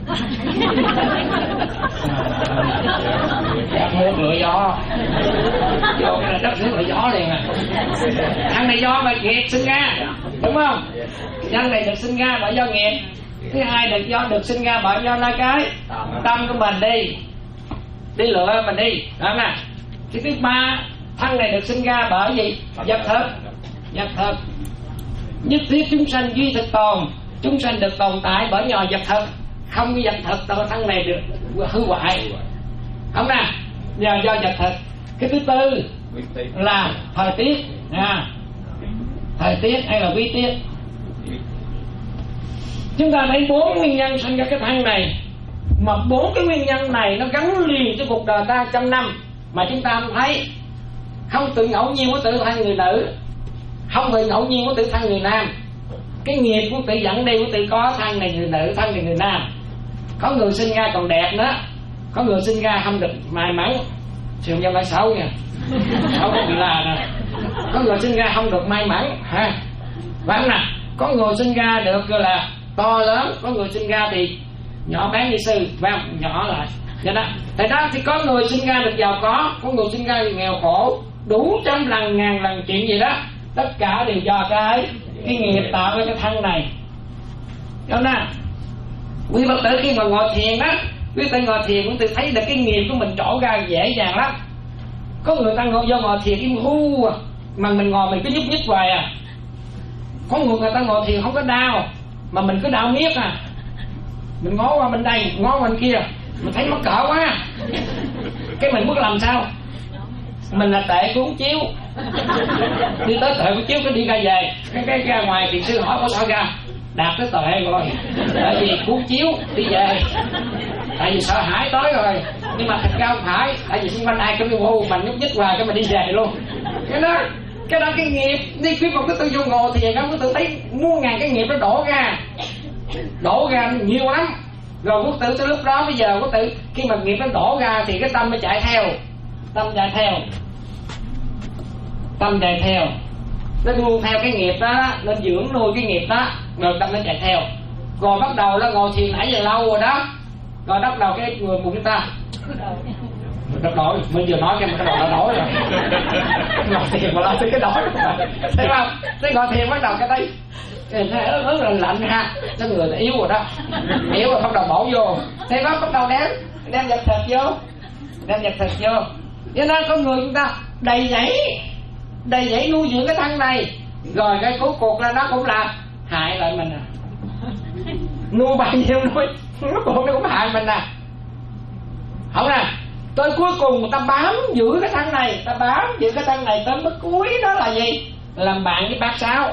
Mua lửa gió vô cái là đất nước lửa gió liền à. Thân này do mà nghiệp sinh ra, đúng không? Thân này được sinh ra bởi do nghiệp. Thứ hai được do được sinh ra bởi do là cái tâm của mình đi đi lựa mình đi đó nè. Cái thứ ba, thân này được sinh ra bởi gì? Vật thực. Vật thực. Nhất thiết chúng sanh duy thực tồn. Chúng sanh được tồn tại bởi nhờ vật thực. Không có vật thực tao thân này được hư hoại, không nè, nhờ do vật thực. Cái thứ tư là thời tiết à, thời tiết hay là vi tiết. Chúng ta thấy bốn nguyên nhân sinh ra cái thân này, mà bốn cái nguyên nhân này nó gắn liền cho cuộc đời ta trăm năm mà chúng ta không thấy. Không tự ngẫu nhiên có tự thân người nữ, không tự ngẫu nhiên có tự thân người nam. Cái nghiệp của tự dẫn đi của tự có thân này người nữ, thân này người nam. Có người sinh ra còn đẹp nữa, có người sinh ra không được may mắn, trường nhân lại xấu nha, xấu có bị là nè. Có người sinh ra không được may mắn ha, phải không nè? Có người sinh ra được gọi là to lớn, có người sinh ra thì nhỏ bé như sư, phải không? Nhỏ lại vậy đó. Tại đó thì có người sinh ra được giàu có, có người sinh ra nghèo khổ, đủ trăm lần ngàn lần chuyện gì đó. Tất cả đều do cái cái nghiệp tạo ra cái thân này. Đúng nè. Quý Phật tử khi mà ngồi thiền đó, quý tử ngồi thiền quý tử thấy được cái nghiệp của mình trổ ra dễ dàng lắm. Có người ta ngồi vô ngồi thiền im hu mà mình ngồi mình cứ nhúc nhích hoài à. Có người người ta ngồi thiền không có đau mà mình cứ đau miết à. Mình ngó qua bên đây, ngó qua bên kia, mình thấy mắc cỡ quá. Cái mình muốn làm sao? Mình là tệ cuốn chiếu, đi tới tệ cuốn chiếu cái đi ra về, cái cái ra ngoài thì sư hỏi có sao ra, đạt tới tệ rồi, tại vì cuốn chiếu đi về, tại vì sợ hãi tới rồi. Nhưng mà thật ra không phải, tại vì xung quanh ai cũng vô mình nhúc nhích hoài cái mình đi về luôn. Cái đó cái đó cái nghiệp đi kiếm một cái tư vô ngồi thì vậy đó, có tự thấy muôn ngàn cái nghiệp nó đổ ra, đổ ra nhiều lắm. Rồi quốc tử tới lúc đó bây giờ quốc tử khi mà nghiệp nó đổ ra thì cái tâm nó chạy theo, tâm chạy theo, tâm chạy theo, nó luôn theo cái nghiệp đó, nó dưỡng nuôi cái nghiệp đó, rồi tâm nó chạy theo. Rồi bắt đầu nó ngồi thiền nãy giờ lâu rồi đó, rồi bắt đầu cái người của chúng ta nó đổi, mình vừa nói cái cái đầu nó đổi rồi. Ngồi thiền mà lo tới cái đổi, thấy không? Thế ngồi thiền bắt đầu cái đây nó rất là lạnh ha, cái người ta yếu rồi đó, yếu rồi bắt đầu bỏ vô, thế đó bắt đầu đem đem vật thực vô, đem vật thực vô. Cho nên con người chúng ta đầy dẫy, đầy dẫy nuôi dưỡng cái thân này, rồi cái cuối cuộc là nó cũng là hại lại mình à. Nuôi bao nhiêu nuôi, nó cũng nó cũng hại mình à. Không nè, tới cuối cùng người ta bám giữ cái thân này, ta bám giữ cái thân này tới mức cuối đó là gì? Làm bạn với bác Sáu.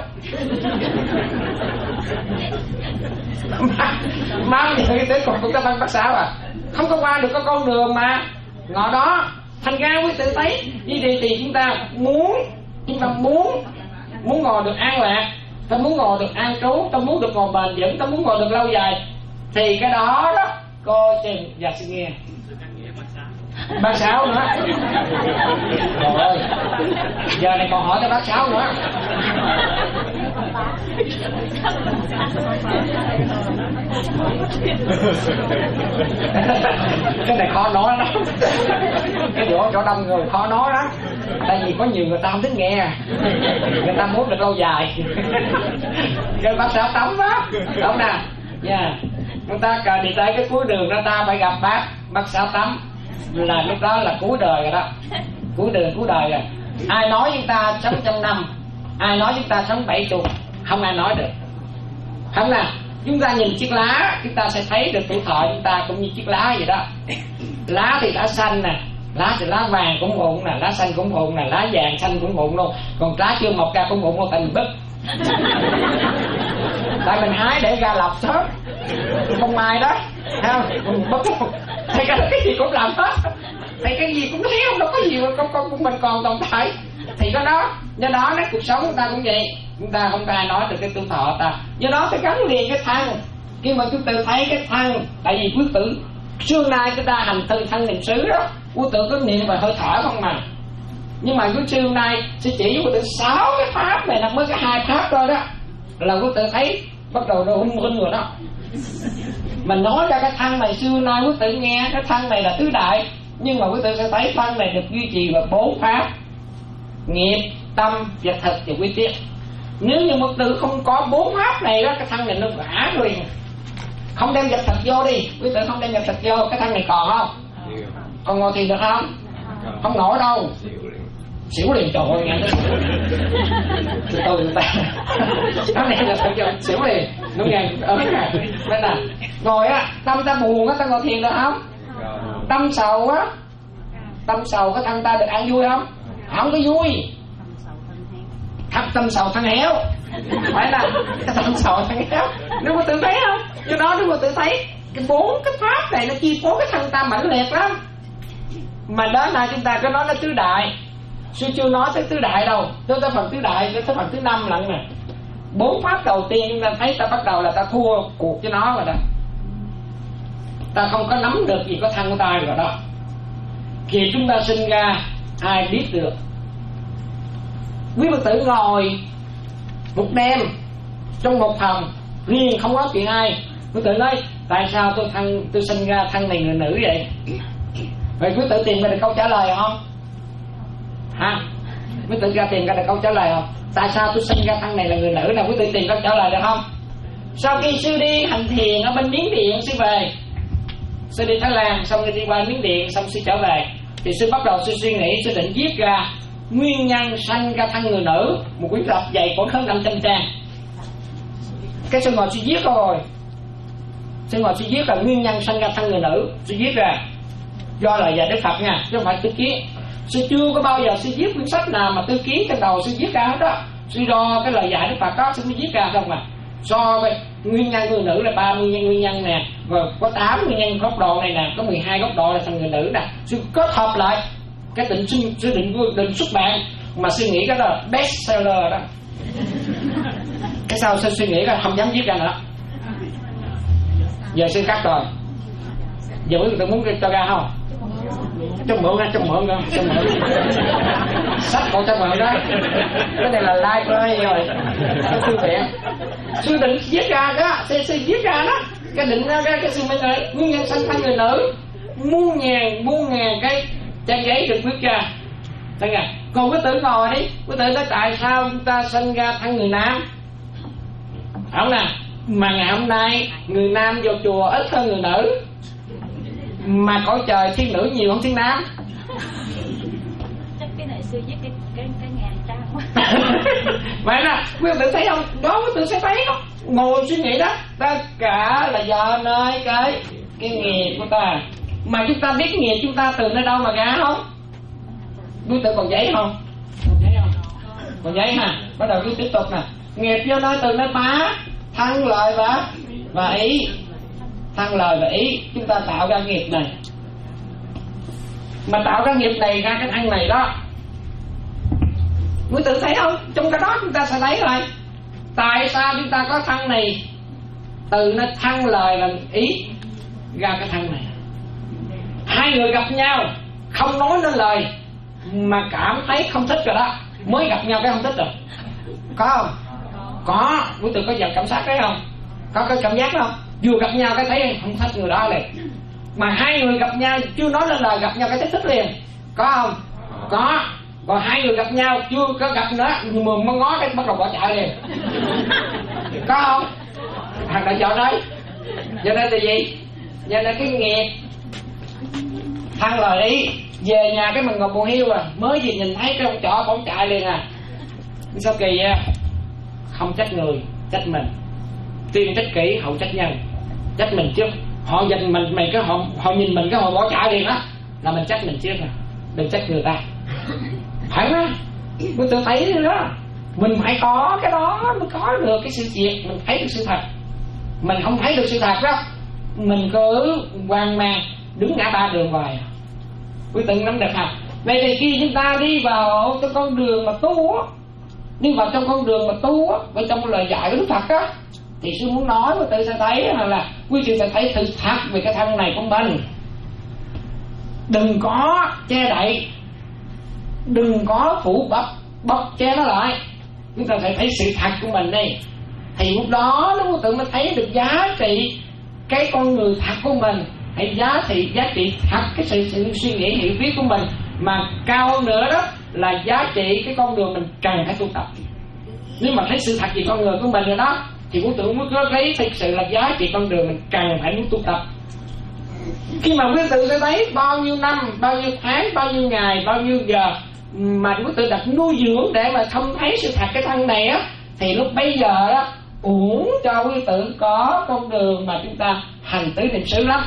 Bám giữ tới cùng cũng ta băng bác Sáu à, không có qua được cái con đường mà ngõ đó. Thành ra quý tự thấy đi đi thì chúng ta muốn, chúng ta muốn muốn ngồi được an lạc, ta muốn ngồi được an trú, ta muốn được ngồi bền vững, ta muốn ngồi được lâu dài, thì cái đó đó coi chừng và xin nghe bác Sáu nữa. Rồi giờ này còn hỏi tới bác Sáu nữa. Cái này khó nói lắm, cái chỗ chỗ đông người khó nói lắm, tại vì có nhiều người ta không thích nghe, người ta muốn được lâu dài. Cái bác Sáu tắm đó, đúng nè, nha. Người ta cần đi tới cái cuối đường đó ta phải gặp bác bác Sáu tắm, là lúc đó là cuối đời rồi đó, cuối đời cuối đời rồi. Ai nói chúng ta sống trăm năm, ai nói chúng ta sống bảy chục, không ai nói được. Không nè, chúng ta nhìn chiếc lá, chúng ta sẽ thấy được tuổi thọ chúng ta cũng như chiếc lá vậy đó. Lá thì lá xanh nè, lá thì lá vàng cũng rụng nè, lá xanh cũng rụng nè, lá vàng xanh cũng rụng luôn, còn lá chưa mọc ra cũng rụng luôn, tại mình bứt. Tại mình hái để ra lọc sớm, không mai đó, thấy không? Mình bứt luôn. Thì cái, cái gì cũng làm hết, thì cái gì cũng thấy không, đâu có gì con con của mình còn tồn tại. Thì cái đó, do đó cái cuộc sống của ta cũng vậy, chúng ta không có ai nói được cái tuổi thọ ta. Do đó phải gắn liền cái thân. Khi mà chúng ta thấy cái thân, tại vì quý tử xưa nay chúng ta hành thân thân niệm xứ đó, quý tử cứ niệm về hơi thở không mà. Nhưng mà quý sư hôm nay sẽ chỉ với quý tử sáu cái pháp này, là mới cái hai pháp thôi đó là quý tử thấy bắt đầu nó hung hung rồi đó. Mình nói ra cái thân này, xưa nay quý tử nghe cái thân này là tứ đại, nhưng mà quý tử sẽ thấy thân này được duy trì bởi bốn pháp: nghiệp, tâm, vật thực và quy tiết. Nếu như một tử không có bốn pháp này đó, cái thân này nó ngã rồi. Không đem vật thực vô đi, quý tử không đem vật thực vô, cái thân này còn không? Còn ngồi thiền được không? Không nổi đâu. Xỉu liền, trời ơi, nghe nó xỉu từ từ từ ta nó nghe là thật vô xỉu liền, nó nghe ở cái này nên là ngồi á, tâm ta buồn á, ta ngồi thiền được không? Tâm sầu á, tâm sầu cái thân ta được ăn vui không? Không có vui. Thấp tâm sầu thân héo, phải là cái tâm sầu thân héo. Nếu mà tự thấy không? Cho đó nếu mà tự thấy cái bốn cái pháp này nó chi phối cái thân ta mãnh liệt lắm. Mà đó là chúng ta có nói nó tứ đại, sư chưa nói tới tứ đại đâu, tới tới phần tứ đại, tới phần thứ năm lận nè. Bốn pháp đầu tiên chúng ta thấy ta bắt đầu là ta thua cuộc với nó rồi đó. Ta không có nắm được gì có thân của ta rồi đó. Khi chúng ta sinh ra ai biết được. Quý Phật tử ngồi một đêm trong một phòng riêng không nói chuyện ai. Quý tử nói tại sao tôi thân tôi sinh ra thân này người nữ vậy? Vậy quý tử tìm ra được câu trả lời không? Hả? Quý tử ra tìm ra được câu trả lời không? Tại sao tôi sinh ra thân này là người nữ? Nào quý tử tìm câu trả lời được không? Sau khi sư đi hành thiền ở bên Miến Điện, sư về, sư đi Thái Lan, xong rồi đi qua Miến Điện, xong sư trở về, thì sư bắt đầu sư suy nghĩ, sư định viết ra nguyên nhân sanh ra thân người nữ, một quyển tập dày khoảng hơn năm trăm trang. Cái sư ngồi sư viết rồi, sư ngồi sư viết là nguyên nhân sanh ra thân người nữ, sư viết ra do lời dạy Đức Phật nha, chứ không phải tư kiến. Sư chưa có bao giờ sư viết quyển sách nào mà tư kiến trong đầu sư viết ra hết đó. Sư do cái lời dạy Đức Phật đó sư mới viết ra không mà. So với nguyên nhân người nữ là ba mươi nguyên nhân nè, rồi có tám nguyên nhân góc độ này nè, có mười hai góc độ là thành người nữ nè. Sư kết hợp lại cái định sư, sư định định xuất bản mà suy nghĩ cái đó là best seller đó. Cái sau sư suy nghĩ là không dám viết ra nữa. Giờ sư cắt rồi. Giờ quý vị muốn cho ra không? Cho mượn ra, cho mượn ra, cho mượn. Sách còn cho mượn đó. Cái này là library rồi. Cái thư viện. Sư định viết ra đó, sư, sư viết ra đó. Cái định ra cái sư mới nói nguyên nhân sanh thân người nữ. Muôn ngàn, muôn ngàn cái trang giấy được viết ra. Thấy không? Còn quý tử ngồi đi, quý tử nói tại sao chúng ta sinh ra thân người nam? Không nè, mà ngày hôm nay người nam vô chùa ít hơn người nữ, mà cõi trời thiên nữ nhiều hơn thiên nam. Chắc cái này sư viết cái cái cái ngàn trang quá. Vậy nè, quý vị thấy không? Đó quý vị sẽ thấy không? Ngồi suy nghĩ đó, tất cả là do nơi cái cái nghiệp của ta. Mà chúng ta biết nghiệp chúng ta từ nơi đâu mà ra không? Quý tử còn giấy không? Còn giấy không? Còn giấy ha. Bắt đầu cứ tiếp tục nè. Nghiệp do nơi từ nơi phá, thân lợi và và ý. Thân lời và ý chúng ta tạo ra nghiệp này. Mà tạo ra nghiệp này ra cái thân này đó. Quý tử thấy không? Trong cái đó chúng ta sẽ thấy rồi. Tại sao chúng ta có thân này? Từ nó thân lời và ý ra cái thân này. Hai người gặp nhau không nói nên lời mà cảm thấy không thích rồi đó, mới gặp nhau cái không thích rồi. Có không? Có. Quý tử có dần cảm giác đấy không? Có cái cảm giác không? Vừa gặp nhau cái thấy không thích người đó liền. Mà hai người gặp nhau chưa nói lên lời gặp nhau cái thấy thích liền. Có không? Có. Còn hai người gặp nhau chưa có gặp nữa nhưng mà mới ngó cái bắt đầu bỏ chạy liền. Có không? Thằng đã chọn đấy. Cho nên là gì? Cho nên cái nghiệp thằng lời ý về nhà cái mình ngồi bồ hiu à, mới gì nhìn thấy cái ông chọ bỗng chạy liền à. Sao kỳ vậy? Không trách người, trách mình. Tiên trách kỹ, hậu trách nhân. Trách mình trước. Họ nhìn mình, mình cái họ, họ nhìn mình cái họ bỏ chạy liền đó, là mình trách mình trước à. Đừng trách người ta. Phải không? Mình tự thấy đó. Mình phải có cái đó mới có được cái sự việc, mình thấy được sự thật. Mình không thấy được sự thật đó, mình cứ hoang mang đứng ngã ba đường hoài. Quý tự nắm được không? Vậy thì khi chúng ta đi vào trong con đường mà tu á, đi vào trong con đường mà tu á, với trong lời dạy của Đức Phật á, thì sư muốn nói quý tự sẽ thấy là quý vị sẽ thấy sự thật về cái thân này của mình. đừng có che đậy, đừng có phủ bọc bọc che nó lại. Chúng ta phải thấy sự thật của mình đi, thì lúc đó nó tự mới thấy được giá trị cái con người thật của mình, hay giá trị giá trị thật cái sự, sự suy nghĩ hiểu biết của mình. Mà cao hơn nữa đó là giá trị cái con đường mình cần phải tu tập. Nếu mà thấy sự thật về con người của mình rồi đó, thì quý tử mới có thấy thực sự là giá trị con đường mình cần phải muốn tu tập. Khi mà quý tử sẽ thấy bao nhiêu năm, bao nhiêu tháng, bao nhiêu ngày, bao nhiêu giờ mà quý tử đặt nuôi dưỡng để mà không thấy sự thật cái thân này á, thì lúc bây giờ đó uổng cho quý tử có con đường mà chúng ta hành tứ niệm xứ lắm.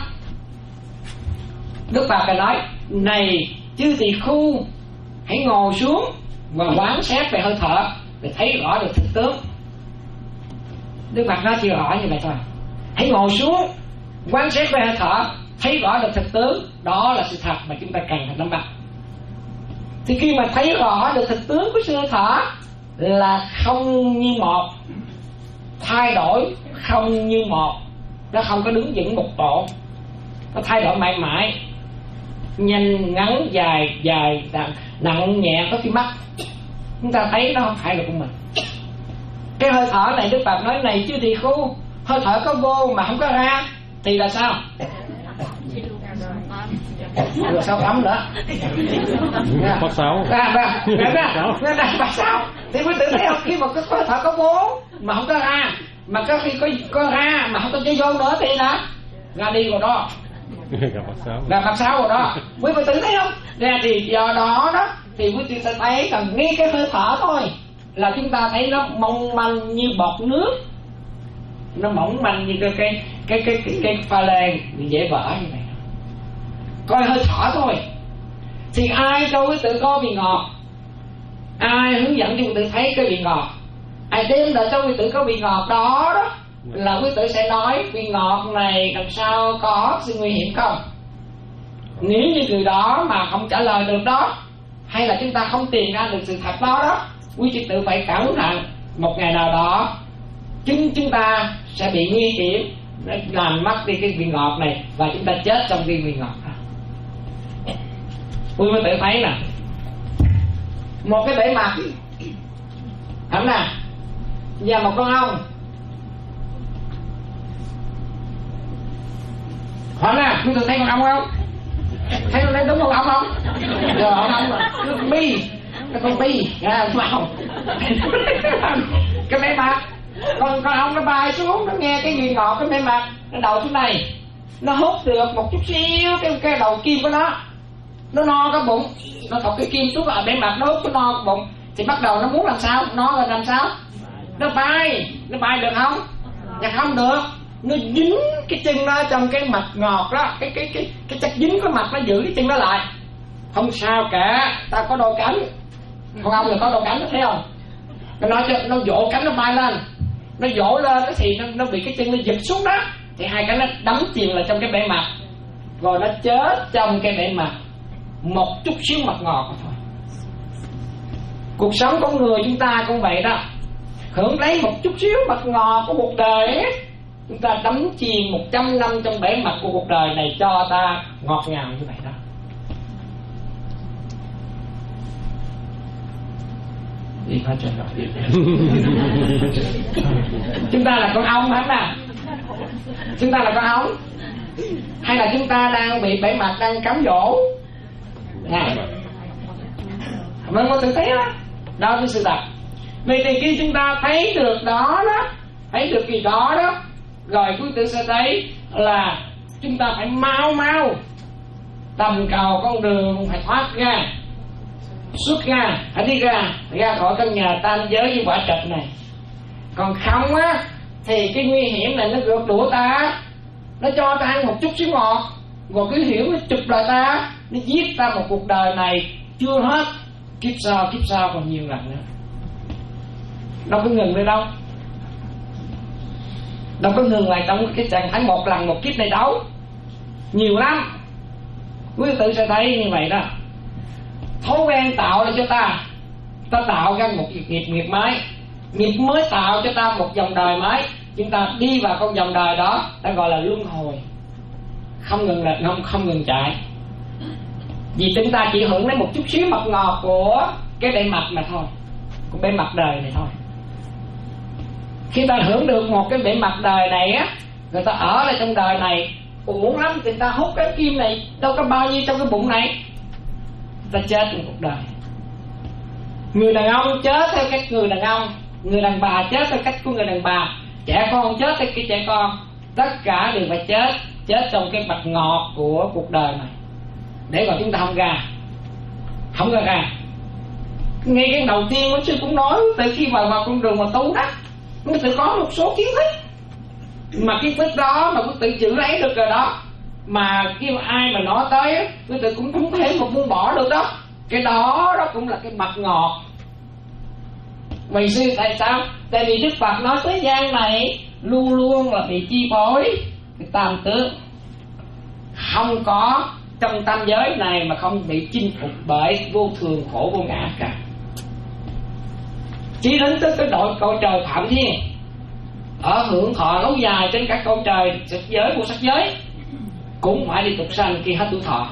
Đức Phật nói: này chư tỳ khu, hãy ngồi xuống và quán xét về hơi thở để thấy rõ được thực tướng. Đức Phật nói chưa hỏi như vậy thôi. Hãy ngồi xuống quán xét về hơi thở, thấy rõ được thực tướng. Đó là sự thật mà chúng ta cần phải nắm bắt. Thì khi mà thấy rõ được thực tướng của sự hơi thở là không như một, thay đổi không như một, nó không có đứng vững một độ, nó thay đổi mãi mãi, nhanh ngắn dài dài nặng, nặng nhẹ có khi mắc. Chúng ta thấy nó không phải là của mình. Cái hơi thở này Đức Phật nói: này chư tỳ khu, hơi thở có vô mà không có ra thì là sao? Rồi sao ấm nữa? Bác Sáu. À, à, Bác Sáu. Thì quý tử thấy không? Khi mà cái hơi thở có vô mà không có ra, mà có khi có có ra mà không có chơi vô nữa thì là ra đi rồi đó. Gặp Bác Sáu. Gặp Bác Sáu rồi đó. Quý vị tử thấy không? Ra thì do đó đó thì quý vị sẽ thấy cần ngay cái hơi thở thôi là chúng ta thấy nó mong manh như bọt nước, nó mỏng manh như cái cái cái cái cái, cái pha lê dễ vỡ như vậy. Coi hơi thở thôi. Thì ai cho quý tử có vị ngọt, ai hướng dẫn cho quý tử thấy cái vị ngọt, ai đem lại cho quý tử có vị ngọt đó đó là quý tử sẽ nói vị ngọt này làm sao có sự nguy hiểm không. Nếu như người đó mà không trả lời được đó, hay là chúng ta không tìm ra được sự thật đó đó, quý vị tự phải cẩn thận. Một ngày nào đó chúng chúng ta sẽ bị nguy hiểm, làm mất đi cái vị ngọt này và chúng ta chết trong cái vị ngọt đó. Quý vị tự thấy nè, một cái bể mặt thẳng nè và một con ong. Hỏi nè, quý vị thấy con ong không? Thấy nó lấy đúng con ong không? Rồi con ong nó bi, cái con bi ra vào cái bể mặt. Còn con ong nó bay xuống, nó nghe cái vị ngọt cái bể mặt, nó đầu xuống này, nó hút được một chút xíu cái cái đầu kim của nó, nó no cái bụng, nó thọc cái kim xuống vào bể mặt, nó hút cái no cái bụng, thì bắt đầu nó muốn làm sao, no là làm sao, nó bay, nó bay được không? Dạ không được, nó dính cái chân nó trong cái mạch ngọt đó, cái cái cái cái chất dính cái mạch nó giữ cái chân nó lại. Không sao cả, ta có đôi cánh, con ong là có đôi cánh, nó thấy không? Nó nói cho nó vỗ cánh nó bay lên, nó vỗ lên đó thì nó, nó bị cái chân nó giật xuống đó, thì hai cánh nó đắm chìm lại trong cái bể mặt, rồi nó chết trong cái bể mặt một chút xíu mật ngọt thôi. Cuộc sống con người chúng ta cũng vậy đó, hưởng lấy một chút xíu mật ngọt của cuộc đời ấy, chúng ta đắm chìm một trăm năm trong bể mặt của cuộc đời này cho ta ngọt ngào như vậy đó. Đi phải trời rồi. Chúng ta là con ong hả nè? Chúng ta là con ong hay là chúng ta đang bị bể mặt đang cám dỗ? Này, mình có tự thấy đó, đó là sự thật. Vì thì khi chúng ta thấy được đó đó, thấy được gì đó đó, rồi quý tử sẽ thấy là chúng ta phải mau mau tầm cầu con đường, phải thoát ra, xuất ra, phải đi ra, ra khỏi căn nhà tam giới với quả trạch này. Còn không á thì cái nguy hiểm này nó rượt đuổi ta, nó cho ta ăn một chút xíu ngọt, rồi cứ hiểu nó chụp lại ta, nó giết ta một cuộc đời này chưa hết, kiếp sau kiếp sau còn nhiều lần nữa. Đâu có ngừng nữa đâu, đâu có ngừng lại trong cái trạng thái một lần một kiếp này đâu, nhiều lắm. Quý tự sẽ thấy như vậy đó. Thói quen tạo ra cho ta, ta tạo ra một nghiệp nghiệp mới, nghiệp mới tạo cho ta một dòng đời mới. Chúng ta đi vào con dòng đời đó ta gọi là luân hồi, không ngừng là không không ngừng chạy. Vì chúng ta chỉ hưởng lấy một chút xíu mật ngọt của cái bề mặt mà thôi, của bề mặt đời này thôi. Khi ta hưởng được một cái bề mặt đời này á, người ta ở lại trong đời này uổng lắm, người ta hút cái kim này đâu có bao nhiêu trong cái bụng này, ta chết trong cuộc đời. Người đàn ông chết theo cách người đàn ông, người đàn bà chết theo cách của người đàn bà, trẻ con chết theo cái trẻ con, tất cả đều phải chết, chết trong cái bạch ngọt của cuộc đời này, để rồi chúng ta không ra, không ra ra. Ngay cái đầu tiên quý sư cũng nói, từ khi vào vào con đường mà tu đó, quý tự có một số kiến thức, mà kiến thức đó mà quý tự giữ lấy được rồi đó, mà khi mà ai mà nói tới, quý tự cũng không thể một buông bỏ được đó. Cái đó đó cũng là cái bạch ngọt. Vậy sư tại sao? Tại vì Đức Phật nói thế gian này luôn luôn là bị chi phối cái tam tướng, không có trong tam giới này mà không bị chinh phục bởi vô thường khổ vô ngã cả. Chỉ đến tới cái đội cõi trời Phạm Thiên, ở hưởng thọ lâu dài trên các cõi trời sắc giới của sắc giới, cũng phải đi tục sanh khi hết tuổi thọ.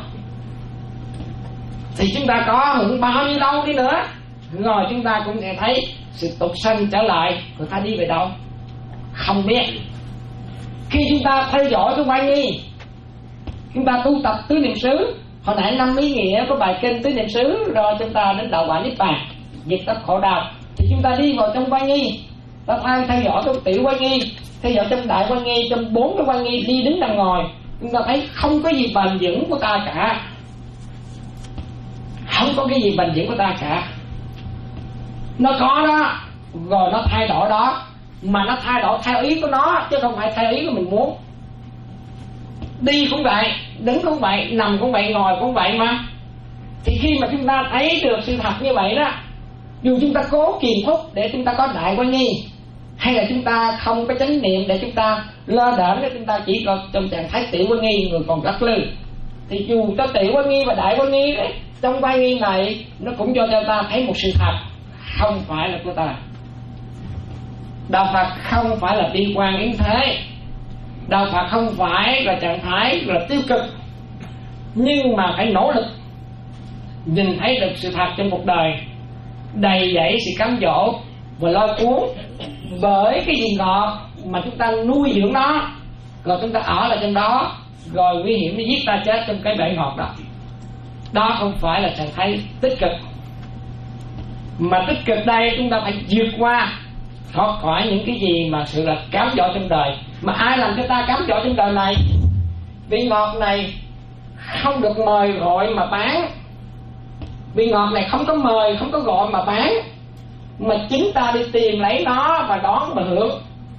Thì chúng ta có hưởng bao nhiêu lâu đi nữa, rồi chúng ta cũng sẽ thấy sự tục sanh trở lại. Người ta đi về đâu không biết. Khi chúng ta theo dõi cái quan nghi, chúng ta tu tập tứ niệm xứ, hồi nãy năm ý nghĩa có bài kinh tứ niệm xứ, rồi chúng ta đến đạo quả niết bàn, diệt tất khổ đau. Thì chúng ta đi vào trong quan nghi, ta theo theo dõi trong tiểu quan nghi, theo dõi trong đại quan nghi, trong bốn cái quan nghi, đi đứng nằm ngồi, chúng ta thấy không có gì bền vững của ta cả, không có cái gì bền vững của ta cả. Nó có đó, rồi nó thay đổi đó, mà nó thay đổi theo ý của nó, chứ không phải theo ý của mình muốn. Đi cũng vậy, đứng cũng vậy, nằm cũng vậy, ngồi cũng vậy mà. Thì khi mà chúng ta thấy được sự thật như vậy đó, dù chúng ta cố kiềm thúc để chúng ta có đại quan nghi, hay là chúng ta không có chánh niệm để chúng ta lơ đễnh, để chúng ta chỉ có trong trạng thái tiểu quan nghi, người còn lắc lư, thì dù cho tiểu quan nghi và đại quan nghi đấy, trong quan nghi này nó cũng cho ta thấy một sự thật không phải là của ta. Đạo Phật không phải là bi quan yếm thế, đạo Phật không phải là trạng thái là tiêu cực, nhưng mà phải nỗ lực nhìn thấy được sự thật trong cuộc đời, đầy dẫy sự cám dỗ và lôi cuốn bởi cái gì ngọt mà chúng ta nuôi dưỡng nó, rồi chúng ta ở lại trong đó, rồi nguy hiểm nó giết ta chết trong cái bể ngọt đó. Đó không phải là trạng thái tích cực. Mà tích cực đây chúng ta phải vượt qua thoát khỏi những cái gì mà sự là cám dỗ trong đời. Mà ai làm cho ta cám dỗ trong đời này? Vị ngọt này không được mời gọi mà bán, vị ngọt này không có mời, không có gọi mà bán, mà chính ta đi tìm lấy nó và đón mà hưởng.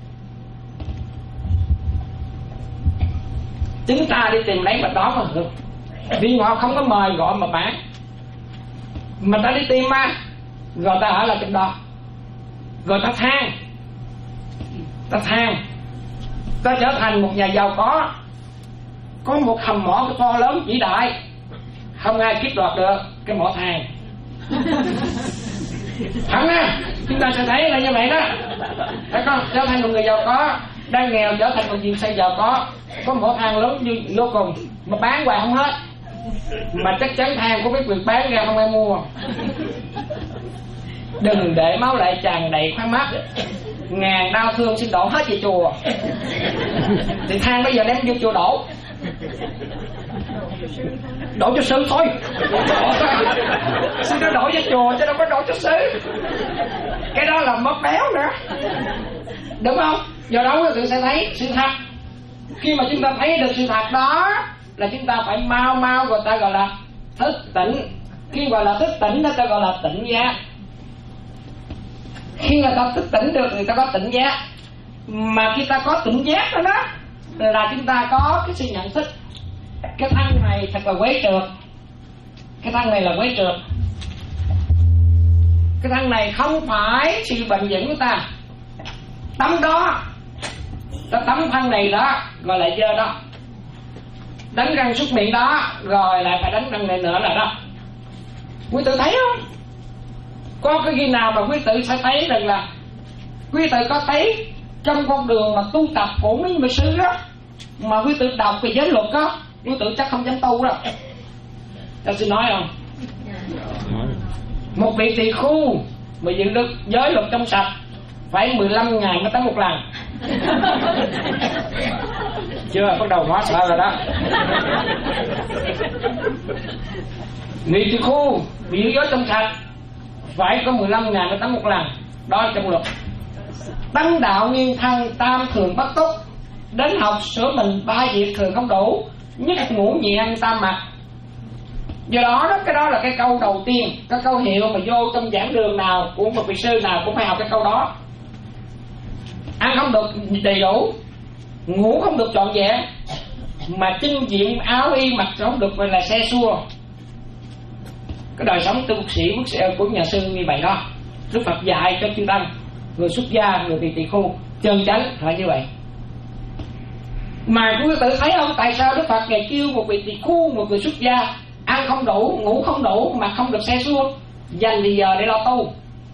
Chính ta đi tìm lấy và đón mà hưởng. Vị ngọt không có mời gọi mà bán, mà ta đi tìm mà, rồi ta ở lại trong đó, rồi ta than, ta than, ta trở thành một nhà giàu có, có một hầm mỏ to lớn vĩ đại, không ai kiếp đoạt được cái mỏ than. Thẳng á, chúng ta sẽ thấy là như vậy đó. Thấy không? Trở thành một người giàu có, đang nghèo trở thành một diện xây giàu có, có mỏ than lớn như vô cùng, mà bán hoài không hết, mà chắc chắn than có biết việc bán ra không ai mua. Đừng để máu lại tràn đầy khoáng mắt, ngàn đau thương xin đổ hết về chùa. Thì than bây giờ đem vô chùa đổ, đổ cho sư thôi. Sư nó đổ cho chùa chứ đâu có đổ cho sư. Cái đó là mất béo nữa, đúng không? Do đó quý vị sẽ thấy sự thật. Khi mà chúng ta thấy được sự thật đó là chúng ta phải mau mau người ta gọi là thức tỉnh. Khi gọi là thức tỉnh đó ta gọi là tỉnh giác. Khi người ta thức tỉnh được thì ta có tỉnh giác. Mà khi ta có tỉnh giác đó, đó là chúng ta có cái sự nhận thức cái thân này thật là quấy trượt, cái thân này là quấy trượt, cái thân này không phải sự bền vững của ta. Tắm đó, ta tắm thân này đó rồi lại dơ đó, đánh răng súc miệng đó rồi lại phải đánh răng này nữa là đó. Quý tử thấy không? Có cái gì nào mà quý tử sẽ thấy rằng là quý tử có thấy trong con đường mà tu tập của mấy người sư đó, mà quý tử đọc về giới luật đó, quý tử chắc không dám tu đâu. Ta xin nói không? Nói. Một vị tỳ khu mà giữ được giới luật trong sạch phải mười lăm ngày mới tắm một lần. Chưa, bắt đầu nói sợ rồi đó. Vị tỳ khu bị giữ giới trong sạch phải có mười lăm ngày mới tắm một lần. Đó là trong luật. Đăng đạo nghiêng thân tam thường bất túc, đến học sửa mình ba việc thường không đủ, nhất ngủ nhị ăn tam mặc. Do đó, đó cái đó là cái câu đầu tiên, cái câu hiệu mà vô trong giảng đường nào của một vị sư nào cũng phải học cái câu đó. Ăn không được đầy đủ, ngủ không được trọn vẹn, mà chinh diện áo y mặc không được gọi là xe xua. Cái đời sống tu sĩ của nhà sư như vậy đó. Đức Phật dạy cho chư tăng, người xuất gia, người tỳ tỳ khu chân chánh phải như vậy. Mà quý tự thấy không, tại sao Đức Phật ngày kêu một vị tỳ khu, một người xuất gia ăn không đủ, ngủ không đủ, mà không được xe xua, dành thì giờ để lo tu.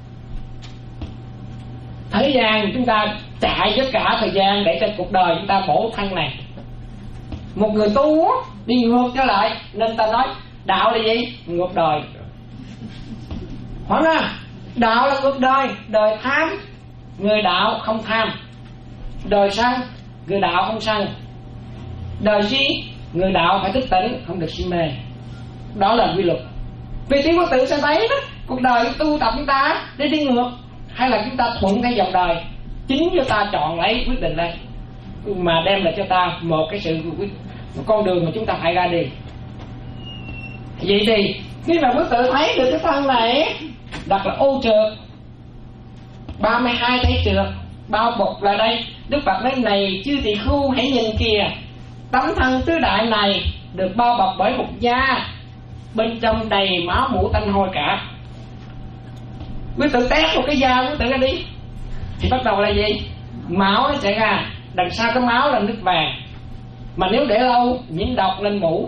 Thời gian chúng ta chạy tất cả thời gian để cho cuộc đời chúng ta bổ thân này. Một người tu đi ngược trở lại, nên ta nói đạo là gì? Ngược đời. Hỏi ra đạo là ngược đời. Đời tham, người đạo không tham. Đời sân, người đạo không sân. Đời si, người đạo phải thức tỉnh, không được si mê. Đó là quy luật. Vì tiếng Quốc tự sẽ thấy đó, cuộc đời tu tập chúng ta để đi ngược hay là chúng ta thuận theo dòng đời, chính cho ta chọn lấy quyết định đây, mà đem lại cho ta một cái sự một con đường mà chúng ta phải ra đi. Vậy thì khi mà Quốc tự thấy được cái thân này đặt là ô trượt, ba mươi hai thấy trượt bao bọc lại đây, Đức Phật nói này chư tỳ khu hãy nhìn kìa, tấm thân tứ đại này được bao bọc bởi một da, bên trong đầy máu mủ tanh hôi cả. Quý tự tét một cái da, quý tự ra đi thì bắt đầu là gì? Máu nó chảy ra, đằng sau cái máu là nước vàng, mà nếu để lâu nhiễm độc lên mủ.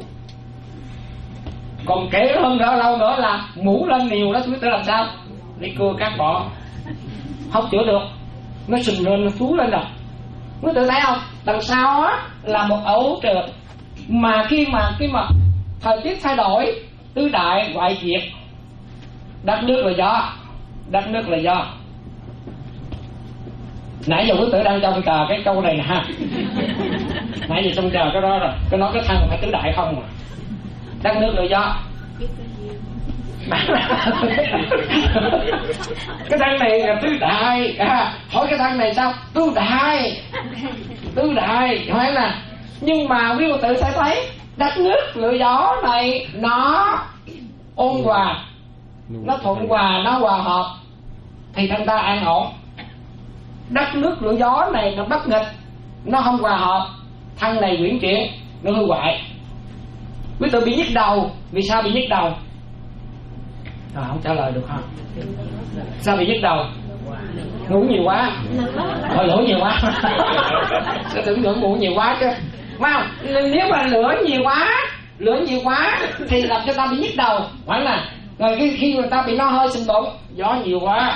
Còn kể hơn nữa lâu nữa là mủ lên nhiều đó, quý tự làm sao? Đi cưa cắt bỏ, không chữa được, nó sình lên, nó phú lên rồi. Quý tự thấy không? Đằng sau á là một ấu trượt, mà khi mà khi mà thời tiết thay đổi, tứ đại hoại diệt, đất nước là gió, đất nước là do. Nãy giờ quý tử đang trông chờ cái câu này nè ha. Nãy giờ trông chờ cái đó rồi, cái nói cái thân phải tứ đại không mà. Đất nước là do. Cái thân này là tứ đại à, hỏi cái thân này sao? Tứ đại, tứ đại hỏi là. Nhưng mà quý tử sẽ thấy đất nước lửa gió này nó ôn hòa, nó thuận hòa, nó hòa hợp thì thân ta an ổn. Đất nước lửa gió này nó bất nghịch, nó không hòa hợp, thân này quyển chuyển, nó hư hoại. Quý tự bị nhức đầu. Vì sao bị nhức đầu? Rồi không trả lời được không? Sao bị nhức đầu? Ngủ nhiều quá. Thôi lửa nhiều quá. Sao tưởng ngủ ngủ nhiều quá chứ. Phải không? Nếu mà lửa nhiều quá, lửa nhiều quá thì làm cho ta bị nhức đầu, phải là. Rồi khi, khi người ta bị no hơi sinh bụng, gió nhiều quá.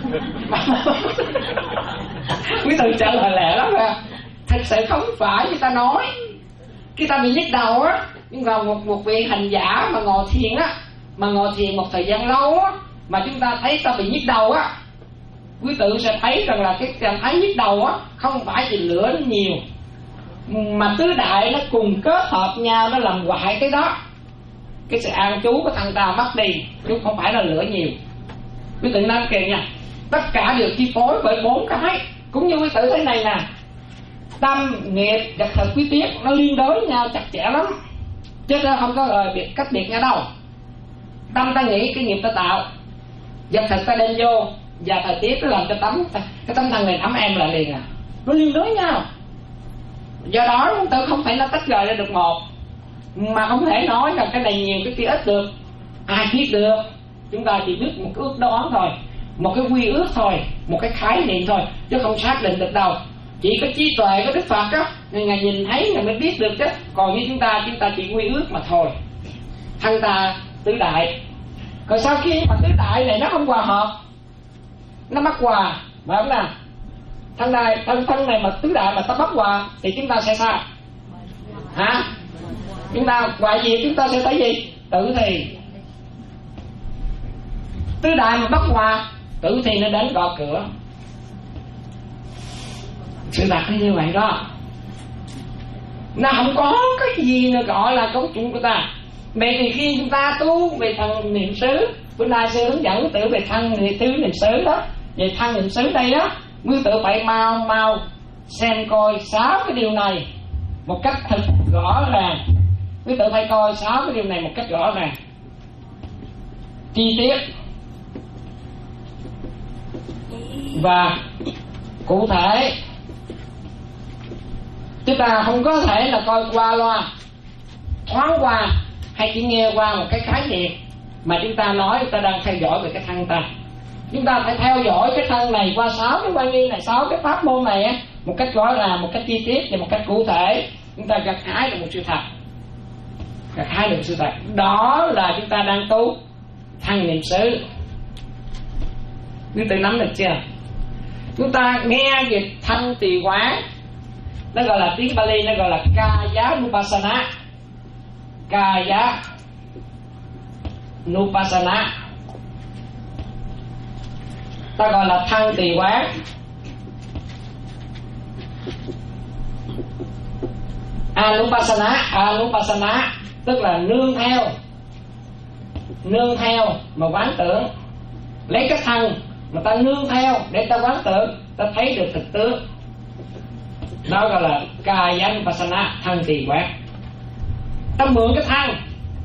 Quý tự trả lời lẹ lắm ra. Thật sự không phải như ta nói. Khi ta bị nhức đầu á, nhưng mà một, một vị hành giả mà ngồi thiền á, mà ngồi thiền một thời gian lâu á, mà chúng ta thấy ta bị nhức đầu á, quý tự sẽ thấy rằng là cái cảm thấy nhức đầu á không phải vì lửa nó nhiều, mà tứ đại nó cùng kết hợp nhau, nó làm hoại cái đó, cái sự an trú của thằng ta mất đi, chứ không phải là lửa nhiều. Quý tự nói kìa nha, tất cả đều chi phối bởi bốn cái, cũng như quý tự thế này nè, tâm nghiệp và thực quý tiết nó liên đối nhau chặt chẽ lắm, chứ nó không có lời biệt cách biệt nhau đâu. Tâm ta nghĩ cái nghiệp ta tạo, vật thực ta đem vô, và thời tiết nó làm cho tấm cái tấm thân này ấm em lại liền à, nó liên đối nhau. Do đó chúng ta không thể nó tách rời ra được một, mà không thể nói rằng cái này nhiều cái kia ít được. Ai biết được? Chúng ta chỉ biết một cái ước đoán thôi, một cái quy ước thôi, một cái khái niệm thôi, chứ không xác định được đâu. Chỉ có trí tuệ của Đức Phật á, Ngài nhìn thấy Ngài mới biết được chứ. Còn như chúng ta, chúng ta chỉ quy ước mà thôi. Thân ta tứ đại, còn sau khi mà tứ đại này nó không hòa hợp, nó mất hòa, phải không nào? Thân này, thân thân này mà tứ đại mà ta bất hòa thì chúng ta sẽ sao? Hả? Chúng ta hoại diệt, chúng ta sẽ thấy gì? tử thì. Tứ đại mà bất hòa, tử thì nó đến gõ cửa. Sự thật là như vậy đó. Nó không có cái gì nữa gọi là cấu trúc của ta. Vậy thì khi chúng ta tu về thân niệm xứ, bữa nay sư hướng dẫn tự về thân niệm tứ niệm xứ đó, về thân niệm xứ đây đó, quý tự phải mau mau xem coi sáu cái điều này một cách thật rõ ràng. Quý tự phải coi sáu cái điều này một cách rõ ràng, chi tiết và cụ thể. Chúng ta không có thể là coi qua loa, thoáng qua hay chỉ nghe qua một cái khái niệm mà chúng ta nói chúng ta đang theo dõi về cái thân ta. Chúng ta phải theo dõi cái thân này qua sáu cái quan nghi này, sáu cái pháp môn này một cách rõ ràng, một cách chi tiết và một cách cụ thể. Chúng ta gặt hái được một sự thật, gặt hái được một sự thật. Đó là chúng ta đang tu thân niệm xứ. Quý tự nắm được chưa? Chúng ta nghe về thân tỳ quán, nó gọi là tiếng Bali, nó gọi là Kaya Nupassana. Kaya Nupassana, ta gọi là thân tỳ quán. Anupassana, Anupassana tức là nương theo, nương theo mà quán tưởng. Lấy cái thân mà ta nương theo để ta quán tưởng, ta thấy được thực tướng. Đó gọi là Kaya Anupassana, thân tỳ quán. Ta mượn cái thân,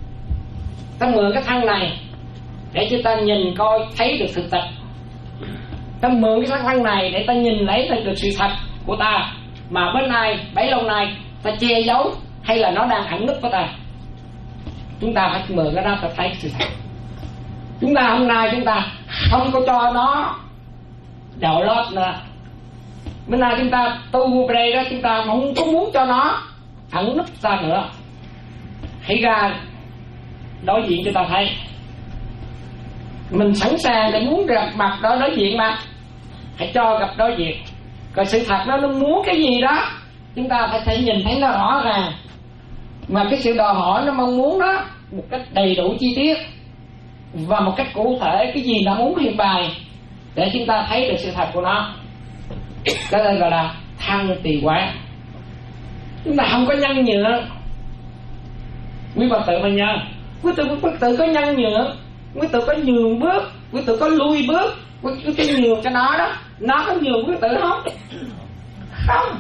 ta mượn cái thân này để cho ta nhìn coi thấy được thực tập. Ta mượn cái thân này để ta nhìn lấy được sự thật của ta mà bên này bấy lâu nay ta che giấu hay là nó đang ẩn núp của ta. Chúng ta phải mượn cái đó ta thấy sự thật. Chúng ta hôm nay chúng ta không có cho nó đậu lót nữa. Bên nay chúng ta tu về đây đó, chúng ta không có muốn cho nó ẩn núp ta nữa. Hãy ra đối diện cho ta thấy. Mình sẵn sàng để muốn gặp mặt đó đối diện mà, hãy cho gặp đối diện. Còn sự thật đó nó muốn cái gì đó, chúng ta phải thể nhìn thấy nó rõ ràng. Mà cái sự đòi hỏi nó mong muốn đó một cách đầy đủ chi tiết và một cách cụ thể, cái gì nó muốn hiện bày để chúng ta thấy được sự thật của nó. Cái đây gọi là thân tỳ quán. Chúng ta không có nhân nhượng. Quý Phật tử mà nhớ, quý tử, quý tử có nhân nhượng, quý tử có nhường bước, quý tử có lui bước, quý tử có nhường cho nó đó. Nó có nhường quý tử không? Không.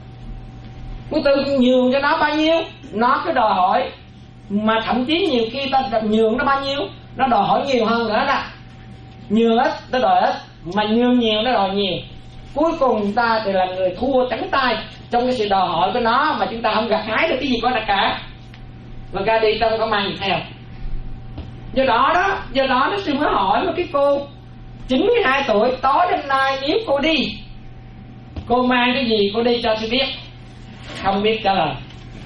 Quý tử nhường cho nó bao nhiêu, nó cứ đòi hỏi. Mà thậm chí nhiều khi ta nhường nó bao nhiêu, nó đòi hỏi nhiều hơn nữa đó. Nhường ít, nó đòi ít. Mà nhường nhiều, nó đòi nhiều. Cuối cùng ta thì là người thua trắng tay trong cái sự đòi hỏi của nó, mà chúng ta không gặt hái được cái gì của nó cả. Và ra đi tâm có mang gì theo. Do đó đó, do đó nó sư mới hỏi một cái cô chín mươi hai tuổi, tối đêm nay nếu cô đi, cô mang cái gì cô đi cho sư biết. Không biết trả lời.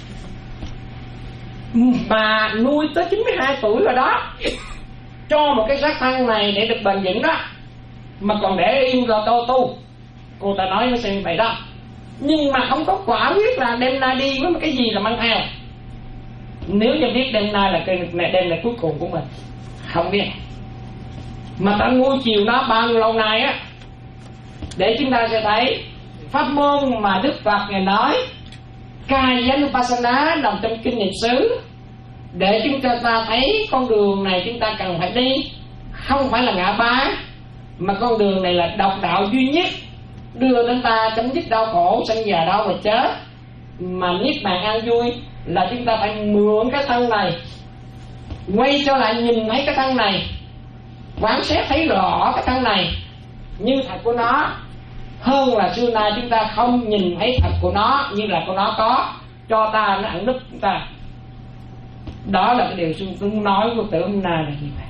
Mà nuôi tới chín mươi hai tuổi rồi đó, cho một cái xác thân này để được bền vững đó, mà còn để yên rồi tôi tu. Cô ta nói với sư vậy đó. Nhưng mà không có quả quyết là đêm nay đi với một cái gì là mang theo. Nếu như biết đêm nay là cái đêm là cuối cùng của mình, không biết. Mà ta nuôi chiều nó bao nhiêu lâu nay á, để chúng ta sẽ thấy pháp môn mà Đức Phật Ngài nói Kaya Anupassana nằm trong kinh niệm xứ, để chúng ta thấy con đường này chúng ta cần phải đi, không phải là ngã ba, mà con đường này là độc đạo duy nhất đưa đến ta chấm dứt đau khổ, sanh già đau và chết, mà niết bàn an vui. Là chúng ta phải mượn cái thân này, quay trở lại nhìn thấy cái thân này, quán xét thấy rõ cái thân này như thật của nó, hơn là xưa nay chúng ta không nhìn thấy thật của nó như là của nó có, cho ta nó ẩn núp chúng ta. Đó là cái điều tôi muốn nói với tử hôm nay là như vậy.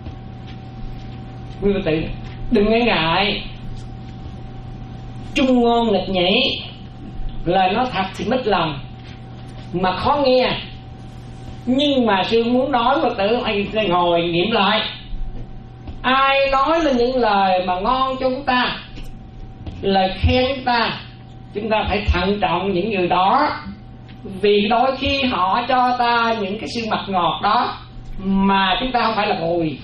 Quý tử đừng ngại ngại trung ngôn nghịch nhĩ, lời nói thật thì mít lòng mà khó nghe. Nhưng mà sư muốn nói Phật tử hãy ngồi nghiệm lại. Ai nói là những lời mà ngon cho chúng ta, lời khen chúng ta, chúng ta phải thận trọng những người đó. Vì đôi khi họ cho ta những cái sự mặt ngọt đó, mà chúng ta không phải là mùi,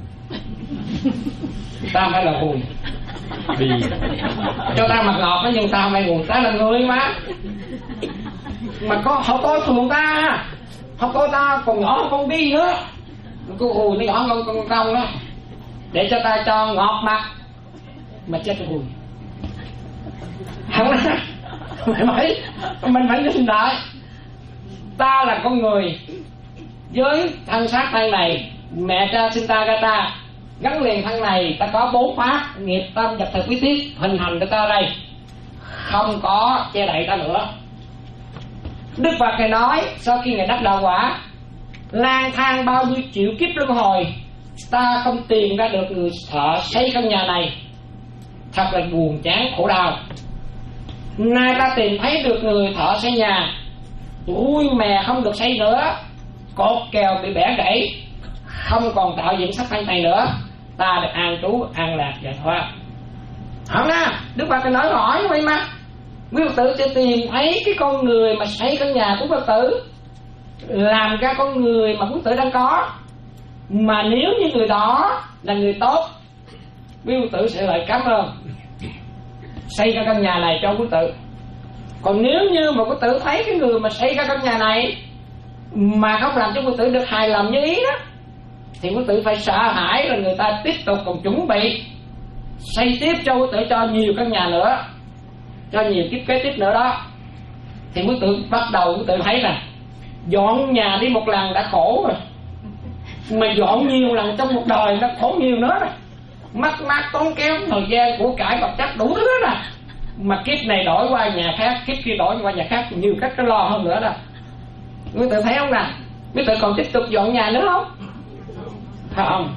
ta không phải là mùi. Đi. Cho ta mặt ngọt đó nhưng ta không phải mùi, ta là người mà. Mà có họ coi thường ta, họ coi ta còn nhỏ con đi nữa, cô hùi nó nhỏ con con rong đó, để cho ta cho ngọt mặt mà chết hùi. Không á, mình phải mình phải nhìn lại, ta là con người với thân xác thân này, mẹ cha sinh ta ra ta, gắn liền thân này, ta có bốn pháp nghiệp tâm nhập thực quý tiết hình thành cho ta đây, không có che đậy ta nữa. Đức Phật Ngài nói sau khi Ngài đắc đạo quả, lang thang bao nhiêu triệu kiếp luân hồi, ta không tìm ra được người thợ xây căn nhà này, thật là buồn chán khổ đau. Nay ta tìm thấy được người thợ xây nhà, ui mè không được xây nữa, cột kèo bị bẻ gãy, không còn tạo dựng sắc thân này nữa, ta được an trú an lạc giải thoát. Không na, Đức Phật nói hỏi vậy mà quý Phật tử sẽ tìm thấy cái con người mà xây căn nhà của Phật tử, làm ra con người mà quý Phật tử đang có. Mà nếu như người đó là người tốt, quý Phật tử sẽ lại cảm ơn, xây ra căn nhà này cho quý Phật tử. Còn nếu như mà quý Phật tử thấy cái người mà xây ra căn nhà này mà không làm cho quý Phật tử được hài lòng như ý đó, thì quý Phật tử phải sợ hãi là người ta tiếp tục còn chuẩn bị xây tiếp cho quý Phật tử cho nhiều căn nhà nữa, cho nhiều kiếp kế tiếp nữa đó. Thì quý Phật tử bắt đầu quý Phật tử thấy là dọn nhà đi một lần đã khổ rồi, mà dọn nhiều lần trong một đời nó khổ nhiều nữa rồi, mắc mắc tốn kém thời gian của cải vật chất đủ thứ đó. Mà kiếp này đổi qua nhà khác, kiếp kia đổi qua nhà khác, nhiều cách nó lo hơn nữa đó. Quý Phật tử thấy không nè? Quý Phật tử còn tiếp tục dọn nhà nữa không? Không.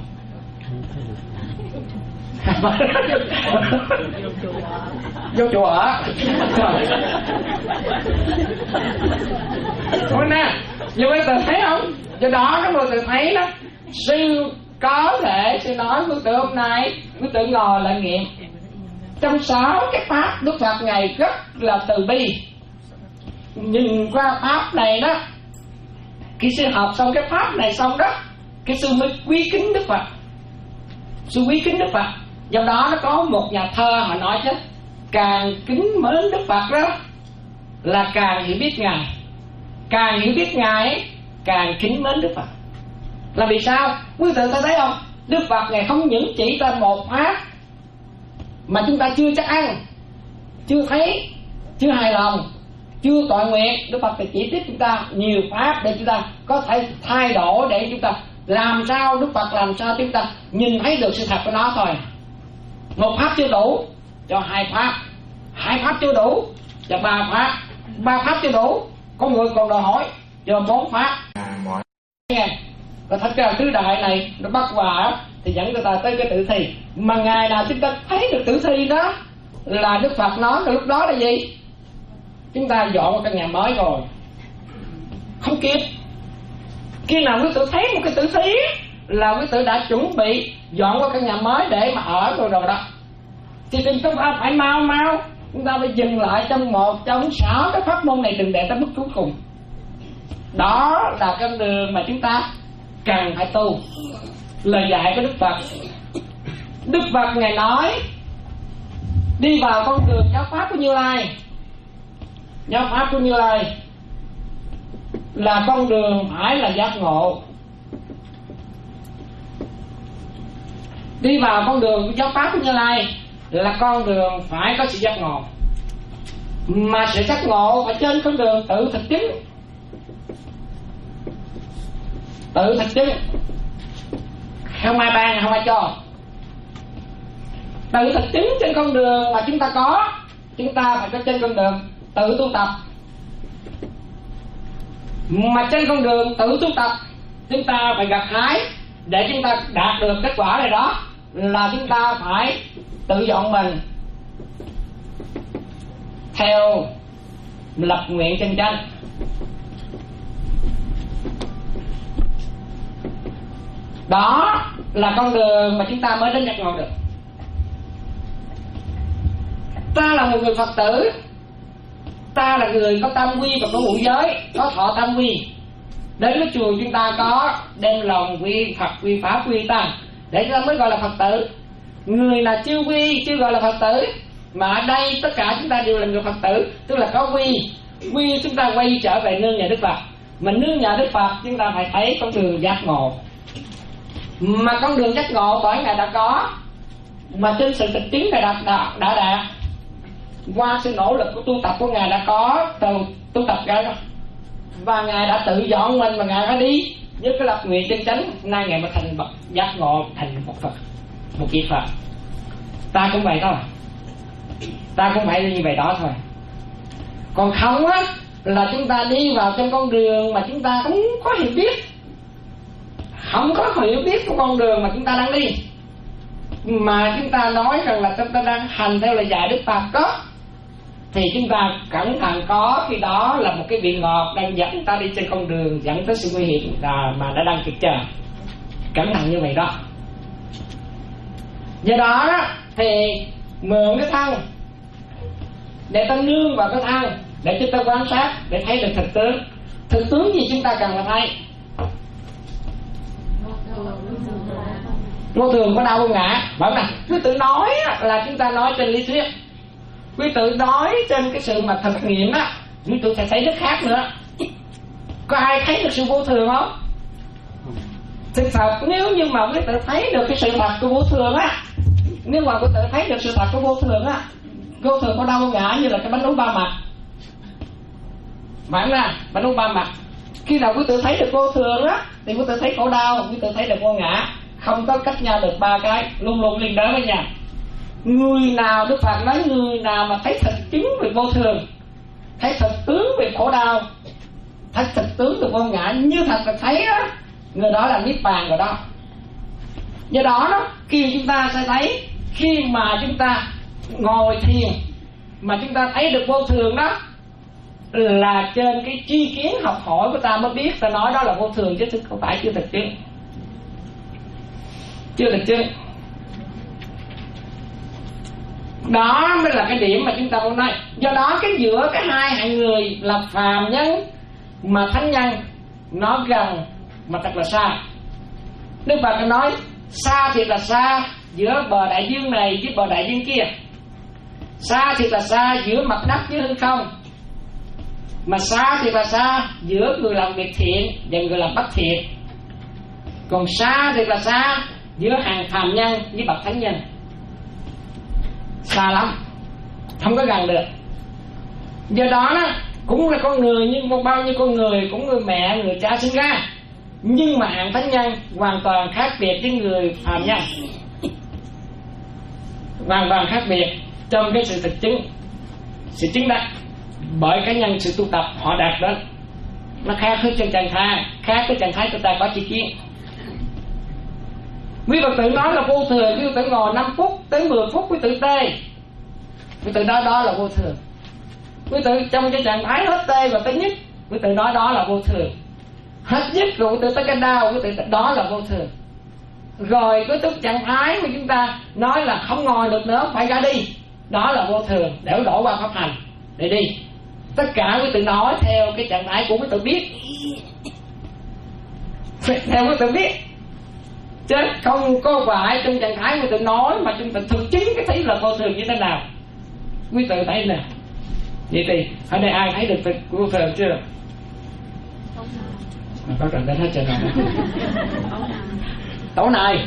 Vô chùa ở. Thôi nè, như quý Phật tử thấy không? Do đó các quý Phật tử thấy đó, sư có thể sư nói quý Phật tử hôm nay quý Phật tử ngồi lại nghiệm trong sáu cái pháp Đức Phật Ngài rất là từ bi. Nhìn qua pháp này đó, khi sư học xong cái pháp này xong đó, cái sư mới quý kính Đức Phật, sư quý kính Đức Phật. Do đó nó có một nhà thơ họ nói chứ, càng kính mến Đức Phật đó là càng hiểu biết Ngài, càng hiểu biết Ngài ấy, càng kính mến Đức Phật. Là vì sao? Quý vị ta thấy không? Đức Phật Ngài không những chỉ ta một pháp mà chúng ta chưa chắc ăn, chưa thấy, chưa hài lòng, chưa toàn nguyện. Đức Phật phải chỉ tiếp chúng ta nhiều pháp để chúng ta có thể thay đổi, để chúng ta làm sao Đức Phật làm sao chúng ta nhìn thấy được sự thật của nó thôi. Một pháp chưa đủ, cho hai pháp, hai pháp chưa đủ, cho ba pháp, ba pháp chưa đủ, con người còn đòi hỏi cho bốn pháp. Nghe, và thật ra tứ đại này nó bắt hòa thì dẫn người ta tới cái tử thi. Mà ngày nào chúng ta thấy được tử thi đó là Đức Phật nói lúc đó là gì? Chúng ta dọn một căn nhà mới rồi, không kịp. Khi nào quý tử thấy một cái tử thi là quý tử đã chuẩn bị dọn qua căn nhà mới để mà ở rồi rồi đó. Thì chúng ta phải mau mau, chúng ta phải dừng lại trong một trong sáu cái pháp môn này, đừng để tới mức cuối cùng. Đó là con đường mà chúng ta cần phải tu. Lời dạy của Đức Phật, Đức Phật Ngài nói đi vào con đường giáo pháp của Như Lai. Giáo pháp của Như Lai là con đường phải là giác ngộ. Đi vào con đường giáo pháp của Như Lai là con đường phải có sự giác ngộ. Mà sự giác ngộ phải trên con đường tự thực chứng. Tự thực chứng, không ai ban, không ai cho. Tự thực chứng trên con đường mà chúng ta có, chúng ta phải có trên con đường tự tu tập. Mà trên con đường tự tu tập, chúng ta phải gặt hái để chúng ta đạt được kết quả này đó, là chúng ta phải tự dọn mình theo lập nguyện chân chánh. Đó là con đường mà chúng ta mới đến giác ngộ được. Ta là một người Phật tử, ta là người có tam quy và có ngũ giới, có thọ tam quy. Đến cái chùa chúng ta có đem lòng quy Phật, quy Pháp, quy Tăng, để chúng ta mới gọi là Phật tử. Người nào chưa quy chưa gọi là Phật tử. Mà ở đây tất cả chúng ta đều là người Phật tử, tức là có quy. Quy chúng ta quay trở về nương nhà Đức Phật. Mà nương nhà Đức Phật chúng ta phải thấy con đường giác ngộ. Mà con đường giác ngộ bởi Ngài đã có, mà trên sự thực chứng Ngài đã, đã, đã đạt. Qua sự nỗ lực của tu tập của Ngài đã có từ tu tập ra đó. Và Ngài đã tự dọn mình và Ngài đã đi với cái lập nguyện chân chánh. Nay Ngài mới thành bậc giác ngộ, thành một Phật, một vị Phật. Ta cũng vậy thôi, ta cũng phải như vậy đó thôi. Còn không á là chúng ta đi vào trong con đường mà chúng ta không có hiểu biết, không có hiểu biết của con đường mà chúng ta đang đi, mà chúng ta nói rằng là chúng ta đang hành theo lời dạy Đức Phật đó, thì chúng ta cẩn thận có khi đó là một cái vị ngọt đang dẫn ta đi trên con đường dẫn tới sự nguy hiểm là mà đã đang kịp chờ. Cẩn thận như vậy đó. Do đó thì mượn cái thân để ta nương vào cái thân, để chúng ta quan sát, để thấy được thực tướng. Thực tướng gì chúng ta cần là thấy? Vô thường có đau không ngã? Bảo nè, quý tự nói là chúng ta nói trên lý thuyết, quý tự nói trên cái sự mà thực nghiệm á, quý tự sẽ thấy rất khác nữa. Có ai thấy được sự vô thường không? Thực thật nếu như mà quý tự thấy được cái sự thật của vô thường á, nếu mà quý tự thấy được sự thật của vô thường á, vô thường có đau không ngã như là cái bánh ú ba mặt. Phải không nào? Bánh ú ba mặt. Khi nào quý tự thấy được vô thường á, thì quý tự thấy khổ đau, quý tự thấy được vô ngã. Không có cách nhau được ba cái, luôn luôn liên đới với nhau. Người nào, Đức Phật nói, người nào mà thấy thực chứng về vô thường, thấy thực tướng về khổ đau, thấy thực tướng về vô ngã như thật là thấy đó, người đó là niết bàn rồi đó. Do đó đó, khi chúng ta sẽ thấy, khi mà chúng ta ngồi thiền mà chúng ta thấy được vô thường đó, là trên cái tri kiến học hỏi của ta mới biết, ta nói đó là vô thường chứ không phải chưa thực chứng. Chưa thực chứng. Đó mới là cái điểm mà chúng ta muốn nói. Do đó cái giữa cái hai hạng người là phàm nhân mà thánh nhân, nó gần mà thật là xa. Đức Phật nói xa thì là xa giữa bờ đại dương này với bờ đại dương kia. Xa thì là xa giữa mặt đất với hư không. Mà xa thì là xa giữa người làm việc thiện và người làm bất thiện. Còn xa thì là xa giữa hàng phàm nhân với bậc thánh nhân. Xa lắm, không có gần được. Do đó đó, cũng là con người nhưng bao nhiêu con người, cũng người mẹ, người cha sinh ra, nhưng mà hạng thánh nhân hoàn toàn khác biệt với người phàm nhân, hoàn toàn khác biệt trong cái sự thực chứng, sự chứng đắc bởi cá nhân sự tu tập họ đạt đến. Nó khác với chân trạng thái, khác với trạng thái chúng ta có chi kiến. Quý Phật tử nói là vô thường, quý Phật tử ngồi năm phút tới mười phút quý tử tê, quý tử nói đó là vô thường. Quý tử trong cái trạng thái hết tê và tới nhất, quý tử nói đó là vô thường. Hết nhất rồi quý tử tới cái đau, quý tử đó là vô thường. Rồi cái tức trạng thái mà chúng ta nói là không ngồi được nữa, phải ra đi, đó là vô thường, để đổ qua pháp hành để đi. Tất cả quý tử nói theo cái trạng thái của quý tử biết, theo quý tử biết, chứ không có phải trong trạng thái quý tử nói mà chúng ta thực chứng cái thấy là vô thường như thế nào. Quý tử thấy nè. Vậy thì ở đây ai thấy được vô thường chưa? Có cần đến hết trơn rồi. Tổ này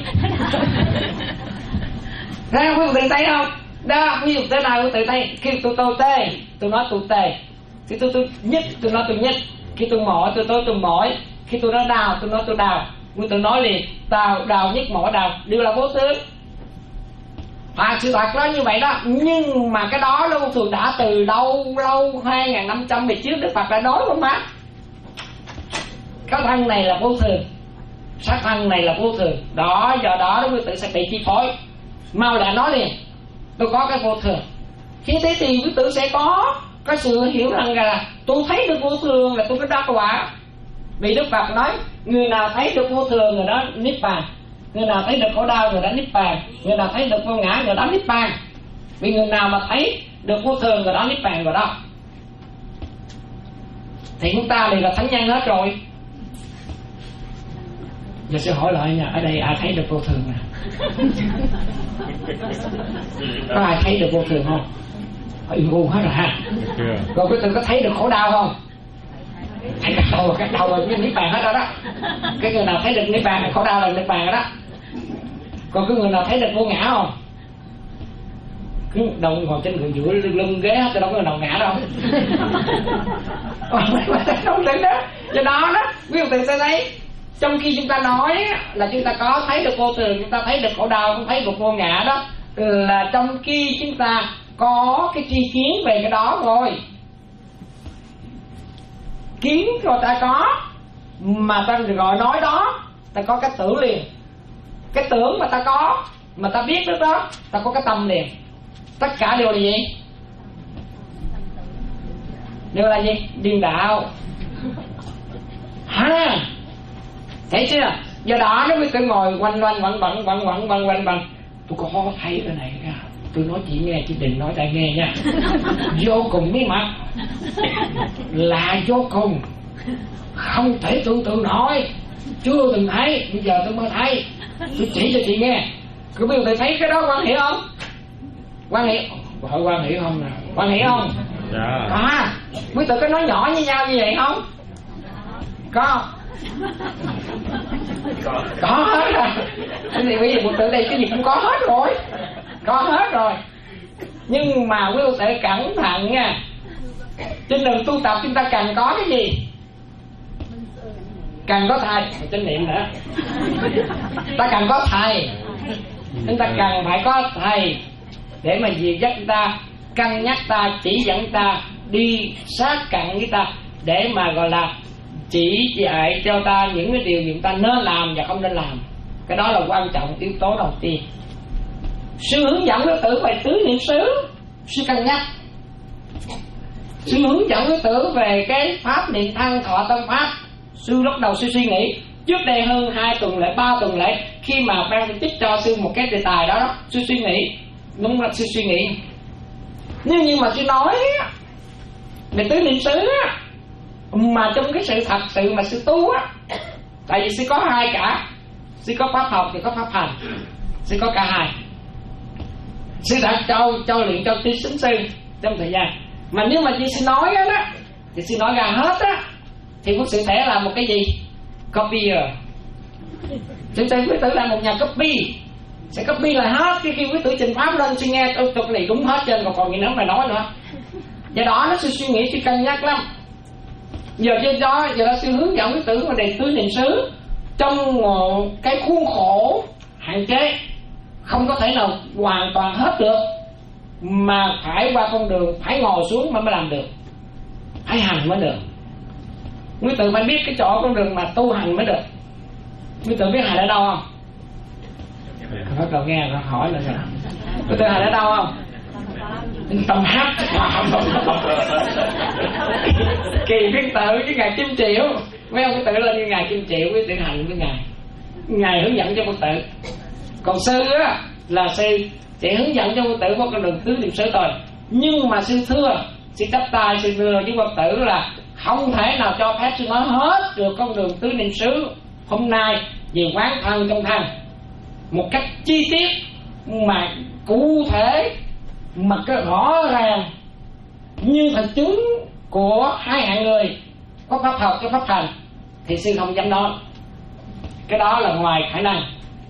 ra quý vị thấy không? Đó, ví dụ thế nào quý vị thấy? Khi tôi tôi tê, tôi nói tôi tê. Khi tôi tôi nhích, tôi nói tôi nhích. Khi tôi mỏi, tôi nói tôi mỏi. Khi tôi nói đau, tôi nói tôi đau. Quý vị nói liền, đau, đau, nhích, mỏi, đau đều là vô thường. À, sự thật đó như vậy đó. Nhưng mà cái đó nó vô thường đã từ đâu lâu hai nghìn năm trăm về trước Đức Phật đã nói không má. Cái thân này là vô thường, xác thân này là vô thường. Đó, do đó đó quý tử sẽ bị chi phối. Mau đã nói liền, tôi có cái vô thường. Khi thế thì quý tử sẽ có cái sự hiểu rằng là tôi thấy được vô thường là tôi có đắc quả. Vì Đức Phật nói người nào thấy được vô thường người đó niết bàn, người nào thấy được khổ đau người đó niết bàn, người nào thấy được vô ngã người đó niết bàn. Vì người nào mà thấy được vô thường người đó niết bàn rồi đó. Thì chúng ta đều là thánh nhân hết rồi. Giờ sẽ hỏi lại nha, ở đây ai thấy được vô thường nè? Có ai thấy được vô thường không? Im ngu hết rồi ha. Rồi quý tử có thấy được khổ đau không? Thấy cái đầu, cái đầu rồi, cái niết bàn hết rồi đó. Cái người nào thấy được niết bàn, khổ đau là niết bàn rồi đó. Còn cái người nào thấy được vô ngã không? Cứ đầu ngồi trên người giữa lưng ghế hết, đâu có người nào ngã đâu. Không tính đó. Do đó đó, quý vị sẽ thấy, trong khi chúng ta nói là chúng ta có thấy được vô thường, chúng ta thấy được khổ đau, cũng thấy được vô ngã đó, là trong khi chúng ta có cái tri kiến về cái đó rồi. Kiến rồi ta có, mà ta gọi nói đó, ta có cái tưởng liền. Cái tưởng mà ta có, mà ta biết được đó, ta có cái tâm liền. Tất cả đều là gì? Đều là gì? Điên đạo. Ha, thấy chưa? Do đó nó mới cứ ngồi quanh quanh quẩn quẩn quẩn quẩn quẩn quẩn quẩn. Tôi có thấy cái này nha. Tôi nói chị nghe, chị đừng nói tai nghe nha. Vô cùng bí mật, là vô cùng, không thể tưởng tượng nổi, chưa từng thấy, bây giờ tôi mới thấy. Tôi chỉ cho chị nghe. Cứ bây giờ thấy cái đó quan hệ không? Quan hệ, hỏi quan hệ không nè? Quan hệ không? Dạ. Có. Quý tử có nói nhỏ với nhau như vậy không? Có. Có hết rồi. Thì bây giờ một tử đây cái gì cũng có hết rồi. Có hết rồi. Nhưng mà quý tử cẩn thận nha. Trên đường tu tập chúng ta cần có cái gì? Cần có thầy. Chánh niệm nữa. Ta cần có thầy. Chúng ta cần phải có thầy để mà dìu dắt ta, cân nhắc ta, chỉ dẫn ta, đi sát cận với ta, để mà gọi là chỉ dạy cho ta những cái điều chúng ta nên làm và không nên làm. Cái đó là quan trọng, yếu tố đầu tiên. Sư hướng dẫn đối tử về tứ niệm xứ, sư cân nhắc. Sư hướng dẫn đối tử về cái pháp niệm thân thọ tâm pháp, sư lúc đầu sư suy nghĩ. Trước đây hơn hai tuần lễ, ba tuần lễ, khi mà ban tổ chức cho sư một cái đề tài đó, đó sư suy nghĩ. Đúng là sư suy nghĩ. Nhưng nhưng mà sư nói về tứ niệm xứ á, mà trong cái sự thật sự mà sư tu á, tại vì sư có hai cả, sư có pháp học thì có pháp hành, sư có cả hai. Sư đã cho cho luyện cho tí sính sư trong thời gian. Mà nếu mà như sư nói á đó, thì sư nói ra hết á, thì cũng sự thể là một cái gì? Copier. Chúng ta quý tử là một nhà copy, sẽ copy lại hết. Cái khi quý tử trình pháp lên sư nghe tôi cái này đúng hết trên, còn còn gì nữa mà nói nữa. Do đó nó sư suy nghĩ, sư cân nhắc lắm. Giờ trên đó giờ đó sư hướng dẫn quý tử vào đề tứ niệm xứ trong một cái khuôn khổ hạn chế, không có thể nào hoàn toàn hết được, mà phải qua con đường, phải ngồi xuống mà mới làm được, phải hành mới được. Quý tử phải biết cái chỗ con đường mà tu hành mới được. Quý tử biết hành ở đâu không? Bắt đầu nghe nó hỏi là sao? Quý tử hành ở đâu không? Tâm hát. Kỳ viên tự với ngài Kim Triệu, mấy ông quý tử lên như ngài Kim Triệu, quý tử hành với ngài, ngài hướng dẫn cho quý tử. Còn sư á là sư chỉ hướng dẫn cho quý tử có con đường tứ niệm xứ thôi. Nhưng mà sư thưa, sư chấp tay sư thưa với quý tử là không thể nào cho phép sư nói hết được con đường tứ niệm xứ hôm nay về quán thân trong thân một cách chi tiết mà cụ thể, mà cái rõ ràng như thật chứng của hai hạng người, có pháp học có pháp hành, thì sư không dám nói. Cái đó là ngoài khả năng,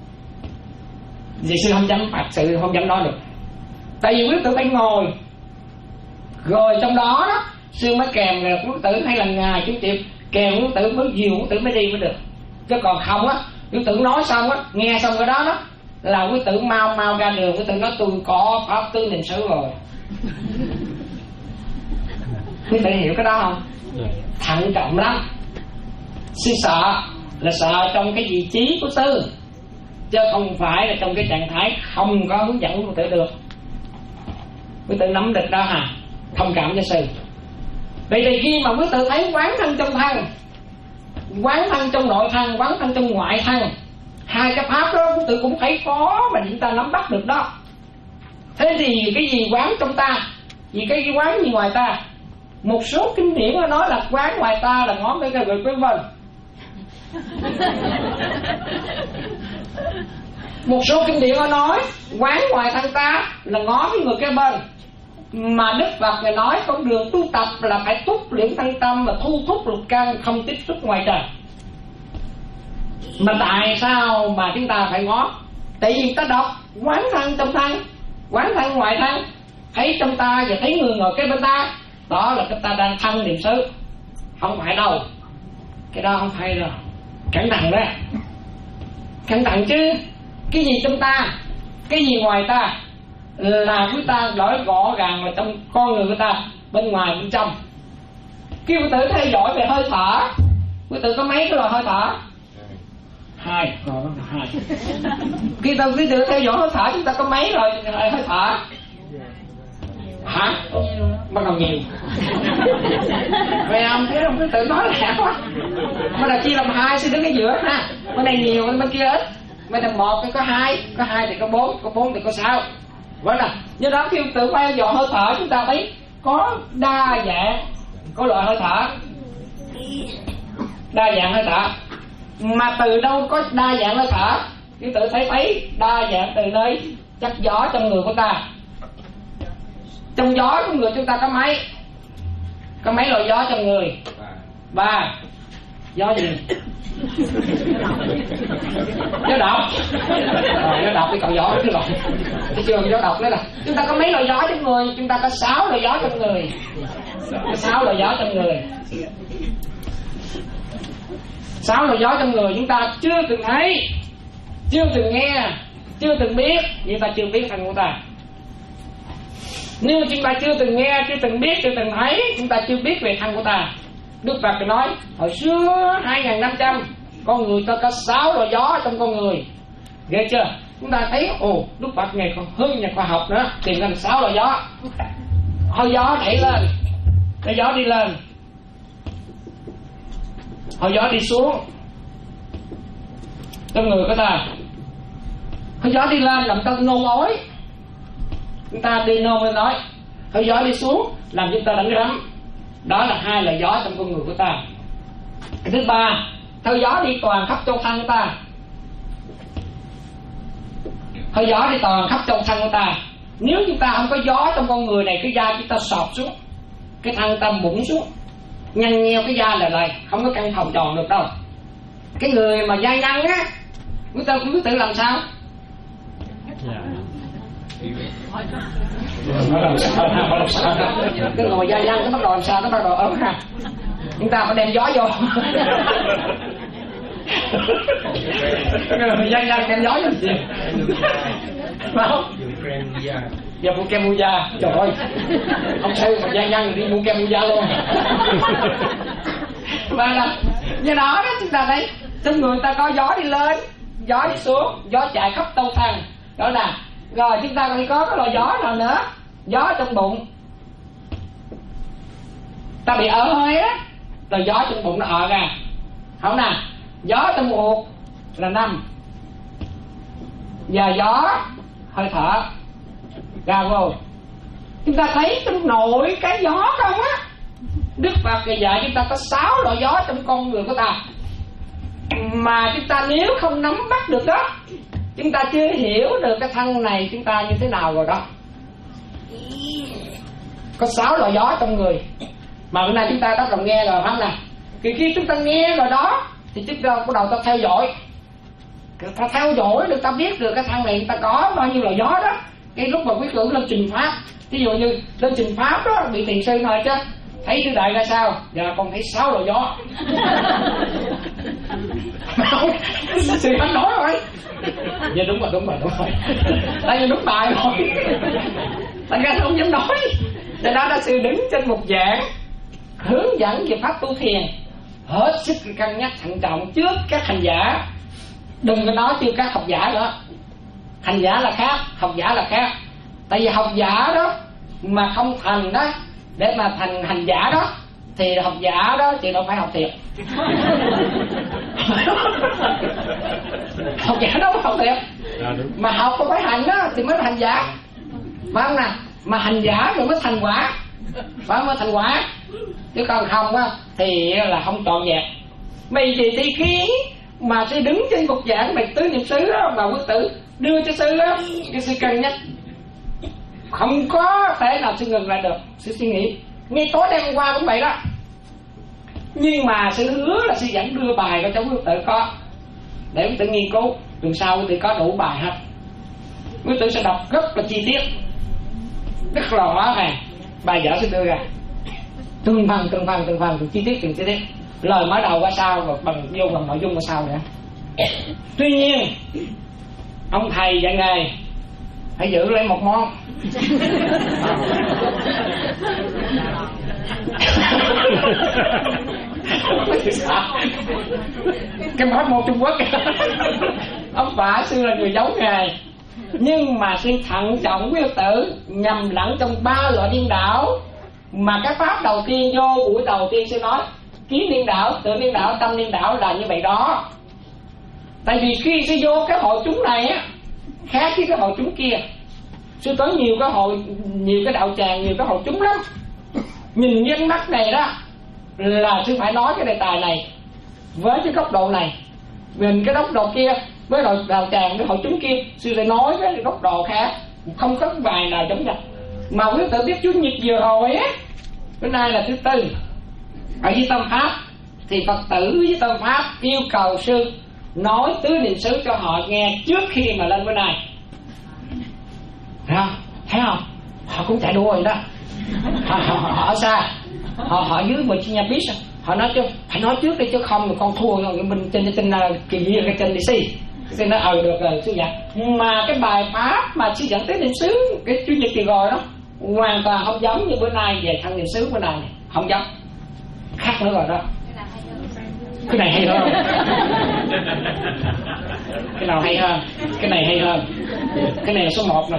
vì sư không dám phạt, sự không dám nói được. Tại vì quý tử phải ngồi, rồi trong đó đó sư mới kèm được quý tử, hay là ngài chú Tiệp kèm quý tử mới dìu quý tử mới đi mới được. Chứ còn không á, quý tử nói xong á, nghe xong cái đó đó là quý tử mau mau ra đường, quý tử nói tôi có pháp tứ niệm xứ rồi. Quý tử hiểu cái đó không? Thận trọng lắm. Sư sợ là sợ trong cái vị trí của sư, chứ không phải là trong cái trạng thái không có hướng dẫn quý tử được. Quý tử nắm được đó hả? Thông cảm cho sư. Vậy thì khi mà quý tử thấy quán thân trong thân, quán thân trong nội thân, quán thân trong ngoại thân, hai cái pháp đó quý tử cũng thấy khó mà chúng ta nắm bắt được đó. Thế thì cái gì quán trong ta, vì cái quán gì ngoài ta? Một số kinh điển nó nói là quán ngoài ta là ngón cái cái vân vân. Một số kinh điển có nói quán ngoài thân ta là ngó với người kế bên, mà Đức Phật Ngài nói con đường tu tập là phải túc luyện thân tâm và thu thúc lục căn, không tiếp xúc ngoài trời. Mà tại sao mà chúng ta phải ngó? Tại vì ta đọc quán thân trong thân, quán thân ngoài thân, thấy trong ta và thấy người ngồi kế bên ta, đó là chúng ta đang thân niệm xứ. Không phải đâu, cái đó không phải đâu. Cẩn thận đó, cẩn thận chứ. Cái gì trong ta, cái gì ngoài ta là quý ta nói rõ ràng là trong con người của ta, bên ngoài bên trong. Khi quý tử theo dõi về hơi thở, quý tử có mấy cái loại hơi thở? Hai, rồi đó là hai. Khi ta quý tử theo dõi hơi thở, chúng ta có mấy loại hơi thở? Hả? Bắt đầu nhiều. Vậy ông thấy không, quý tử nói lẹ quá. Mà là chia làm hai, sẽ đứng ở giữa ha. Bên này nhiều, bên kia ít. Bên này một thì có hai, có hai thì có bốn, có bốn thì có sáu. Vậy là do đó khi tự theo dõi hơi thở, chúng ta thấy có đa dạng, có loại hơi thở, đa dạng hơi thở. Mà từ đâu có đa dạng hơi thở? Chúng tự thấy thấy đa dạng từ nơi chất gió trong người của ta. Trong gió trong người chúng ta có mấy? Có mấy loại gió trong người? Ba. Gió gì? Gió độc. Rồi, gió độc thì cậu gió cái loại. Cái trường gió độc đấy là chúng ta có mấy loại gió trong người? Chúng ta có sáu loại gió trong người. Có sáu loại gió trong người. Sáu loại gió trong người chúng ta chưa từng thấy, chưa từng nghe, chưa từng biết, nhưng ta chưa biết thân của ta. Nếu chúng ta chưa từng nghe, chưa từng biết, chưa từng thấy, chúng ta chưa biết về thân của ta. Đức Phật nói hồi xưa hai nghìn năm trăm con người ta có sáu loại gió trong con người. Ghê chưa? Chúng ta thấy ồ, Đức Phật ngày còn hơn nhà khoa học nữa, tìm ra sáu loại gió. Hơi gió đẩy lên, cái gió đi lên, hơi gió đi xuống trong người của ta. Hơi gió đi lên làm ta nôn ói, chúng ta đi nôn lên nói. Hơi gió đi xuống làm chúng ta đánh rắm. Đó là hai loại gió trong con người của ta. Cái thứ ba, hơi gió đi toàn khắp trong thân của ta. Hơi gió đi toàn khắp trong thân của ta. Nếu chúng ta không có gió trong con người này, cái da chúng ta sọt xuống, cái thân ta bụng xuống, nhăn nheo cái da là lại không có căng phòng tròn được đâu. Cái người mà da nhăn á, người ta cũng biết tự làm sao. Nó làm sao, nó làm sao. Cái người da nhăn nó bắt đầu làm sao, nó bắt đầu ấm ha. Chúng ta phải đem gió vô. Cái người da nhăn đem gió vô gì? Phải không? Giờ mua kem mua da, trời ơi, không sao mà da nhăn đi mua kem mua da luôn. Và là do đó đó chúng ta thấy trong người ta có gió đi lên, gió đi xuống, gió chạy khắp tâu thân. Đó là rồi chúng ta còn có cái loại gió nào nữa? Gió trong bụng. Ta bị ở hơi á, rồi gió trong bụng nó ở ra. Không nè, gió trong ruột là năm. Và gió hơi thở ra vô. Chúng ta thấy trong nội cái gió không á. Đức Phật dạy chúng ta có sáu loại gió trong con người của ta. Mà chúng ta nếu không nắm bắt được đó, chúng ta chưa hiểu được cái thân này chúng ta như thế nào rồi đó. Có sáu loại gió trong người. Mà bữa nay chúng ta đã còn nghe rồi không nè. Khi khi chúng ta nghe rồi đó thì chúng ta bắt đầu ta theo dõi. Ta theo dõi được, ta biết được cái thân này chúng ta có bao nhiêu loại gió đó. Cái lúc mà quý tử lên trình pháp, ví dụ như lên trình pháp đó bị thiền sư nói chứ thấy sư đại ra sao? Dạ con thấy sáu loại gió. Sư anh nói rồi. Dạ đúng rồi, đúng rồi, đúng rồi. Tại vì đúng bài rồi. Tại ra không dám nói. Tại đó là sư đứng trên một giảng hướng dẫn về pháp tu thiền, hết sức cân nhắc thận trọng trước các hành giả. Đừng có nói chưa các học giả nữa. Hành giả là khác, học giả là khác. Tại vì học giả đó mà không thành đó, để mà thành hành giả đó thì học giả đó thì đâu phải học thiệt. Học giả đâu phải học thiệt. Mà học không phải hành đó thì mới là hành giả. Phải không nè? Mà hành giả rồi mới thành quả. Phải không? Mới thành quả. Chứ còn không á thì là không trọn vẹn. Mày gì thì khí mà sư đứng trên bục giảng mày tứ niệm xứ đó, mà quý tử đưa cho sư đó, cái sư cân nhắc không có thể nào sư ngừng lại được. Sư suy nghĩ ngay tối đêm hôm qua cũng vậy đó, nhưng mà sư hứa là sư vẫn đưa bài cho cháu quý tử có, để quý tử nghiên cứu. Tuần sau quý tử có đủ bài hết, quý tử sẽ đọc rất là chi tiết, rất là rõ ràng. Bài vở sẽ đưa ra từng phần từng phần từng phần từng chi tiết từng chi tiết, lời mở đầu qua sau và bằng vô bằng nội dung qua sau nữa. Tuy nhiên ông thầy dạy nghề hãy giữ lấy một món. Cái món môn Trung Quốc. Ông bà xưa là người giấu nghề, nhưng mà sư thận trọng quý tử nhầm lẫn trong ba loại điên đảo. Mà cái pháp đầu tiên vô buổi đầu tiên sư nói kiến điên đảo, tự điên đảo, tâm điên đảo là như vậy đó. Tại vì khi sư vô cái hội chúng này á, khác với cái hội chúng kia. Sư tới nhiều cái hội, nhiều cái đạo tràng, nhiều cái hội chúng lắm. Nhìn với mắt này đó là sư phải nói cái đề tài này với cái góc độ này, nhìn cái góc độ kia với đạo, đạo tràng với hội chúng kia, sư lại nói với cái góc độ khác, không có bài nào giống nhau. Mà quý tử biết Chủ nhật vừa rồi á, bữa nay là thứ tư ở với tâm pháp, thì Phật tử với tâm pháp yêu cầu sư nói tứ niệm xứ cho họ nghe trước khi mà lên bữa nay. Thấy không? Thấy không? Họ cũng chạy đua rồi đó. Họ, họ, họ ở xa, họ họ dưới mười chi nhà biết, họ nói chứ phải nói trước đi chứ không mà con thua rồi mình trên trên kỳ viên cái trên đi xì. Thì nó ờ được rồi sư dạy. Mà cái bài pháp mà sư dẫn tới niệm xứ cái Chủ nhật kỳ rồi đó hoàn toàn không giống như bữa nay về thân niệm xứ bữa nay, không giống, khác nữa rồi đó. Cái này hay hơn. Cái nào hay hơn? Cái này hay hơn. Cái này là số một nè.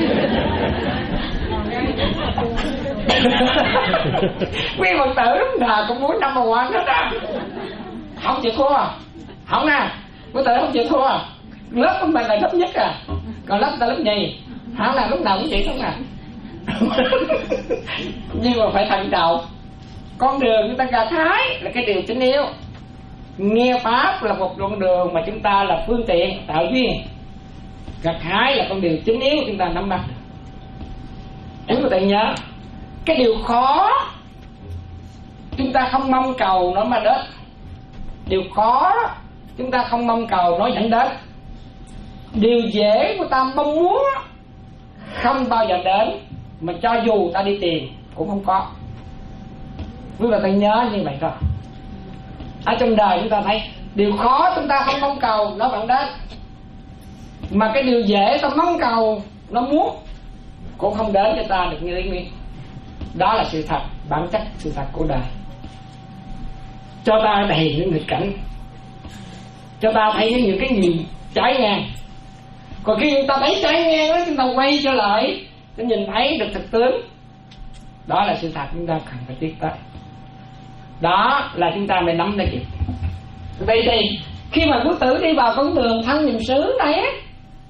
Quý Phật tử lúc nào cũng muốn number one hết á. Không chịu thua. Không nè, quý tử không chịu thua. Lớp của mình là lớp nhất à, còn lớp ta lớp nhì. Không là lúc nào cũng vậy không à. Nhưng mà phải thận trọng. Con đường chúng ta gặt hái là cái điều chính yếu. Nghe pháp là một con đường mà chúng ta là phương tiện tạo duyên. Gặt hái là con điều chính yếu chúng ta nắm bắt. Chúng ta nhớ cái điều khó chúng ta không mong cầu nó mà đến. Điều khó chúng ta không mong cầu nó dẫn đến. Điều dễ của ta mong muốn không bao giờ đến, mà cho dù ta đi tìm cũng không có. Quý vị ta nhớ như vậy thôi. Ở trong đời chúng ta thấy điều khó chúng ta không mong cầu nó vẫn đến, mà cái điều dễ ta mong cầu nó muốn cũng không đến cho ta được như ý nguyện. Đó là sự thật, bản chất sự thật của đời. Cho ta đầy những nghịch cảnh, cho ta thấy những cái gì trái ngang. Còn khi chúng ta thấy trái ngang đó, chúng ta quay trở lại để nhìn thấy được thực tướng. Đó là sự thật chúng ta cần phải biết tới. Đó là chúng ta mới nắm được kịp. Vậy thì khi mà quý tử đi vào con đường thân niệm xứ này á,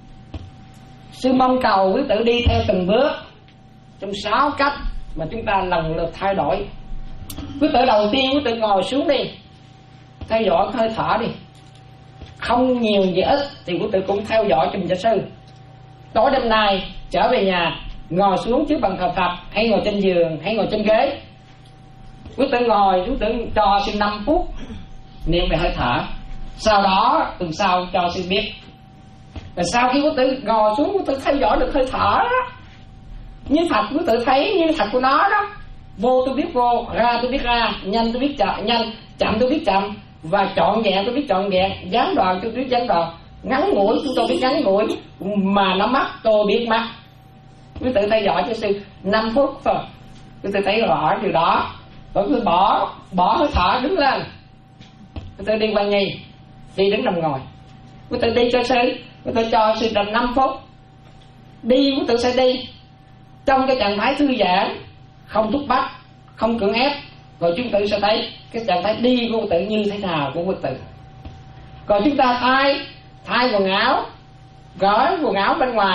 sư mong cầu quý tử đi theo từng bước trong sáu cách mà chúng ta lần lượt thay đổi. Quý tử đầu tiên quý tử ngồi xuống đi, theo dõi hơi thở đi, không nhiều gì ít thì quý tử cũng theo dõi cho sư. Tối đêm nay trở về nhà, ngồi xuống trước bàn thờ Phật, hay ngồi trên giường, hay ngồi trên ghế, quý tử ngồi, quý tử cho sư năm phút niệm về hơi thở. Sau đó tuần sau cho sư biết. Và sau khi quý tử ngồi xuống, quý tử theo dõi được hơi thở đó, như thật quý tử thấy như thật của nó đó. Vô tôi biết vô, ra tôi biết ra, nhanh tôi biết chậm nhanh, chậm tôi biết chậm, và trọn vẹn tôi biết trọn vẹn, gián đoạn tôi biết gián đoạn, ngắn ngủi tôi biết ngắn ngủi, mà nó mắc tôi biết mắc. Quý tử theo dõi cho sư năm phút thôi, quý tử thấy rõ điều đó. Rồi quý tử bỏ bỏ hơi thở, đứng lên, quý tử đi qua nhì, đi đứng nằm ngồi, quý tử đi cho sư, quý tử cho sư tầm năm phút. Đi quý tử sẽ đi trong cái trạng thái thư giãn, không thúc bách, không cưỡng ép. Rồi chúng ta sẽ thấy cái trạng thái đi của quý tử như thế nào của quý tử. Còn chúng ta thay thay quần áo, gỡ quần áo bên ngoài,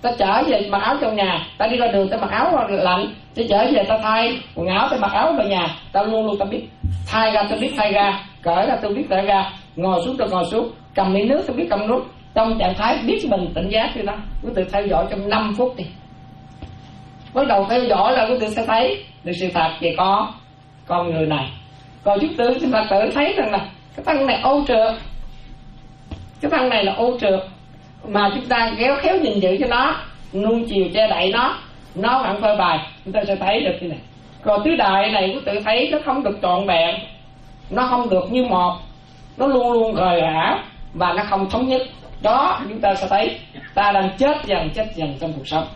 ta trở về mặc áo trong nhà, ta đi ra đường ta mặc áo lạnh, ta trở về ta thay quần áo, ta mặc áo vào nhà, ta luôn luôn ta biết thay ra, ta biết thay ra, cởi ra tôi biết cởi ra, ngồi xuống tôi ngồi xuống, cầm ly nước tôi biết cầm nước, trong trạng thái biết mình tỉnh giác như đó. Quý tự theo dõi trong năm phút đi, bắt đầu theo dõi là quý tự sẽ thấy được sự thật về có con người này. Còn chúng tự chúng ta tự thấy rằng là cái thân này ô trượt, cái thân này là ô trượt, mà chúng ta khéo khéo nhìn giữ cho nó, nuông chiều che đậy nó, nó vẫn phơi bày, chúng ta sẽ thấy được như này. Còn tứ đại này quý tự thấy nó không được trọn vẹn, nó không được như một, nó luôn luôn rời rã và nó không thống nhất. Đó chúng ta sẽ thấy ta đang chết dần chết dần trong cuộc sống.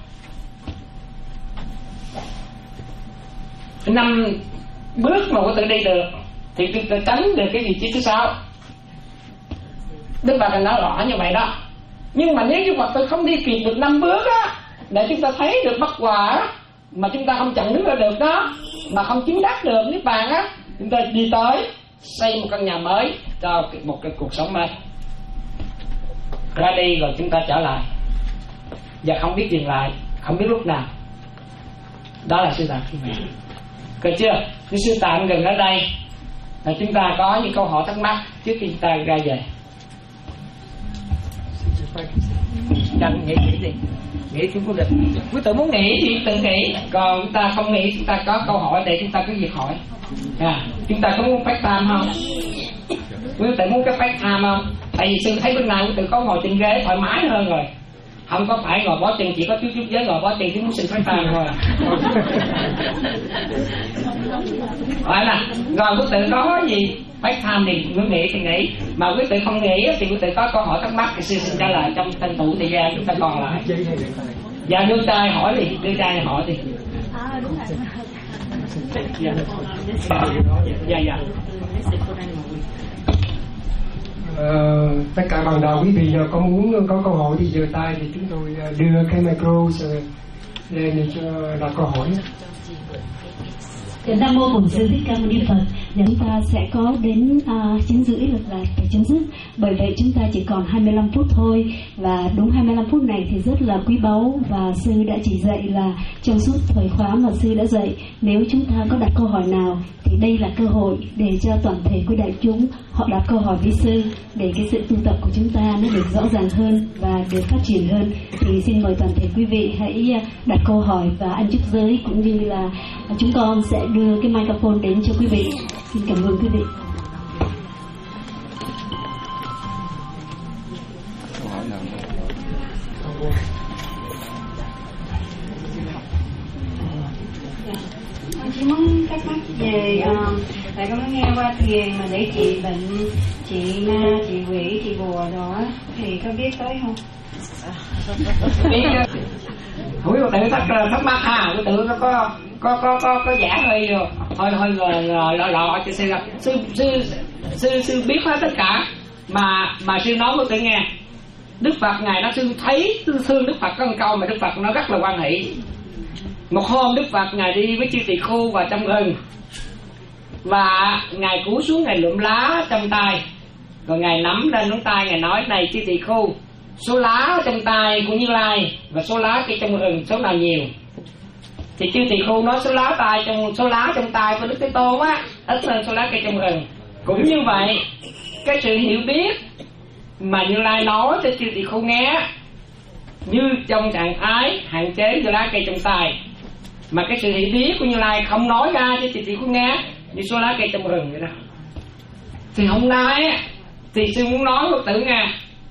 Năm bước mà quý tự đi được thì chúng ta tránh được cái vị trí thứ sáu. Đức Phật đã nói rõ như vậy đó. Nhưng mà nếu như mà tôi không đi kịp được năm bước á, để chúng ta thấy được bất hòa á, mà chúng ta không chặn đứng ra được đó, mà không chứng đắc được niết bàn á, chúng ta đi tới xây một căn nhà mới cho một cái cuộc sống mới. Ra đi rồi chúng ta trở lại và không biết dừng lại, không biết lúc nào. Đó là sư tạm khi này. Được chưa? Cái sư tạm gần ở đây là chúng ta có những câu hỏi thắc mắc trước khi chúng ta ra về. Đừng nghĩ nghĩ gì, nghĩ cũng có được. Quý tự muốn nghĩ thì tự nghĩ, còn chúng ta không nghĩ, chúng ta có câu hỏi để chúng ta cứ việc hỏi. À, chúng ta có muốn phát tham không? Quý tự muốn cái phát tham không? Tại vì sư thấy bên này quý tự có ngồi trên ghế thoải mái hơn rồi, không có phải ngồi bó chân, chỉ có chút chút giới ngồi bó chân thì muốn sư phát tham thôi. Phải là rồi quý tự có gì phát tham thì quý nghĩ thì nghĩ, mà quý tự không nghĩ thì quý tự có câu hỏi thắc mắc thì sư xin trả lời trong tranh thủ thời gian chúng ta còn lại. Dạ đưa trai hỏi đi, đưa trai hỏi đi. À đúng rồi. Dạ dạ dạ. Ờ, tất cả bạn đạo quý vị có muốn có câu hỏi thì giơ tay thì chúng tôi đưa cái micro lên để cho đặt câu hỏi. Nam mô Bổn Sư Thích Ca Mâu Ni Phật. Và chúng ta sẽ có đến uh, chín rưỡi lượt lại để chấm dứt. Bởi vậy chúng ta chỉ còn hai mươi lăm phút thôi, và đúng hai mươi lăm phút này thì rất là quý báu, và sư đã chỉ dạy là trong suốt thời khóa mà sư đã dạy, nếu chúng ta có đặt câu hỏi nào thì đây là cơ hội để cho toàn thể quý đại chúng họ đặt câu hỏi với sư, để cái sự tu tập của chúng ta nó được rõ ràng hơn và được phát triển hơn. Thì xin mời toàn thể quý vị hãy đặt câu hỏi, và anh trúc giới cũng như là chúng con sẽ đưa cái microphone đến cho quý vị. Xin cảm ơn quý vị. Con chỉ muốn thắc mắc về uh, tại con nghe qua thiền mà để trị bệnh, trị ma, trị quỷ, trị bùa đó thì có biết tới không? Quý tự thắc thắc mắc ha, quý tự nó có có có có có giả hơi hơi hơi rồi lọ lọ cho sư sư sư sư sư biết hết tất cả, mà mà sư nói với tự nghe. Đức Phật ngài nó sư thấy thương Đức Phật có một câu mà Đức Phật nó rất là quan hỷ. Một hôm Đức Phật ngài đi với chư tỳ khưu vào trong rừng, và ngài cúi xuống ngài lượm lá trong tay, rồi ngài nắm lên ngón tay, ngài nói: này chư tỳ khưu, số lá trong tay của Như Lai và số lá kia trong rừng số nào nhiều? Thì chư tỳ khưu nói số lá tay trong số lá trong tay của Đức Thế Tôn á ít hơn số lá kia trong rừng. Cũng như vậy, cái sự hiểu biết mà Như Lai nói cho chư tỳ khưu nghe như trong trạng thái hạn chế số lá cây trong tay, mà cái sự hiểu biết của Như Lai không nói ra cho chư tỳ khưu nghe như số lá cây trong rừng vậy đó. Thì hôm nay thì sư muốn nói với tự nghe,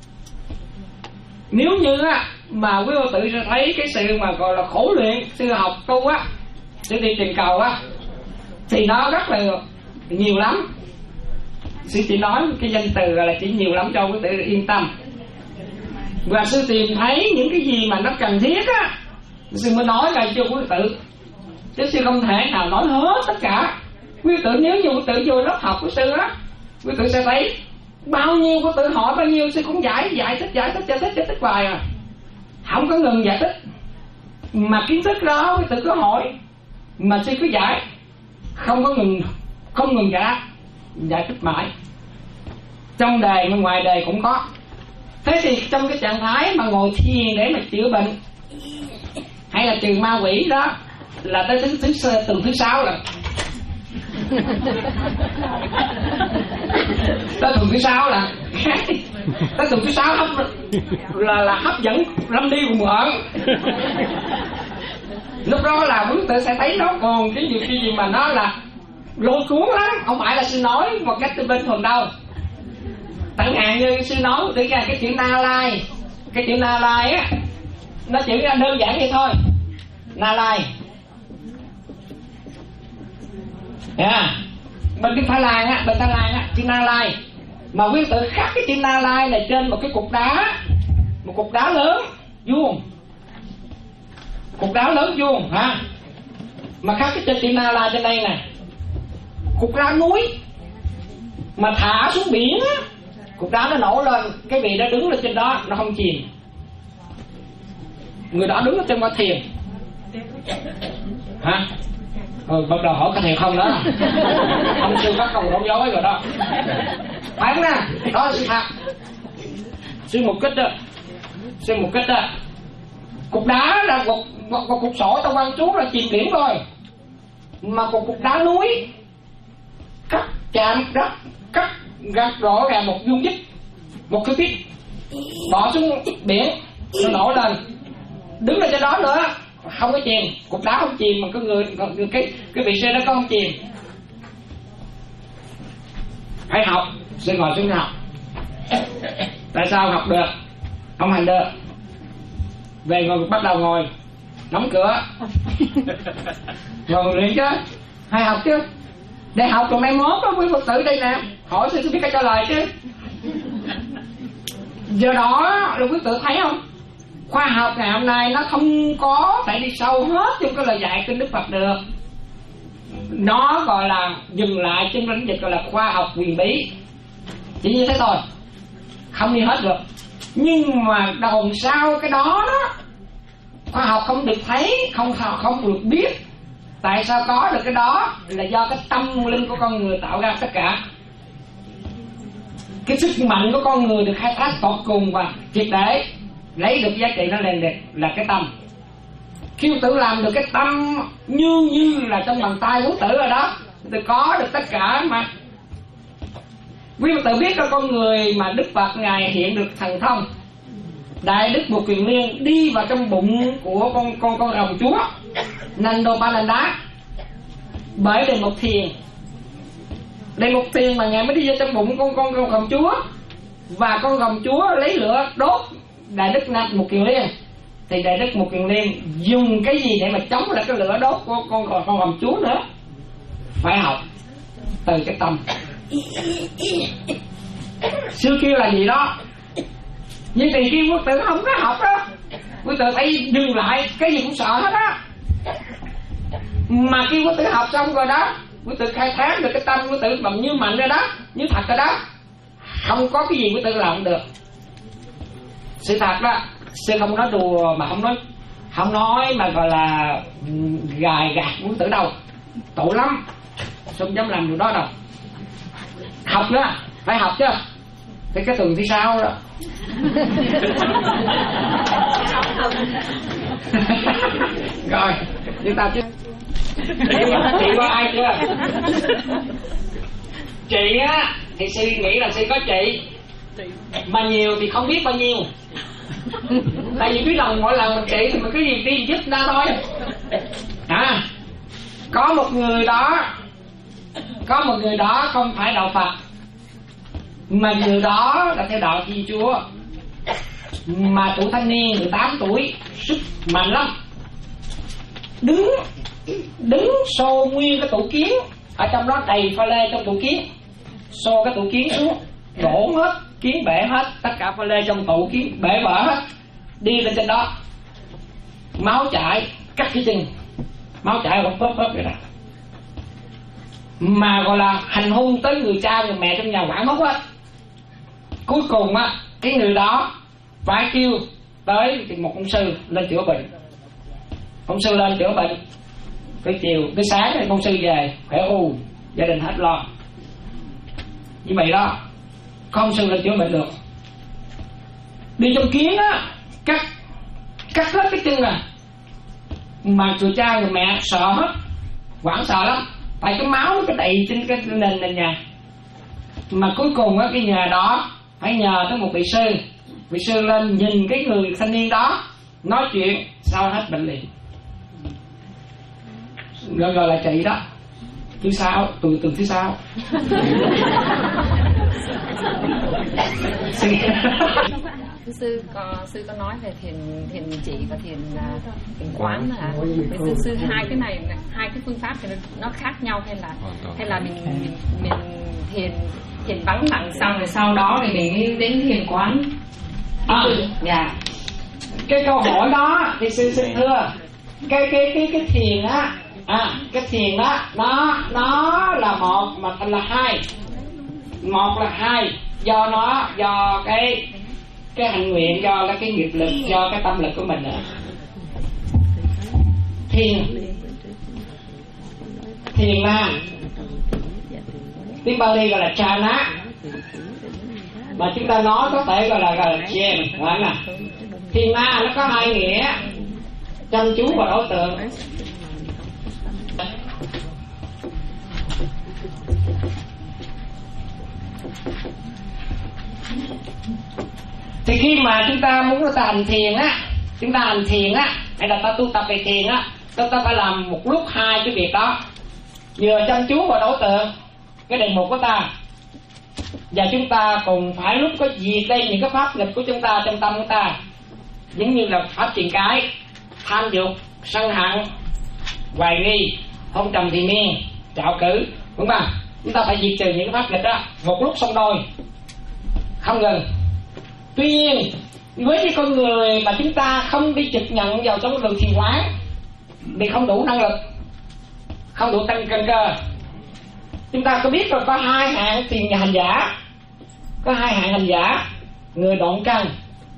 nếu như á mà quý cô tự sẽ thấy cái sự mà gọi là khổ luyện, sư học tu á, sư đi tìm cầu á, thì nó rất là nhiều lắm. Sư chỉ nói cái danh từ là chỉ nhiều lắm cho quý tự yên tâm, và sư tìm thấy những cái gì mà nó cần thiết á, sư mới nói ra cho quý tự, chứ sư không thể nào nói hết tất cả. Quý tự nếu như quý tự vô lớp học của sư á, quý tự sẽ thấy bao nhiêu quý tự hỏi bao nhiêu sư cũng giải giải thích giải thích giải thích giải thích hoài à, không có ngừng giải thích. Mà kiến thức đó quý tự cứ hỏi mà sư cứ giải, không có ngừng không ngừng giải giải thích mãi, trong đề mà ngoài đề cũng có. Thế thì trong cái trạng thái mà ngồi thiền để mà chữa bệnh hay là trừ ma quỷ đó là tới thứ thứ tuần thứ sáu là tới tuần thứ sáu là tới tuần thứ sáu hấp là là hấp dẫn lâm đi cùng hận. Lúc đó là quý tử sẽ thấy nó còn cái gì cái gì mà nó là lôi cuốn lắm, không phải là sư nói một cách bên thuần đâu. Chẳng hạn như sư nói để ra cái chữ Na Lai, cái chữ Na Lai á nó chỉ đơn giản vậy thôi, Na Lai. Yeah. Bên cái Thái Lan á, bên Thái Lan á, chữ Na Lai mà quý tử khắc cái chữ Na Lai này trên một cái cục đá, một cục đá lớn vuông, cục đá lớn vuông ha, mà khắc cái trên chữ Na Lai trên đây nè, cục đá núi mà thả xuống biển á, cục đá nó nổ lên, cái vị đó đứng lên trên đó nó không chìm, người đó đứng ở trên quả thiền hả? Rồi bắt đầu hỏi có thiền không đó. Ông sư bắt đầu nói dối rồi đó, phải không nè? Đó là sự thật. Sư một kích đó, sư một kích đó, cục đá là một, một, một cục sỏi tao quăng xuống là chìm biển rồi, mà một cục đá núi cắt chạm đất, cắt gạt rõ ràng một dung tích, một cái pít bỏ xuống biển nó nổi lên, đứng lên trên đó nữa không có chìm, cục đá không chìm mà cái người cái cái vị sư đó có không chìm. Phải học, sư ngồi xuống học. Tại sao học được không hành được? Về ngồi bắt đầu ngồi đóng cửa ngồi luyện chứ, hay học chứ. Để học rồi mai mốt đó quý Phật tử đây nè hỏi sư biết cách trả lời chứ. Giờ đó là quý tử thấy không, khoa học ngày hôm nay nó không có phải đi sâu hết trong cái lời dạy kinh Đức Phật được. Nó gọi là dừng lại trên lĩnh vực gọi là khoa học quyền bí, chỉ như thế thôi, không đi hết được. Nhưng mà đằng sau cái đó đó khoa học không được thấy, không không được biết. Tại sao có được cái đó là do cái tâm linh của con người tạo ra tất cả. Cái sức mạnh của con người được khai thác tột cùng và triệt để lấy được giá trị nó lên được là cái tâm. Khi quý tử làm được cái tâm như như là trong bàn tay quý tử rồi đó, thì có được tất cả mà. Quý Phật tử biết là con người mà Đức Phật ngài hiện được thần thông, Đại Đức Một Kiền Liên đi vào trong bụng của con con con rồng chúa Nandopalanda bởi Đề Mục Thiền. Đề Mục Thiền mà ngài mới đi vào trong bụng con con con rồng chúa, và con rồng chúa lấy lửa đốt Đại Đức Một Kiền Liên, thì Đại Đức Một Kiền Liên dùng cái gì để mà chống lại cái lửa đốt của con con con rồng chúa nữa? Phải học từ cái tâm. Xưa kia là gì đó, nhưng thì khi quý tử không có học đó, quý tử phải dừng lại, cái gì cũng sợ hết á. Mà khi quý tử học xong rồi đó, quý tử khai thác được cái tâm quý tử bằng như mạnh rồi đó, như thật rồi đó, không có cái gì quý tử làm không được. Sự thật đó, sư không nói đùa mà không nói không nói mà gọi là gài gạt quý tử đâu, tội lắm, không dám làm điều đó đâu. Học nữa, phải học chứ. Thì cái tuần thứ sáu đó rồi chúng ta chứ chị có ai chưa? Chị á thì sư nghĩ là sư có chị, mà nhiều thì không biết bao nhiêu. Tại vì biết lòng mỗi lần mình chị thì mình cứ gì đi giúp ra thôi. À, có một người đó, có một người đó không phải đạo Phật, mà người đó là theo đạo Thiên Chúa, mà tuổi thanh niên mười tám tuổi, sức mạnh lắm, đứng đứng xô nguyên cái tủ kiến ở trong đó đầy pha lê trong tủ kiến, xô cái tủ kiến xuống, đổ hết kiến, bể hết, tất cả pha lê trong tủ kiến bể vỡ hết, đi lên trên đó, máu chảy, cắt cái chân, máu chảy còn phớp phớp vậy đó, mà gọi là hành hung tới người cha người mẹ trong nhà quảng hốt á. Cuối cùng á, cái người đó phải kêu tới một ông sư lên chữa bệnh. Ông sư lên chữa bệnh, cái chiều cái sáng thì ông sư về khỏe u, gia đình hết lo. Như vậy đó, có ông sư lên chữa bệnh được. Đi trong kiến á, cắt cắt hết cái chân à, mà người cha người mẹ sợ hết, hoảng sợ lắm, tại cái máu nó cái đầy trên cái nền nền nhà. Mà cuối cùng á, cái nhà đó phải nhờ tới một vị sư, vị sư lên nhìn cái người thanh niên đó nói chuyện, sau hết bệnh liền. Gọi gọi là chị đó, thứ sáu, từ từ thứ sáu. sư có sư có nói về thiền thiền chỉ và thiền uh, thiền quán hả? Sư, sư hai cái này, hai cái phương pháp thì nó khác nhau hay là hay là mình mình, mình thiền thiền vắng lặng xong rồi sau đó thì mình đến thiền quán? À, dạ. Cái câu hỏi đó thì sư xin thưa, cái cái cái cái thiền á, à cái thiền đó nó nó là một mà thành là hai, một là hai do nó do cái cái hành nguyện, do là cái nghiệp lực, do cái tâm lực của mình nữa. Thiền thiền là tiếng Bali gọi là chana, mà chúng ta nói có thể gọi là gọi là thiền, phải là thiền na nó có hai nghĩa, chăm chú và đối tượng. Thì khi mà chúng ta muốn ta hành thiền á, chúng ta hành thiền á, hay là ta tu tập về thiền á, chúng ta phải làm một lúc hai cái việc đó, vừa chăm chú vào đối tượng cái đề mục của ta, và chúng ta cùng phải lúc có diệt đây những cái pháp nghịch của chúng ta trong tâm của ta, giống như là pháp triền cái, tham dục, sân hận, hoài nghi, hôn trầm thì miên, trạo cử, đúng không? Chúng ta phải diệt trừ những cái pháp nghịch đó một lúc xong đôi, không ngừng. Tuy nhiên với cái con người mà chúng ta không đi trực nhận vào trong đường thiền quán thì không đủ năng lực, không đủ tăng căn cơ. Chúng ta có biết rồi, có hai hạng thiền hành giả, có hai hạng hành giả, người đoạn căn,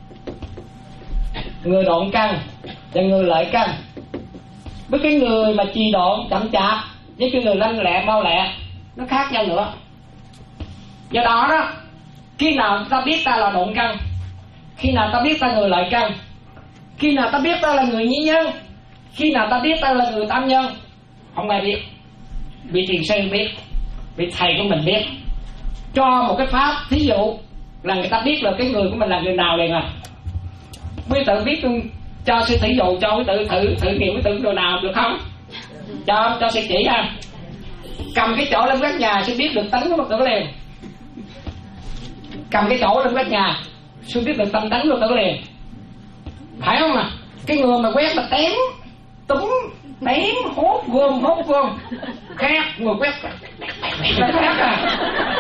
người đoạn căn và người lợi căn. Với cái người mà trì đoạn chậm chạp với cái người lanh lẹ mau lẹ nó khác nhau nữa. Do đó đó, khi nào ta biết ta là đoạn căn, khi nào ta biết ta người lợi căn, khi nào ta biết ta là người nhĩ nhân, khi nào ta biết ta là người tam nhân, không ai biết. Vị thiền sư biết, vị thầy của mình biết. Cho một cái pháp thí dụ là người ta biết là cái người của mình là người nào liền à. Quý tự biết, cho sư thí dụ, cho quý tự thử thử nghiệm quý tự đồ nào được không? Cho cho sư chỉ ha. Cầm cái chỗ lên quét nhà sư biết được tánh của một tử liền. Cầm cái chỗ lên quét nhà sư biết được tâm tánh của tử liền, phải không à? Cái người mà quét mà tém túm tém hốt gom hốt gom khác người quét là khác à.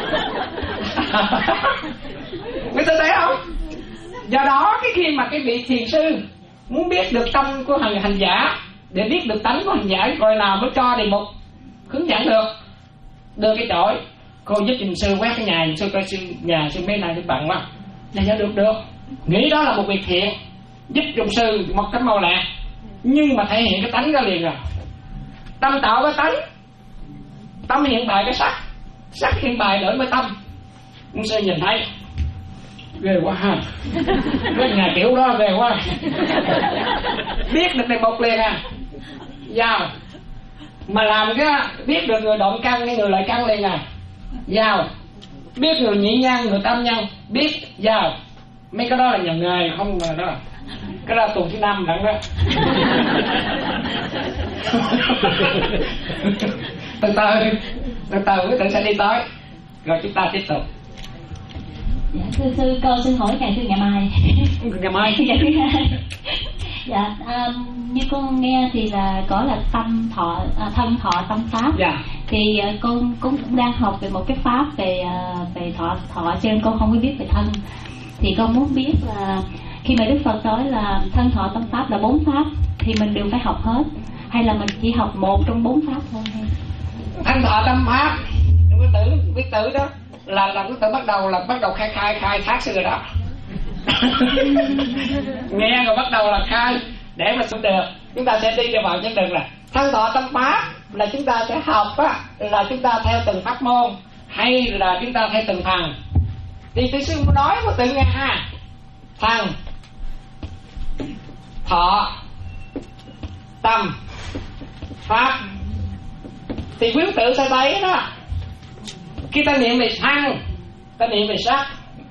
Quý tư thấy không? Do đó cái khi mà cái vị thiền sư muốn biết được tâm của hành hành giả, để biết được tánh của hành giả, coi nào mới cho đề mục hướng dẫn được. Đưa cái chổi, cô giúp trình sư quét cái nhà, sư coi sư nhà sư mấy này sư bận quá, là nhớ được được. Nghĩ đó là một việc thiện, giúp trong sư một cách mau lẹ, nhưng mà thể hiện cái tánh ra liền rồi. Tâm tạo cái tánh, tâm hiện bài cái sắc, sắc hiện bài đổi với tâm. Ông sư nhìn thấy ghê quá ha, cái nhà kiểu đó ghê quá. Biết được đề mục liền à, vào mà làm cái biết được người đoạn căn hay người lợi căn liền à, vào biết người nhĩ nhân người tam nhân biết vào. Mấy cái đó là nhà nghề không mà đó, cái đó tuần thứ năm đặng đó. từ từ từ từ quý tự sẽ đi tới rồi chúng ta tiếp tục. Dạ, thưa sư, con xin hỏi ngày thưa ngày mai. Ngày mai. Dạ thứ hai. Dạ, à, như con nghe thì là có là tâm thọ, à, thân thọ tâm pháp. Dạ. Thì à, con cũng cũng đang học về một cái pháp về à, về thọ thọ cho nên con không có biết về thân. Thì con muốn biết là khi mà Đức Phật nói là thân thọ tâm pháp là bốn pháp thì mình đều phải học hết, hay là mình chỉ học một trong bốn pháp thôi? Thân thọ tâm pháp, quý tử quý tử đó là là quý tử bắt đầu là bắt đầu khai khai khai thác sự rồi đó. Nghe rồi bắt đầu là khai để mà xuống được. Chúng ta sẽ đi vào trên đường là thân thọ tâm pháp là chúng ta sẽ học á, là chúng ta theo từng pháp môn hay là chúng ta theo từng phần. Thì tôi xin nói một tự nghe ha. Thần thọ, tâm, pháp. Thì quý tự sẽ thấy đó, khi ta niệm về thân, ta niệm về sắc,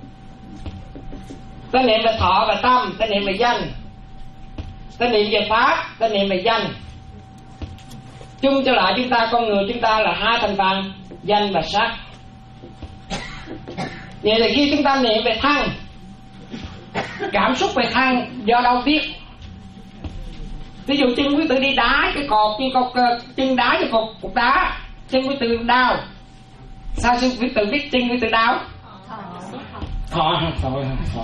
ta niệm về thọ và tâm, ta niệm về danh, ta niệm về pháp, ta niệm về danh. Chung cho lại chúng ta, con người chúng ta là hai thành phần, danh và sắc. Vậy thì khi chúng ta niệm về thân, cảm xúc về thân do đâu biết? Ví dụ chân quý tử đi đá cái cột, như cột chân đá cho cột cột đá, chân quý tử đau. Sao chân quý tử biết chân quý tử đau? Thọ, thọ, thọ.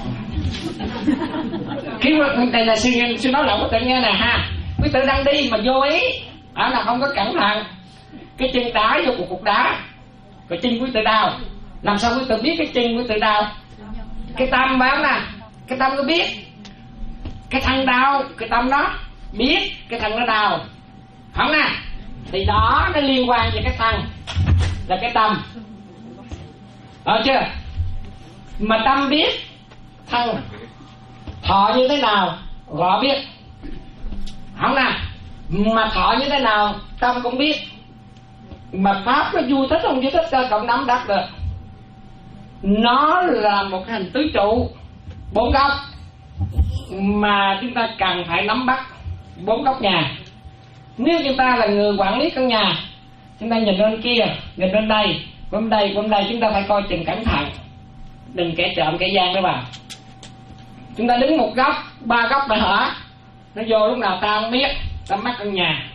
Khi mà này là sư sư nói lộn quý tử nghe nè ha. Quý tử đang đi mà vô ý, à là không có cẩn thận, cái chân đá vô cục cục đá, rồi chân quý tử đau. Làm sao quý tử biết cái chân quý tử đau? Cái tâm báo nè, cái tâm có biết cái thân đau, cái tâm nó biết cái thân nó đau, không nè? Thì đó nó liên quan về cái thân là cái tâm, được chưa? Mà tâm biết thân thọ như thế nào rõ biết, không nè? Mà thọ như thế nào tâm cũng biết. Mà pháp nó vui thích không vui thích cho cộng nắm đắc được. Nó là một cái hình tứ trụ bốn góc mà chúng ta cần phải nắm bắt bốn góc nhà. Nếu chúng ta là người quản lý căn nhà, chúng ta nhìn bên kia, nhìn bên đây, bên đây, bên đây, chúng ta phải coi chừng cẩn thận, đừng kẻ trộm kẻ gian đó vào. Chúng ta đứng một góc, ba góc phải hở, nó vô lúc nào ta không biết, ta mắc căn nhà,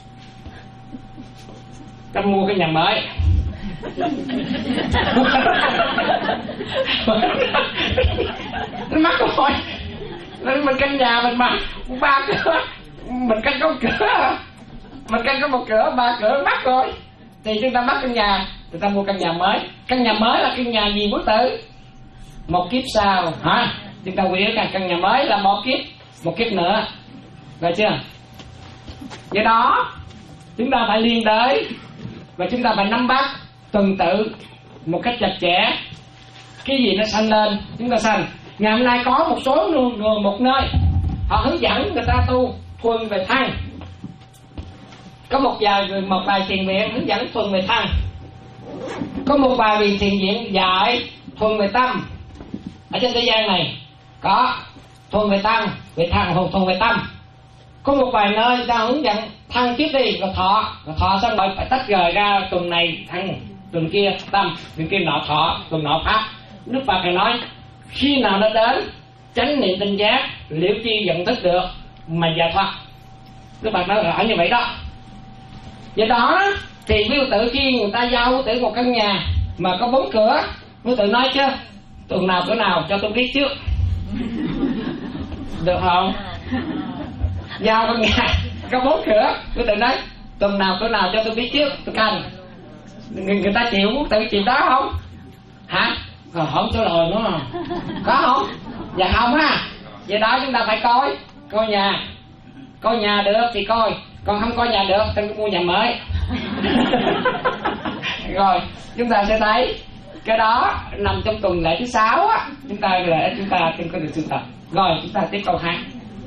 ta mua cái nhà mới. Nó mắc rồi, mình căn nhà mình mà ba cửa, mình căn có cửa, mình căn có một cửa, ba cửa mắc rồi, thì chúng ta mắc căn nhà, người ta mua căn nhà mới. Căn nhà mới là căn nhà gì quý tử? Một kiếp sau hả? Chúng ta quyết là căn nhà mới là một kiếp, một kiếp nữa, được chưa? Do đó chúng ta phải liên đới và chúng ta phải nắm bắt tuần tự một cách chặt chẽ. Cái gì nó sanh lên chúng ta sanh. Ngày hôm nay có một số người một nơi họ hướng dẫn người ta tu thuần về thân. Có một vài người, một vài thiền viện hướng dẫn thuần về thân. Có một vài vị thiền viện dạy thuần về tâm. Ở trên thế gian này có thuần về tâm, về thân, thuần về tâm. Có một vài nơi người ta hướng dẫn thân trước đi rồi thọ, rồi thọ xong rồi phải tách rời ra, tuần này thân, tuần kia tâm, tuần kia nọ thọ, tuần nọ pháp. Đức Phật này nói khi nào nó đến chánh niệm tinh giác, liễu chi nhận thức được mà giải thoát. Đức Phật nói ở như vậy đó. Do đó thì quý tự khi người ta giao quý tự một căn nhà mà có bốn cửa, quý tự nói chứ tuần nào cửa nào cho tôi biết trước, được không? Giao căn nhà có bốn cửa, quý tự nói tuần nào cửa nào cho tôi biết trước, tôi canh. Người, người ta chịu, quý tự chịu đó không? Hả? Rồi không trả lời nữa mà. Có không? Dạ không ha. Vậy đó chúng ta phải coi, coi nhà, coi nhà được thì coi, còn không coi nhà được thì mua nhà mới. Rồi chúng ta sẽ thấy cái đó nằm trong tuần lễ thứ sáu á, chúng ta lễ chúng ta trên con đường sưu tập. Rồi chúng ta tiếp câu hai.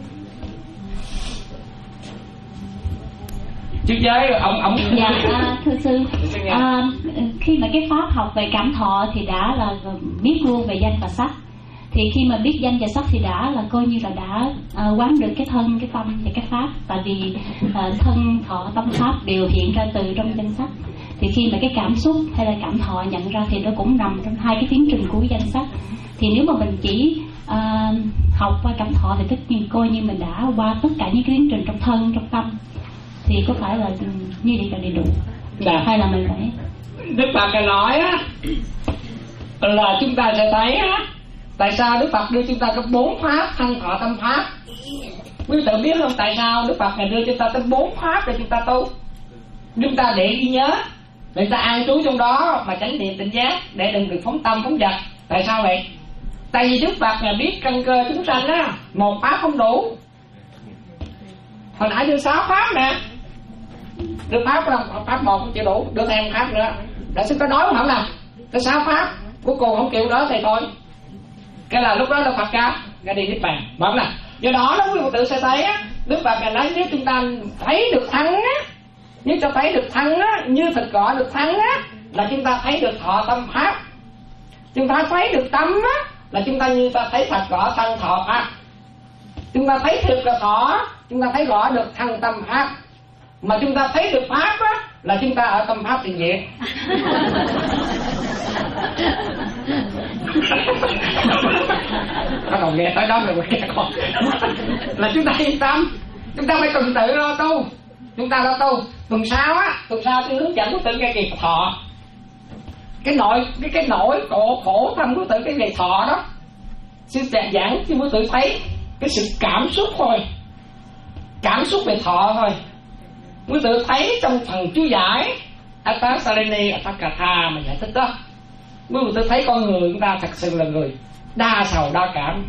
Trước giới ông ông dạ à, thưa sư, à, khi mà cái pháp học về cảm thọ thì đã là biết luôn về danh và sắc. Thì khi mà biết danh và sắc thì đã là coi như là đã à, quán được cái thân, cái tâm và cái pháp. Tại vì à, thân, thọ, tâm, pháp đều hiện ra từ trong danh sắc. Thì khi mà cái cảm xúc hay là cảm thọ nhận ra thì nó cũng nằm trong hai cái tiến trình của cái danh sắc. Thì nếu mà mình chỉ à, học qua cảm thọ thì tất nhiên coi như mình đã qua tất cả những cái tiến trình trong thân, trong tâm. Thì có phải là như vậy là đầy đủ dạ. Hay là mình phải Đức Phật cái nói á, là chúng ta sẽ thấy á, tại sao Đức Phật đưa chúng ta có bốn pháp thân thọ tâm pháp. Quý tự biết không tại sao Đức Phật này đưa chúng ta tới bốn pháp để chúng ta tu, chúng ta để ghi nhớ, để chúng ta an trú trong đó mà chánh niệm tỉnh giác, để đừng được phóng tâm phóng dật. Tại sao vậy? Tại vì Đức Phật này biết căn cơ chúng sanh á, một pháp không đủ. Hồi nãy đưa sáu pháp nè, đưa pháp là pháp một không chịu đủ, đưa thêm pháp nữa. Đã xin có nói không nè, tới sáu pháp, cuối cùng không chịu đó thì thôi. Cái là lúc đó là Phật ra, ra đi niết bàn. Đúng nè. Do đó đó quý Phật tử sẽ thấy á, Đức Phật Ngài nói nếu chúng ta thấy được thắng á, nếu ta thấy được thắng á, như thịt cỏ được thắng á, là chúng ta thấy được thọ tâm pháp. Chúng ta thấy được tâm á, là chúng ta như ta thấy thịt cỏ thân thọ pháp. Chúng ta thấy thịt là thọ, chúng ta thấy rõ được thân tâm pháp. Mà chúng ta thấy được pháp á, là chúng ta ở tâm pháp thiền viện. Bắt đầu nghe tới đó rồi nghe con. Là chúng ta yên tâm, chúng ta phải tuần tự lo tu, chúng ta lo tu. Tuần sau á, tuần sau tôi hướng dẫn của tự cái kỳ thọ. Cái nội cái cái nỗi khổ khổ tâm của tự cái ngày thọ đó, sư giảng cho quý tự thấy cái sự cảm xúc thôi, cảm xúc về thọ thôi. Quý tự thấy trong phần chú giải Atasalini Atakatha mà giải thích đó, quý tự thấy con người chúng ta thật sự là người đa sầu đa cảm.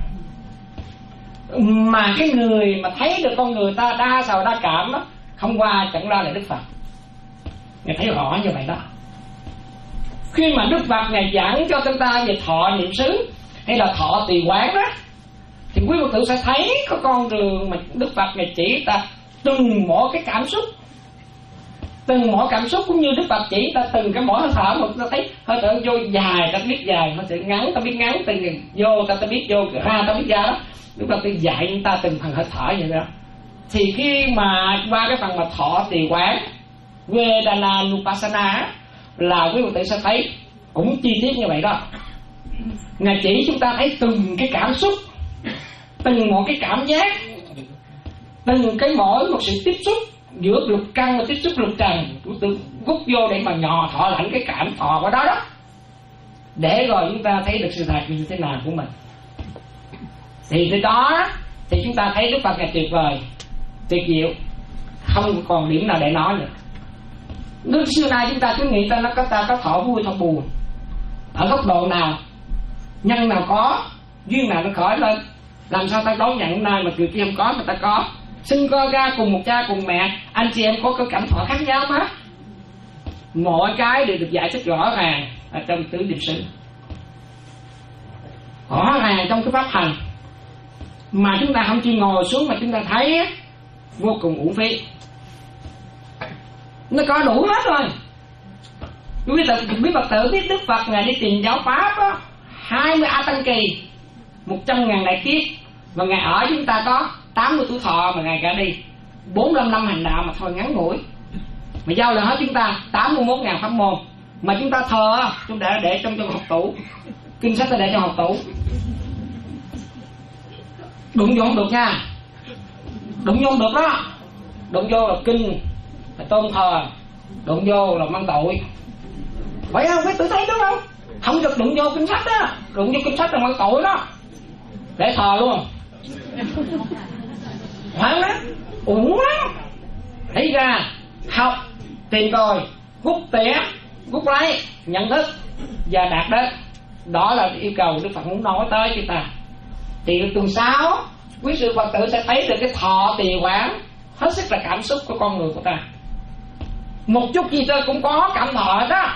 Mà cái người mà thấy được con người ta đa sầu đa cảm đó, không qua chẳng ra là Đức Phật. Ngài thấy rõ như vậy đó. Khi mà Đức Phật Ngài giảng cho chúng ta về thọ niệm xứ hay là thọ tùy quán đó, thì quý Phật tử sẽ thấy có con đường mà Đức Phật Ngài chỉ ta từng mỗi cái cảm xúc, từng mỗi cảm xúc, cũng như Đức Phật chỉ ta từng cái mỗi hơi thở. Mà ta thấy hơi thở vô dài ta biết dài, hơi thở ngắn ta biết ngắn, từng vô ta ta biết vô, ra ta biết ra đó. Đức Phật tự dạy chúng ta từng phần hơi thở vậy đó. Thì khi mà qua cái phần mà thọ tùy quán Vedana Nupassana là quý Phật tử sẽ thấy cũng chi tiết như vậy đó. Ngài chỉ chúng ta thấy từng cái cảm xúc, từng một cái cảm giác, từng cái mỗi một sự tiếp xúc giữa lục căn và tiếp xúc lục trần, quý tử rút vô để mà nhò thọ lãnh cái cảm thọ của đó đó, để rồi chúng ta thấy được sự thật như thế nào của mình. Thì từ đó thì chúng ta thấy Đức Phật Ngài tuyệt vời, tuyệt diệu, không còn điểm nào để nói nữa. Lúc xưa nay chúng ta cứ nghĩ ta nó có ta có thọ vui thọ buồn, ở góc độ nào, nhân nào có, duyên nào nó khởi lên, làm sao ta đón nhận nay mà người kia không có mà ta có. Sinh con ra cùng một cha cùng mẹ, anh chị em có cái cảm thọ khác nhau mà. Mọi cái đều được giải thích rõ ràng ở trong tứ niệm xứ, rõ ràng trong cái pháp hành, mà chúng ta không chỉ ngồi xuống mà chúng ta thấy vô cùng uổng phí. Nó có đủ hết rồi. Quý Phật tử biết Đức Phật Ngài đi tìm giáo pháp đó, hai mươi A Tăng Kỳ, một trăm ngàn đại kiếp, và Ngài ở chúng ta có tám mươi tuổi thọ mà Ngài cả đi bốn mươi lăm năm hành đạo mà thôi, ngắn ngủi. Mà giao lại hết chúng ta tám mươi mốt ngàn pháp môn, mà chúng ta thờ chúng ta để trong trong học tủ, kinh sách ta để trong học tủ. Đụng vô không được nha, đụng vô không được đó. Đụng vô là kinh, là tôn thờ, đụng vô là mang tội. Phải không? Quý tự thấy đúng không? Không được đụng vô kinh sách đó, đụng vô kinh sách là mang tội đó, để thờ luôn. Hoảng lắm, uổng lắm. Thấy ra học, tìm tòi, rút tỉa, rút lấy, nhận thức và đạt đến. Đó là yêu cầu Đức Phật muốn nói tới chúng ta. Thì tuần sau quý sư Phật tử sẽ thấy được cái thọ tùy quán hết sức là cảm xúc của con người của ta. Một chút gì tôi cũng có cảm thọ đó.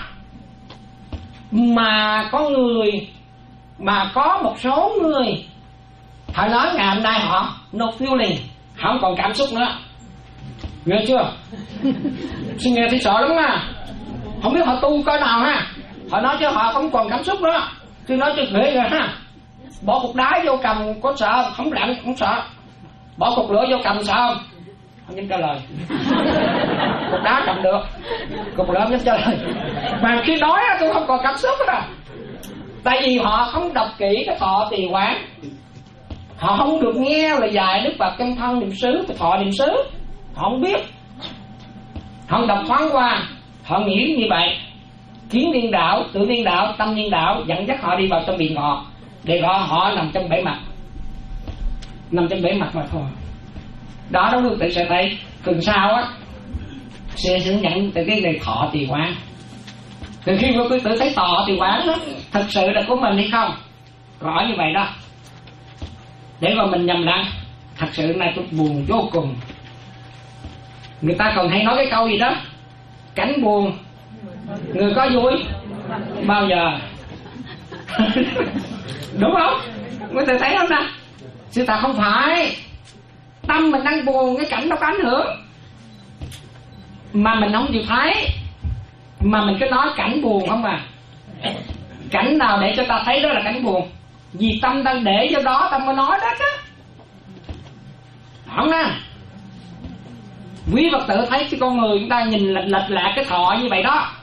Mà có người, mà có một số người họ nói ngày hôm nay họ no feeling, không còn cảm xúc nữa. Nghe chưa? Xin nghe thấy sợ lắm nha. Không biết họ tu coi nào ha. Họ nói chứ họ không còn cảm xúc nữa. Tôi nói cho ghê rồi ha. Bỏ cục đá vô cầm có sợ không? Không lạnh không sợ. Bỏ cục lửa vô cầm sợ không? Không dám trả lời. Cục đá cầm được, cục lửa không dám trả lời. Mà khi nói tôi không còn cảm xúc nữa. Tại vì họ không đọc kỹ cái thọ tùy quán, họ không được nghe lời dạy Đức Phật trong thân niệm xứ, cái thọ niệm xứ họ không biết. Họ không đọc thoáng qua, họ nghĩ như vậy. Kiến điên đạo, tự điên đạo, tâm điên đạo dẫn dắt họ đi vào trong biển ngọt, để họ họ nằm trong bể mặt, nằm trong bể mặt mà thôi. Đó đó quý vị sẽ thấy tuần sau á sẽ hướng dẫn từ cái người thọ tùy quán. Từ khi quý tử thấy thọ tùy quán đó thật sự là của mình hay không, rõ như vậy đó, để mà mình nhầm lẫn. Thật sự này tôi buồn vô cùng. Người ta còn hay nói cái câu gì đó, cảnh buồn người có vui bao giờ. Đúng không? Người ta thấy không ta? Sự thật không phải tâm mình đang buồn, cái cảnh đâu có ảnh hưởng, mà mình không chịu thấy, mà mình cứ nói cảnh buồn không à. Cảnh nào để cho ta thấy đó là cảnh buồn, vì tâm ta để cho đó ta mới nói đó chứ, không nè. Quý Phật tử thấy cái con người chúng ta nhìn lệch lệch lạc cái thọ như vậy đó,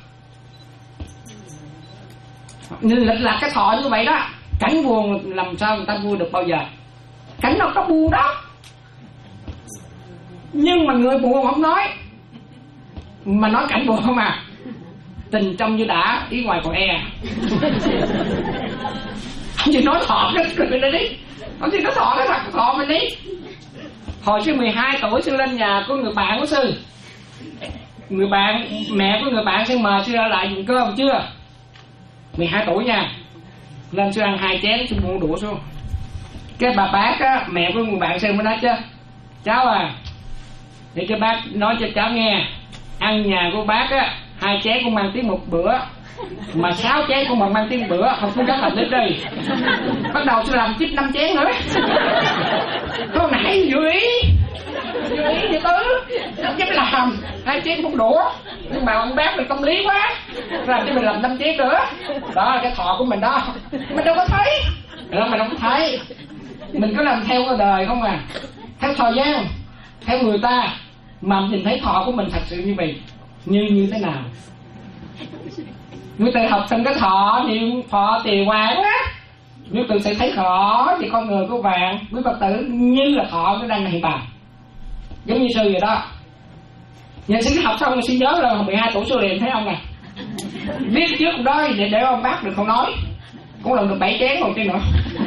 nhìn lệch lạc cái thọ như vậy đó, cảnh buồn làm sao người ta vui được bao giờ? Cảnh nào có buồn đó, nhưng mà người buồn không nói, mà nói cảnh buồn không à. Tình trong như đã, ý ngoài còn e. Ông chỉ nói thọ cái cười lên đi, ông chỉ nói thọ cái thật thọ mình đi. Hồi sư mười hai tuổi sư lên nhà của người bạn của sư, người bạn mẹ của người bạn sư mời sư ra lại dùng cơm chưa, mười hai tuổi nha, lên sư ăn hai chén, sư buông đũa xuống. Cái bà bác á, mẹ của người bạn sư mới nói chứ, cháu à, để cho bác nói cho cháu nghe, ăn nhà của bác á hai chén cũng mang tiếng một bữa, mà sáu chén cũng mà mang tiếng bữa, không có dám làm đến đây. Bắt đầu sư làm tiếp năm chén nữa. Con nãy vô ý, vô ý vậy tứ, không dám làm hai chén một đũa, nhưng mà ông bác mình công lý quá, làm cho mình làm năm chén nữa. Đó là cái thọ của mình đó, mình đâu có thấy, đó mình không thấy, mình cứ làm theo cái đời không à, theo thời gian, theo người ta, mà nhìn thấy thọ của mình thật sự như vậy, như như thế nào. Người tự học xong cái thọ niệm thọ tỳ quán á, nếu tự sẽ thấy rõ thì con người của bạn với Phật tử như là thọ nó đang hiện tại, giống như sư vậy đó. Nhà sư học xong rồi sư nhớ là mười hai tuổi sư liền thấy ông nè, viết trước đó để để ông bác được không nói, cũng lần được bảy chén một chén nữa.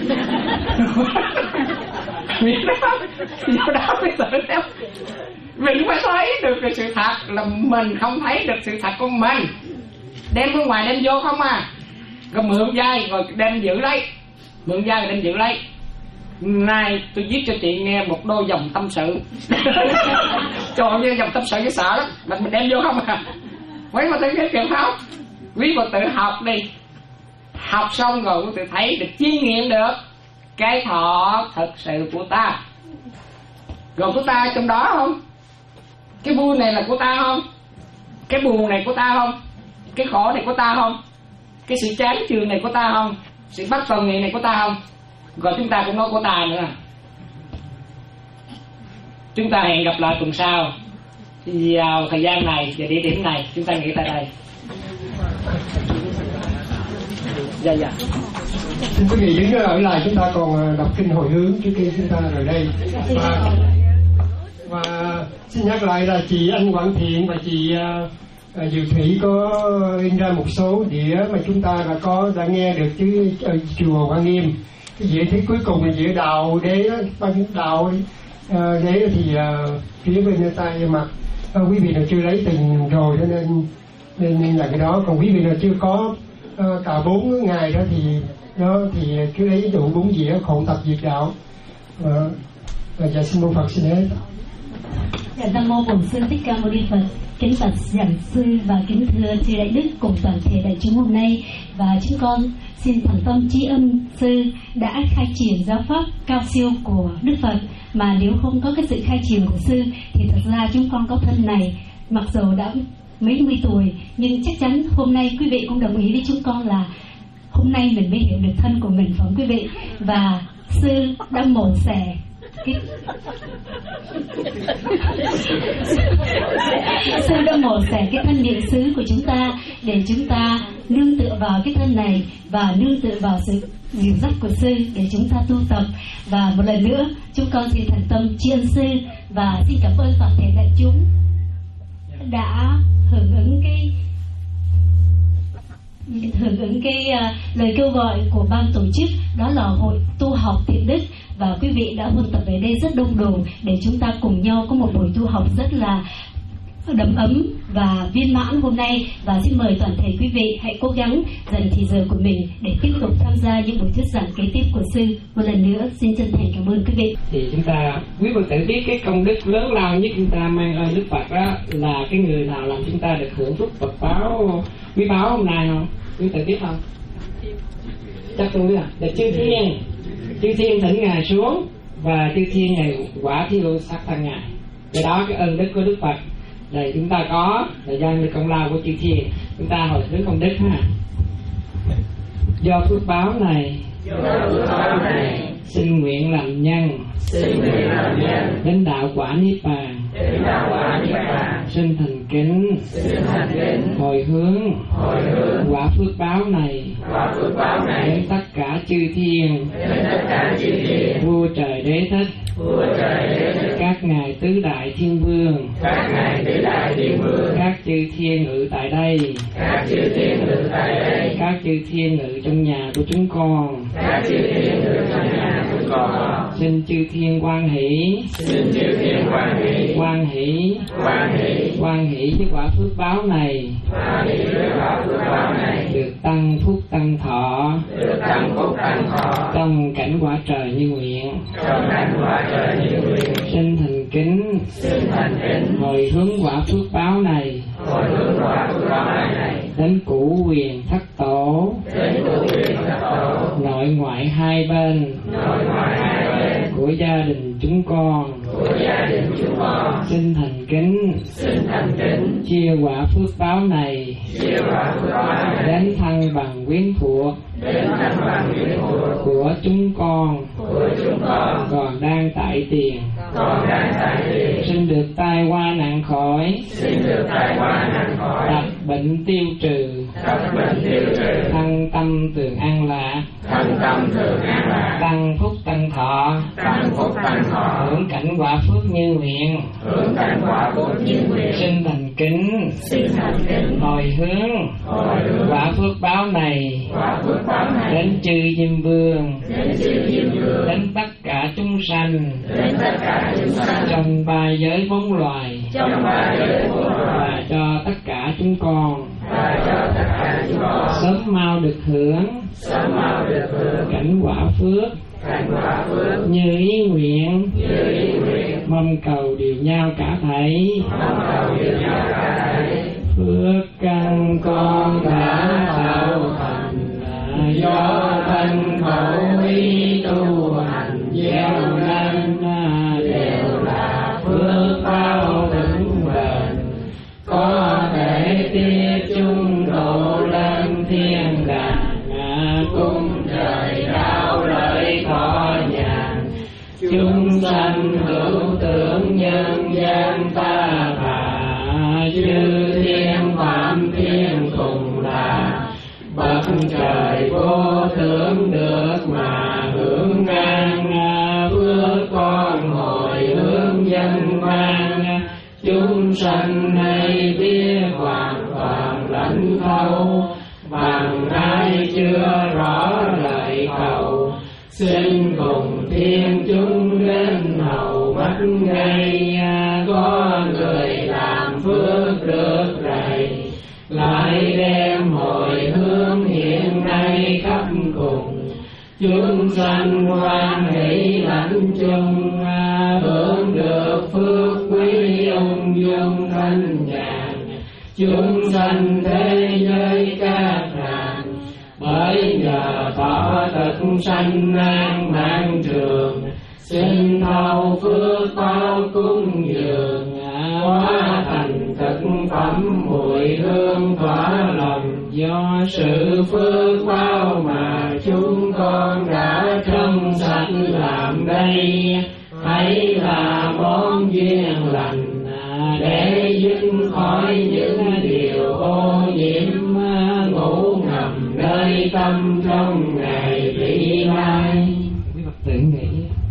Biết đó, do đó mới tự theo mình phải thấy được cái sự thật là mình không thấy được sự thật của mình, đem bên ngoài đem vô không à, rồi mượn vai rồi đem giữ lấy, mượn vai rồi đem giữ lấy. Nay tôi viết cho chị nghe một đôi dòng tâm sự. Trời ơi, dòng tâm sự với sợ lắm, mình mình đem vô không à. Mấy mà thấy cái chuyện không, quý Phật tự học đi, học xong rồi quý tự thấy được, chiêm nghiệm được cái thọ thật sự của ta, rồi của ta trong đó không, cái vui này là của ta không, cái buồn này của ta không, cái khổ này của ta không, cái sự chán chường này của ta không, sự bất phần nghị này của ta không. Rồi chúng ta cũng nói của ta nữa. Chúng ta hẹn gặp lại tuần sau vào thời gian này và địa điểm này, chúng ta nghỉ tại đây. Dạ dạ. Xin quý vị đứng ở lại, chúng ta còn đọc kinh hồi hướng trước khi chúng ta rời đây. Và, và xin nhắc lại là chị Anh Quảng Thiện và chị uh, Diệu Thủy có in ra một số đĩa mà chúng ta đã có đã nghe được chứ ở chùa Quan Nghiêm. Cái dĩa thứ cuối cùng là dĩa đạo đế đó, ban đạo uh, đế thì uh, phía bên tay mặt uh, quý vị nào chưa lấy từng rồi cho nên nên, nên là cái đó, còn quý vị nào chưa có uh, cả bốn ngày đó thì đó thì cứ lấy đủ bốn dĩa khổ tập diệt đạo. uh, và dạ xin mô Phật xin hết. Dạ, Nam mô Bổn Sư Thích Ca Mâu Ni Phật. Kính bạch giảng sư và kính thưa chư đại đức cùng toàn thể đại chúng hôm nay, và chúng con xin thẳng tâm tri ân sư đã khai triển giáo pháp cao siêu của Đức Phật, mà nếu không có cái sự khai triển của sư thì thật ra chúng con có thân này mặc dù đã mấy mươi tuổi, nhưng chắc chắn hôm nay quý vị cũng đồng ý với chúng con là hôm nay mình mới hiểu được thân của mình, phải không quý vị? Và sư đã mổ xẻ cái sư đã mổ xẻ cái thân niệm xứ của chúng ta để chúng ta nương tựa vào cái thân này và nương tựa vào sự dìu dắt của sư để chúng ta tu tập. Và một lần nữa chúng con xin thành tâm tri ân sư và xin cảm ơn toàn thể đại chúng đã hưởng ứng cái hưởng ứng cái uh, lời kêu gọi của ban tổ chức, đó là hội tu học thiện đức, và quý vị đã huân tập về đây rất đông đủ để chúng ta cùng nhau có một buổi tu học rất là đầm ấm và viên mãn hôm nay. Và xin mời toàn thể quý vị hãy cố gắng dành thì giờ của mình để tiếp tục tham gia những buổi thuyết giảng kế tiếp của sư. Một lần nữa xin chân thành cảm ơn quý vị. Thì chúng ta quý Phật tử biết cái công đức lớn lao nhất chúng ta mang ơn Đức Phật đó là cái người nào làm chúng ta được hưởng phúc Phật báo quý báu hôm nay không? Quý Phật tử biết không? Chắc tôi biết à, là chư thiên. Chư thiên thỉnh ngài xuống và chư thiên này quả thí lô sắc thân ngài. Do đó cái ơn đức của Đức Phật là chúng ta có là do như công lao của chư thiên, chúng ta hồi hướng công đức ha. Do phước báo này, do phước báo này xin nguyện làm nhân, xin nguyện làm nhân đến đạo quả niết bàn, đến đạo quả niết bàn, xin thành kính, xin thành kính hồi hướng, hồi hướng quả phước báo này, quả phước báo này đến tất cả chư thiên, đến tất cả chư thiên, vua trời đế thích, vua trời đế thích, các ngài tứ đại thiên vương, các ngài tứ đại thiên vương, các chư thiên ngự tại đây, các chư thiên ngự tại đây, các chư thiên ngự trong nhà của chúng con, các chư thiên ngự trong nhà của con. Xin chư thiên hoan hỷ, xin chư thiên hoan hỷ, hoan hỷ, hoan hỷ, hoan hỷ với quả phước báo này, hoan hỷ với quả phước báo này, được tăng phúc tăng thọ, được tăng phúc tăng thọ, trong cảnh quả trời như nguyện, trong cảnh quả trời như nguyện. Xin thành kính, xin thành kính, hồi hướng quả phước báo này, hồi hướng quả phước báo này, đến cửu quyền thất tổ, đến cửu quyền thất tổ, nội ngoại hai bên, nội ngoại hai bên của gia đình chúng con, của gia đình chúng con. Xin thành kính, xin thành kính, chia quả phước báo này, chia quả phước báo này, đến thân bằng quyến thuộc, đến thân bằng quyến thuộc của chúng con, của chúng con còn đang tại tiền, còn đang tại tiền, xin được tai qua nạn khỏi, xin được tai qua nạn khỏi, tật bệnh tiêu trừ, tật bệnh tiêu trừ, thân tâm tường an lạc, thân tâm tường an lạc, tăng phúc tăng thọ, tăng phúc tăng thọ, hưởng cảnh quả phước như nguyện, hưởng cảnh quả phước như nguyện. xin thành kính, xin thành kính, hồi hướng, hồi hướng quả phước báo này, quả phước báo này, đến chư Diêm Vương, đến chư Diêm Vương, đến tất cả chúng sanh, đến tất cả chúng sanh, trong ba giới bốn loài, trong ba giới bốn loài, và cho tất cả chúng con, và cho tất cả chúng con sớm mau được hưởng, sớm mau được hưởng cảnh quả phước, cảnh quả phước như ý nguyện, như ý nguyện. mong cầu điều nhau cả thảy, mong cầu điều nhau cả thảy. phước căn con đã tạo thành, do thân khẩu ý tu hành gieo nên, đều là phước báo vững bền, có thể tiếp chung độ lên thiên đàng, cung trời đạo lợi thọ nhàn, chúng sanh hữu tưởng nhân gian ta bà, chư thiên phạm thiên cùng là bậc trời vô thượng được mà hưởng an, phước con hồi hướng dân vang, chúng sanh nay biết hoàn toàn lãnh thấu, bằng ai chưa rõ lời cầu, xin cùng thiên chúng đến hầu mắt ngay, có người làm phước được rày, lại đem hồi hướng hiện nay khắp cùng, chúng sanh hoan hỷ lãnh chung, hưởng được phước quý ung dung thanh nhàn, chúng sanh thế giới các ngàn, bởi nhờ tỏ thực sanh an mạng trường, xin thâu phước báo cúng dường, hóa thành thực phẩm mùi hương tỏa lòng, do sự phước báo mà chúng con đã trong sạch làm đây, hãy là món duyên lành để dứt khỏi những điều ô nhiễm ngủ ngầm nơi tâm trong ngày vị lai. Quý Phật tử nghĩ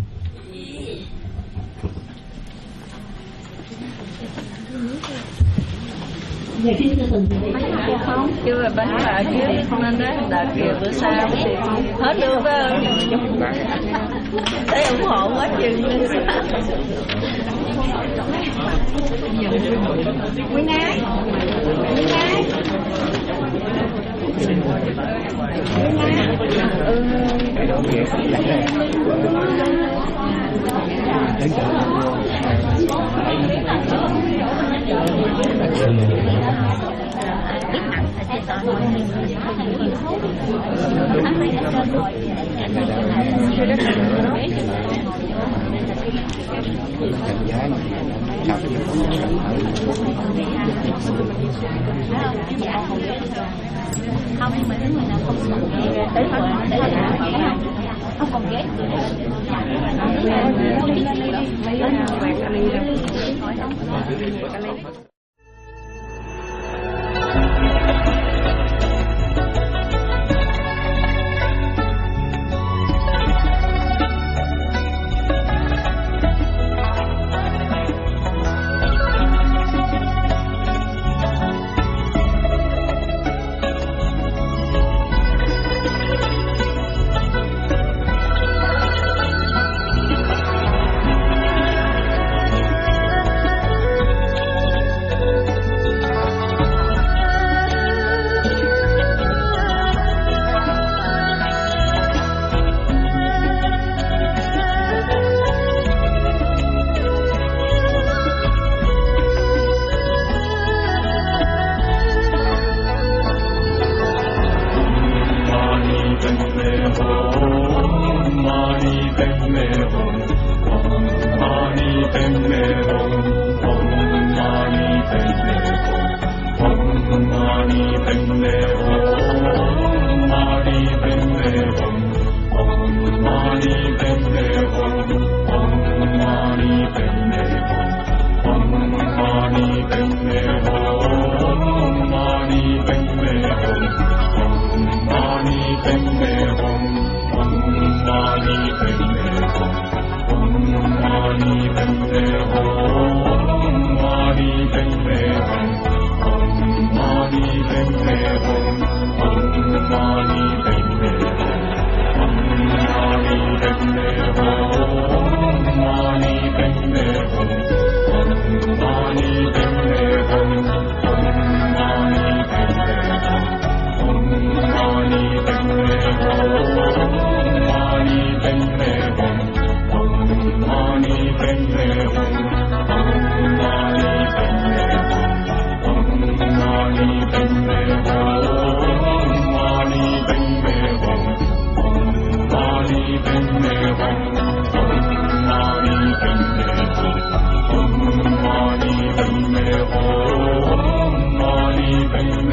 Dạ kính thưa toàn thể chưa bánh lại chứ nên đó đợt kia bữa sau hết luôn phải không? Để ủng hộ quá chừng. Quý ngái, quý ngái, ừ. Không, nhưng mà nếu người nào không còn ghét tới rồi để là không còn ghét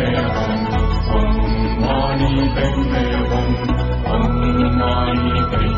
Om Mani Padme Hum, Om Mani Padme